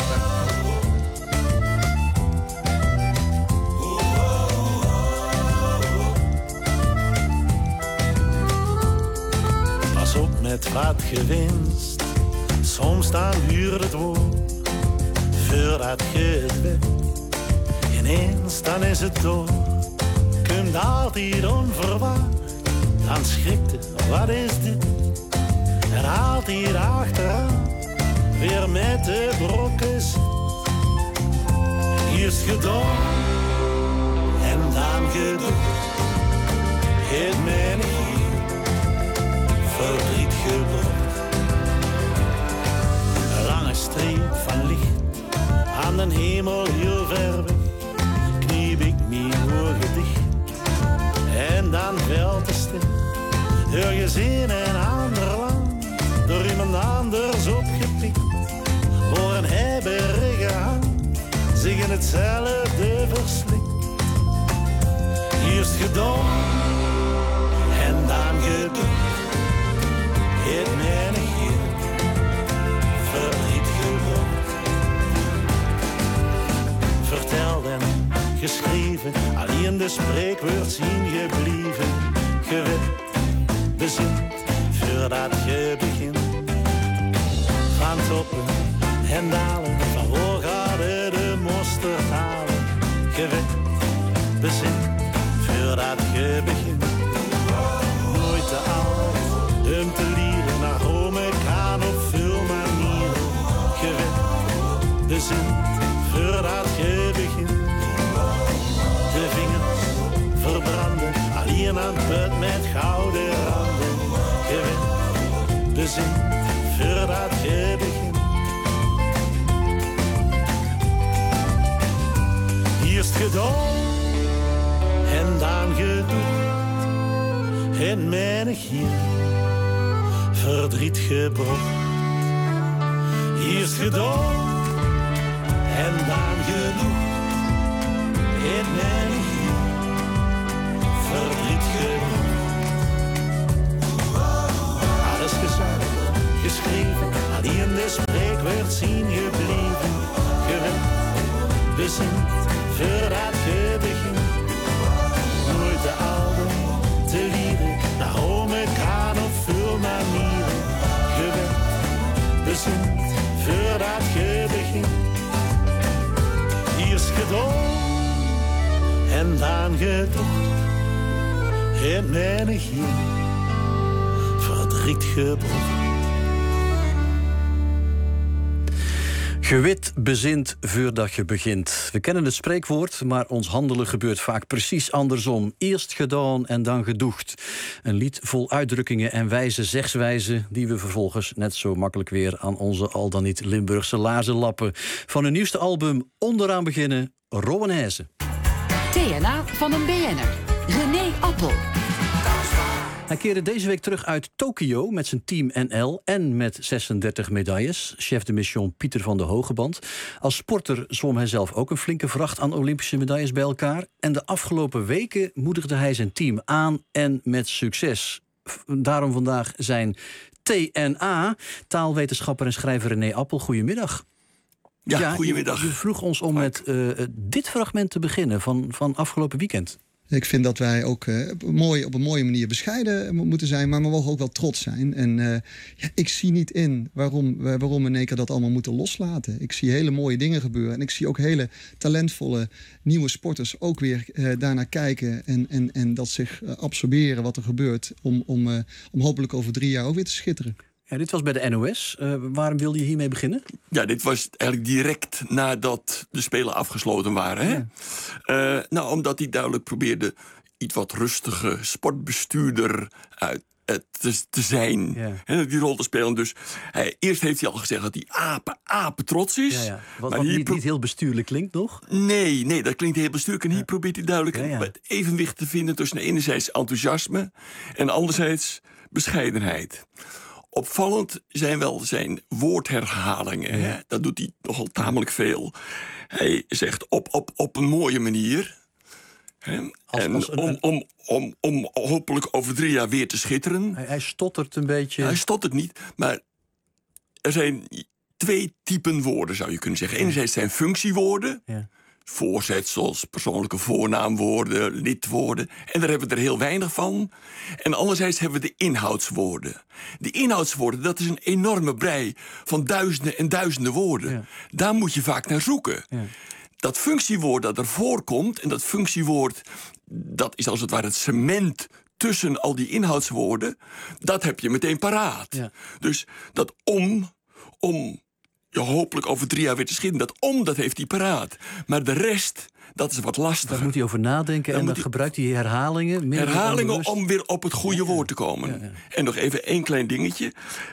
Pas op met wat gewinst. Soms dan duurt het woord voordat je het weet. Ineens dan is het door. komt altijd onverwacht. Dan schrikt het, wat is dit? En haalt hier achteraan, weer met de brokkes. Eerst gedaan en dan gedoe. Het mij niet verdriet gebracht. Een lange streep van licht aan de hemel heel ver weg. Kniep ik mijn ogen dicht en dan valt de stil. Ergens in een ander land, door iemand anders opgepikt. Voor een hebberige hand, zich in hetzelfde verslikt. Eerst gedaan en dan gedoe. Het menig hier verdriet gebracht. Verteld en geschreven, alleen de spreekwoord zien gebleven. Gewet, bezint, voordat je begint. Van toppen en dalen, van waar gaat de mosterd halen. Gewet, bezint, voordat je begint. Nooit te oud om te leren, naar Rome kan op veel manieren. Gewet, bezint, voordat je begint. De vingers verbranden, alleen aan het put met gouden randen. Gewet, bezint, voordat je begint. Eerst gedaan en dan gedoe. En menig hier verdriet gebracht. Eerst gedaan en dan gedoe. En menig hier verdriet gebracht. Alles gezegd, geschreven, alleen de spreekwoord zien gebleven. Gewet, bezint, voordat je begint. Nooit de oude te lieden, naar Rome kan op veel manieren. Gewet, bezint, voordat je begint. Eerst gedaan en dan gedoe. En menig hier verdriet gebracht.
Gewit bezint voordat je begint. We kennen het spreekwoord, maar ons handelen gebeurt vaak precies andersom. Eerst gedaan en dan gedoegd. Een lied vol uitdrukkingen en wijze zegswijzen die we vervolgens net zo makkelijk weer aan onze al dan niet Limburgse laarzen lappen. Van hun nieuwste album Onderaan beginnen, Rowanese.
TNA van een BN'er. René Appel.
Hij keerde deze week terug uit Tokio met zijn team NL en met 36 medailles. Chef de mission Pieter van de Hogeband. Als sporter zwom hij zelf ook een flinke vracht aan Olympische medailles bij elkaar. En de afgelopen weken moedigde hij zijn team aan en met succes. Daarom vandaag zijn TNA, taalwetenschapper en schrijver René Appel. Goedemiddag.
Ja, goedemiddag.
Je vroeg ons om met dit fragment te beginnen van afgelopen weekend.
Ik vind dat wij ook op een mooie manier bescheiden moeten zijn, maar we mogen ook wel trots zijn. En ik zie niet in waarom we in één keer dat allemaal moeten loslaten. Ik zie hele mooie dingen gebeuren. En ik zie ook hele talentvolle nieuwe sporters ook weer daarnaar kijken en dat zich absorberen wat er gebeurt. Om hopelijk over 3 jaar ook weer te schitteren.
Ja, dit was bij de NOS. Waarom wilde je hiermee beginnen?
Ja, dit was eigenlijk direct nadat de Spelen afgesloten waren. Hè? Ja. Omdat hij duidelijk probeerde iets wat rustige sportbestuurder te zijn. Ja. Hè, die rol te spelen. Dus eerst heeft hij al gezegd dat hij apen trots is. Ja, ja.
Wat niet heel bestuurlijk klinkt, toch?
Nee, dat klinkt heel bestuurlijk. En hier probeert hij duidelijk het evenwicht te vinden tussen enerzijds enthousiasme en anderzijds bescheidenheid. Opvallend zijn wel zijn woordherhalingen. Ja. Dat doet hij nogal tamelijk veel. Hij zegt op een mooie manier. Om hopelijk over 3 jaar weer te schitteren.
Hij stottert een beetje.
Hij stottert niet, maar er zijn 2 typen woorden, zou je kunnen zeggen. Enerzijds zijn functiewoorden. Ja. Voorzetsels, persoonlijke voornaamwoorden, lidwoorden. En daar hebben we er heel weinig van. En anderzijds hebben we de inhoudswoorden. Die inhoudswoorden, dat is een enorme brei van duizenden en duizenden woorden. Ja. Daar moet je vaak naar zoeken. Ja.
dat functiewoord dat ervoor komt... en dat functiewoord, dat is als het ware het cement... tussen al die inhoudswoorden, dat heb je meteen paraat. Ja. Dus dat om je hopelijk over 3 jaar weer te schieten... dat heeft hij paraat. Maar de rest, dat is wat lastiger.
Daar moet hij over nadenken en dan gebruikt hij herhalingen.
Herhalingen om weer op het goede woord te komen. Ja. En nog even 1 klein dingetje...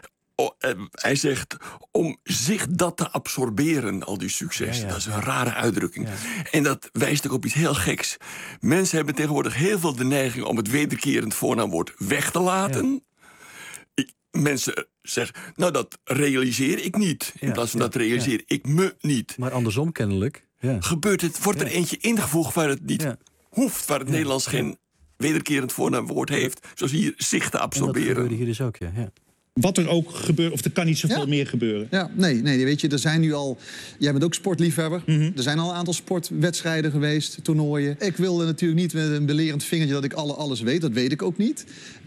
hij zegt, om zich dat te absorberen, al die succes. Dat is een rare uitdrukking. Ja. En dat wijst ook op iets heel geks. Mensen hebben tegenwoordig heel veel de neiging... om het wederkerend voornaamwoord weg te laten. Ja. Mensen zeggen, nou, dat realiseer ik niet. In plaats van dat realiseer ik me niet.
Maar andersom kennelijk. Ja.
Wordt er eentje ingevoegd waar het niet hoeft... waar het Nederlands geen wederkerend voornaamwoord heeft... zoals hier zich te absorberen.
En dat gebeurde hier dus ook, ja.
Wat er ook gebeurt, of er kan niet zoveel meer gebeuren.
Ja, nee, weet je, er zijn nu al... Jij bent ook sportliefhebber. Er zijn al een aantal sportwedstrijden geweest, toernooien. Ik wilde natuurlijk niet met een belerend vingertje dat ik alles weet. Dat weet ik ook niet.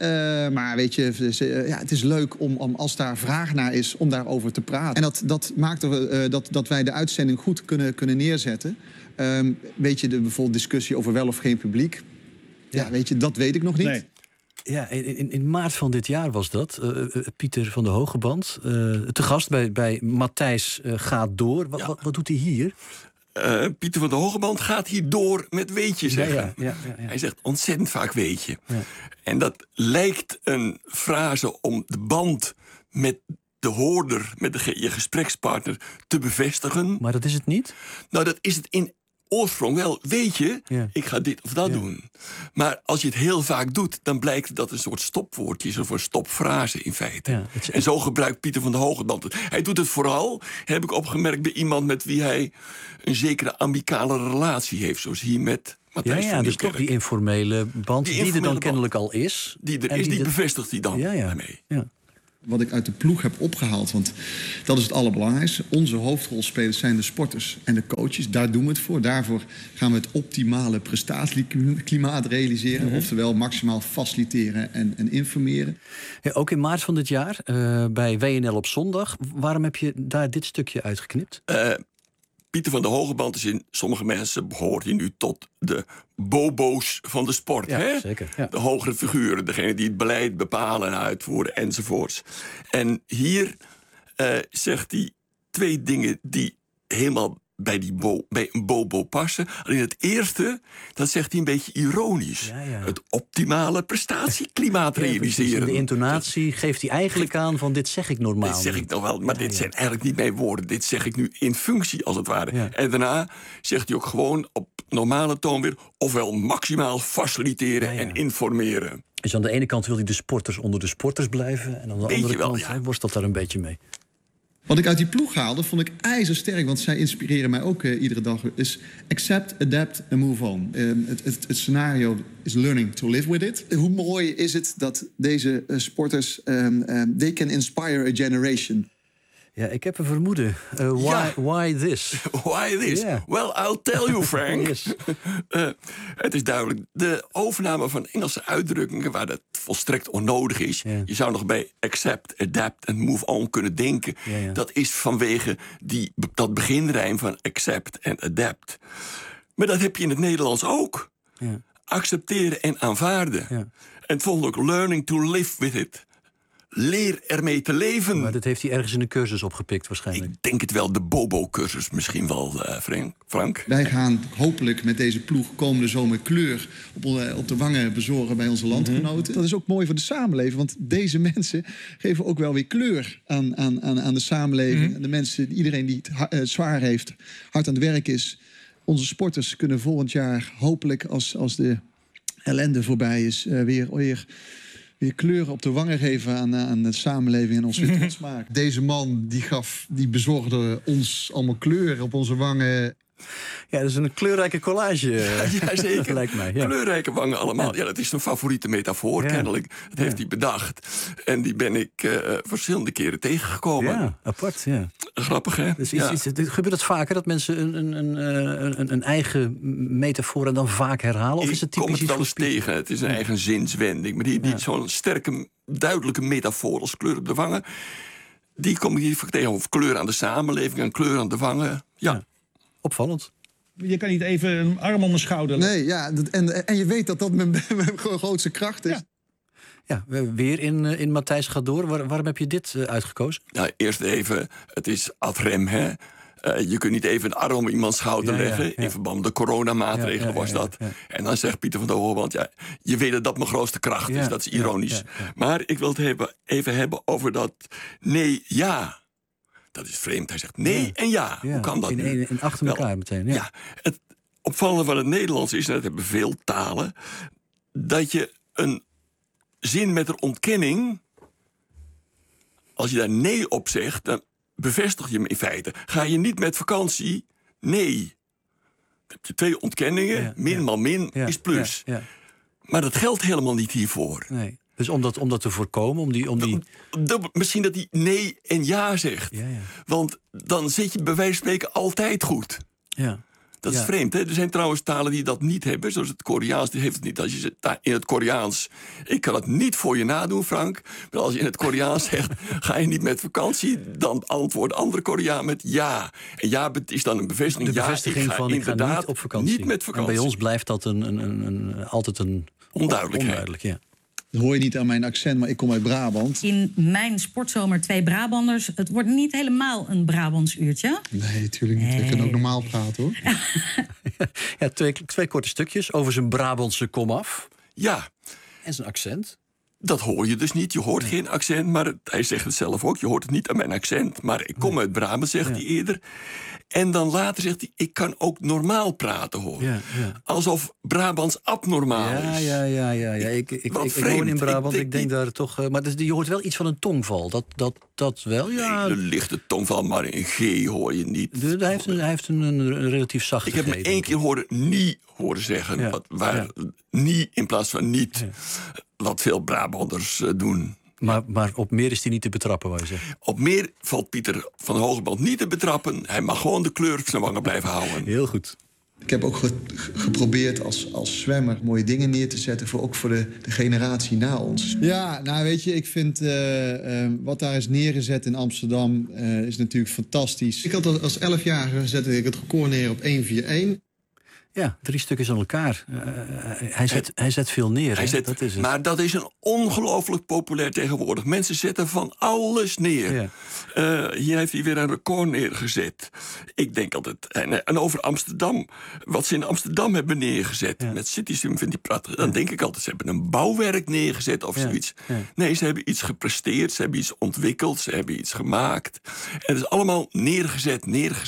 Maar weet je, het is leuk om als daar vraag naar is, om daarover te praten. En dat maakt dat wij de uitzending goed kunnen neerzetten. Weet je, bijvoorbeeld discussie over wel of geen publiek. Ja, weet je, dat weet ik nog niet. Nee.
Ja, in maart van dit jaar was dat. Pieter van de Hogeband, te gast bij Matthijs gaat door. Wat doet hij hier?
Pieter van de Hogeband gaat hier door met weetje zeggen. Ja. Hij zegt ontzettend vaak weetje. Ja. En dat lijkt een frase om de band met de hoorder, met je gesprekspartner, te bevestigen.
Maar dat is het niet?
Nou, dat is het in oorsprong wel, weet je, ik ga dit of dat doen. Maar als je het heel vaak doet, dan blijkt dat een soort stopwoordje is, of een stopfrase in feite. Ja, en zo gebruikt Pieter van der Hogeband het. Hij doet het vooral, heb ik opgemerkt, bij iemand met wie hij een zekere amicale relatie heeft, zoals hier met Matthijs van
dus toch die informele band, die er dan kennelijk al is.
Die bevestigt hij dan daarmee.
Ja. Wat ik uit de ploeg heb opgehaald, want dat is het allerbelangrijkste. Onze hoofdrolspelers zijn de sporters en de coaches. Daar doen we het voor. Daarvoor gaan we het optimale prestatieklimaat realiseren. Oftewel maximaal faciliteren en informeren.
Ja, ook in maart van dit jaar, bij WNL op zondag. Waarom heb je daar dit stukje uitgeknipt?
Pieter van der Hogeband is in sommige mensen behoort hij nu tot de bobo's van de sport. Hè?
Zeker. Ja.
De hogere figuren, degene die het beleid bepalen en uitvoeren enzovoorts. En hier zegt hij 2 dingen die helemaal bij een bobo passen. Alleen het eerste, dat zegt hij een beetje ironisch. Ja. Het optimale prestatieklimaat realiseren.
De intonatie geeft hij eigenlijk aan van dit zeg ik normaal.
Dit zeg ik nog wel, maar dit zijn eigenlijk niet mijn woorden. Dit zeg ik nu in functie, als het ware. Ja. En daarna zegt hij ook gewoon op normale toon weer, ofwel maximaal faciliteren en informeren.
Dus aan de ene kant wil hij de sporters onder de sporters blijven, en aan de andere kant worstelt daar een beetje mee.
Wat ik uit die ploeg haalde, vond ik ijzersterk, want zij inspireren mij ook iedere dag, is accept, adapt and move on. Het scenario is learning to live with it. Hoe mooi is het dat deze sporters, they can inspire a generation.
Ja, ik heb een vermoeden. Why this?
Why this? Yeah. Well, I'll tell you, Frank.
Yes.
Het is duidelijk. De overname van Engelse uitdrukkingen, waar dat volstrekt onnodig is. Yeah. Je zou nog bij accept, adapt en move on kunnen denken. Yeah. Dat is vanwege dat beginrijm van accept en adapt. Maar dat heb je in het Nederlands ook. Yeah. Accepteren en aanvaarden. Yeah. En het volgende ook learning to live with it. Leer ermee te leven.
Maar dat heeft hij ergens in een cursus opgepikt waarschijnlijk.
Ik denk het wel, de Bobo-cursus misschien wel, Frank.
Wij gaan hopelijk met deze ploeg komende zomer kleur op de wangen bezorgen bij onze landgenoten. Dat is ook mooi voor de samenleving, want deze mensen geven ook wel weer kleur aan de samenleving. De mensen, iedereen die het zwaar heeft, hard aan het werk is. Onze sporters kunnen volgend jaar hopelijk, als de ellende voorbij is, weer kleuren op de wangen geven aan de samenleving en ons weer trots maken. Deze man die bezorgde ons allemaal kleuren op onze wangen.
Ja, dat is een kleurrijke collage.
Ja, zeker.
Lijkt mij. Ja.
Kleurrijke wangen allemaal. Ja, dat is een favoriete metafoor, kennelijk. Dat heeft hij bedacht. En die ben ik verschillende keren tegengekomen.
Ja, apart, ja.
Grappig, hè?
Dus gebeurt het vaker dat mensen een eigen metafoor en dan vaak herhalen? Of is het typisch
ik kom het wel eens tegen. Het is een eigen zinswending. Maar die zo'n sterke, duidelijke metafoor als kleur op de wangen, die kom ik hier tegen. Of kleur aan de samenleving en kleur aan de wangen. Ja.
Opvallend.
Je kan niet even een arm om mijn schouder leggen.
Nee, ja, en je weet dat mijn grootste kracht is.
Ja, weer in Matthijs gaat door. Waarom heb je dit uitgekozen?
Nou, eerst even, het is ad rem, hè. Je kunt niet even een arm om iemands schouder leggen. In verband met de coronamaatregelen was dat. En dan zegt Pieter van der Hogeband... je weet dat dat mijn grootste kracht is. Dat is ironisch. Maar ik wil het even hebben over dat nee-ja. Dat is vreemd. Hij zegt nee en ja. Hoe kan dat nu?
In achter elkaar meteen. Ja.
Het opvallende van het Nederlands is... en dat hebben veel talen... dat je een zin met een ontkenning... als je daar nee op zegt... dan bevestig je hem in feite. Ga je niet met vakantie? Nee. Dan heb je 2 ontkenningen. Min maal min is plus. Maar dat geldt helemaal niet hiervoor.
Nee. Dus om dat te voorkomen,
misschien dat hij nee en ja zegt. Want dan zit je bij wijze van spreken altijd goed.
Ja.
Dat is vreemd, hè? Er zijn trouwens talen die dat niet hebben. Zoals het Koreaans, die heeft het niet. Als je in het Koreaans... Ik kan het niet voor je nadoen, Frank. Maar als je in het Koreaans zegt... ga je niet met vakantie... dan antwoorden andere Koreaan met ja. En ja is dan een bevestiging.
De bevestiging van ik ga niet op vakantie.
Niet met vakantie.
En bij ons blijft dat altijd een
onduidelijkheid.
Ja.
Dat hoor je niet aan mijn accent, maar ik kom uit Brabant.
In mijn sportzomer 2 Brabanders. Het wordt niet helemaal een Brabants uurtje.
Nee, natuurlijk niet. Ik kan ook normaal praten, hoor.
Ja, twee korte stukjes over zijn Brabantse komaf.
Ja.
En zijn accent.
Dat hoor je dus niet. Je hoort geen accent, maar hij zegt het zelf ook. Je hoort het niet aan mijn accent, maar ik kom uit Brabant, zegt hij eerder. En dan later zegt hij, ik kan ook normaal praten, hoor. Alsof Brabants abnormaal is.
Ja. Ik woon in Brabant, ik denk daar toch... maar je hoort wel iets van een tongval. Dat wel, ja.
Nee, een lichte tongval, maar in G hoor je niet.
Hij heeft een relatief zachte G.
Ik heb hem 1 keer horen zeggen. Nie in plaats van niet. Wat veel Brabanders doen.
Maar op meer is hij niet te betrappen, wou je zeggen?
Op meer valt Pieter van der Hogeband niet te betrappen. Hij mag gewoon de kleur op zijn wangen blijven houden.
Heel goed.
Ik heb ook geprobeerd als zwemmer mooie dingen neer te zetten... ook voor de generatie na ons. Ja, nou weet je, ik vind wat daar is neergezet in Amsterdam... is natuurlijk fantastisch. Ik had als 11-jarige zette ik het record neer op 1-4-1...
Ja, 3 stukjes aan elkaar. Hij zet veel neer.
Dat is het. Maar dat is een ongelooflijk populair tegenwoordig. Mensen zetten van alles neer. Ja. Hier heeft hij weer een record neergezet. Ik denk altijd... En over Amsterdam. Wat ze in Amsterdam hebben neergezet. Met Citysum vind ik prachtig. Dan denk ik altijd, ze hebben een bouwwerk neergezet of zoiets. Nee, ze hebben iets gepresteerd. Ze hebben iets ontwikkeld. Ze hebben iets gemaakt. En het is allemaal neergezet.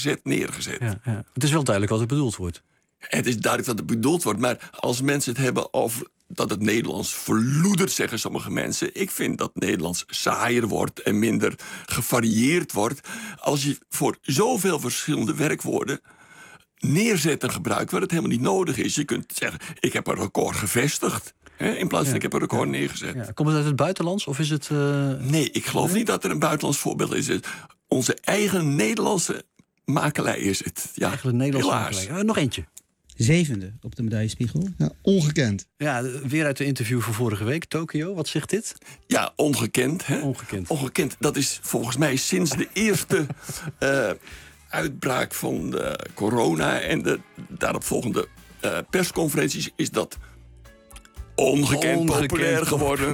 Ja.
Het is wel duidelijk wat er bedoeld wordt.
Het is duidelijk dat het bedoeld wordt, maar als mensen het hebben over dat het Nederlands verloedert, zeggen sommige mensen. Ik vind dat Nederlands saaier wordt en minder gevarieerd wordt als je voor zoveel verschillende werkwoorden neerzetten gebruikt waar het helemaal niet nodig is. Je kunt zeggen, ik heb een record gevestigd. In plaats van ik heb een record neergezet. Ja.
Komt het uit het buitenlands of is het...
Nee, ik geloof niet dat er een buitenlands voorbeeld is. Onze eigen Nederlandse makelij is het. Ja,
eigenlijk Nederlandse makelij. Nog eentje.
7e op de medaillespiegel.
Ja, ongekend.
Ja, weer uit de interview van vorige week. Tokio, wat zegt dit?
Ja, ongekend. Hè?
Ongekend.
Dat is volgens mij sinds de eerste uitbraak van de corona... en de daaropvolgende persconferenties is dat ongekend populair geworden.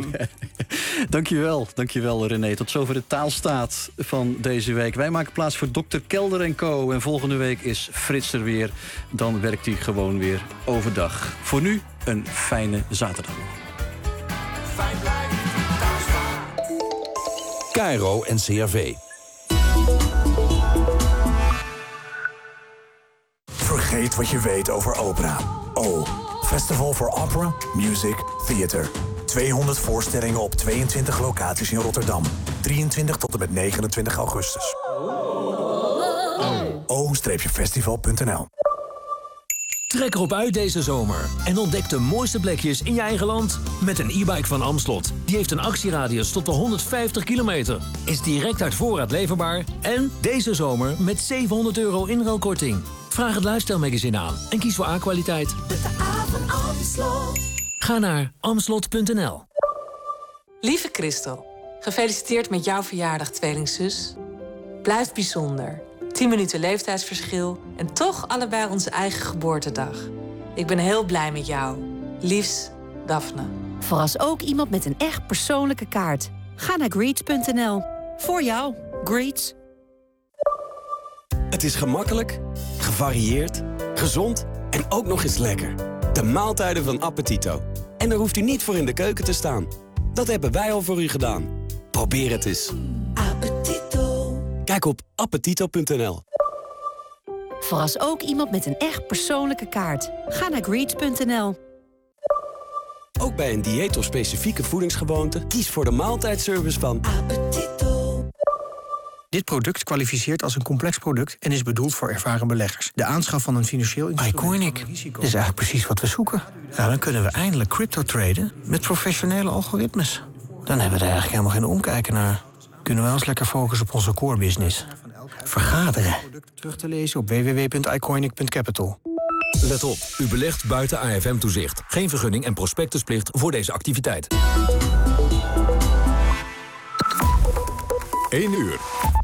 Dankjewel René. Tot zover de taalstaat van deze week. Wij maken plaats voor Dr. Kelder en Co. En volgende week is Frits er weer. Dan werkt hij gewoon weer overdag. Voor nu een fijne zaterdag.
KRO en CRV.
Vergeet wat je weet over opera. Festival for Opera, Music, Theater. 200 voorstellingen op 22 locaties in Rotterdam. 23 tot en met 29 augustus. o-festival.nl.
Trek erop uit deze zomer en ontdek de mooiste plekjes in je eigen land met een e-bike van Amslot. Die heeft een actieradius tot wel 150 kilometer, is direct uit voorraad leverbaar en deze zomer met €700 inruilkorting. Vraag het Lifestyle-magazine aan en kies voor A-kwaliteit. Ga naar amslot.nl.
Lieve Christel, gefeliciteerd met jouw verjaardag, tweelingzus. Blijf bijzonder.
10 minuten leeftijdsverschil en toch allebei onze eigen geboortedag. Ik ben heel blij met jou. Liefs, Daphne.
Verras ook iemand met een echt persoonlijke kaart. Ga naar greets.nl. Voor jou, Greets.
Het is gemakkelijk, gevarieerd, gezond en ook nog eens lekker. De maaltijden van Appetito. En daar hoeft u niet voor in de keuken te staan. Dat hebben wij al voor u gedaan. Probeer het eens.
Appetito.
Kijk op appetito.nl.
Verras ook iemand met een echt persoonlijke kaart. Ga naar greets.nl.
Ook bij een dieet of specifieke voedingsgewoonte, kies voor de maaltijdservice van
Appetito.
Dit product kwalificeert als een complex product en is bedoeld voor ervaren beleggers. De aanschaf van een financieel instrument... iCoinic, dat is eigenlijk precies wat we zoeken. Nou, dan kunnen we eindelijk crypto traden met professionele algoritmes. Dan hebben we er eigenlijk helemaal geen omkijken naar. Kunnen we ons lekker focussen op onze core business. Vergaderen. Terug te lezen op www.icoinic.capital.
Let op, u belegt buiten AFM-toezicht. Geen vergunning en prospectusplicht voor deze activiteit.
1 uur.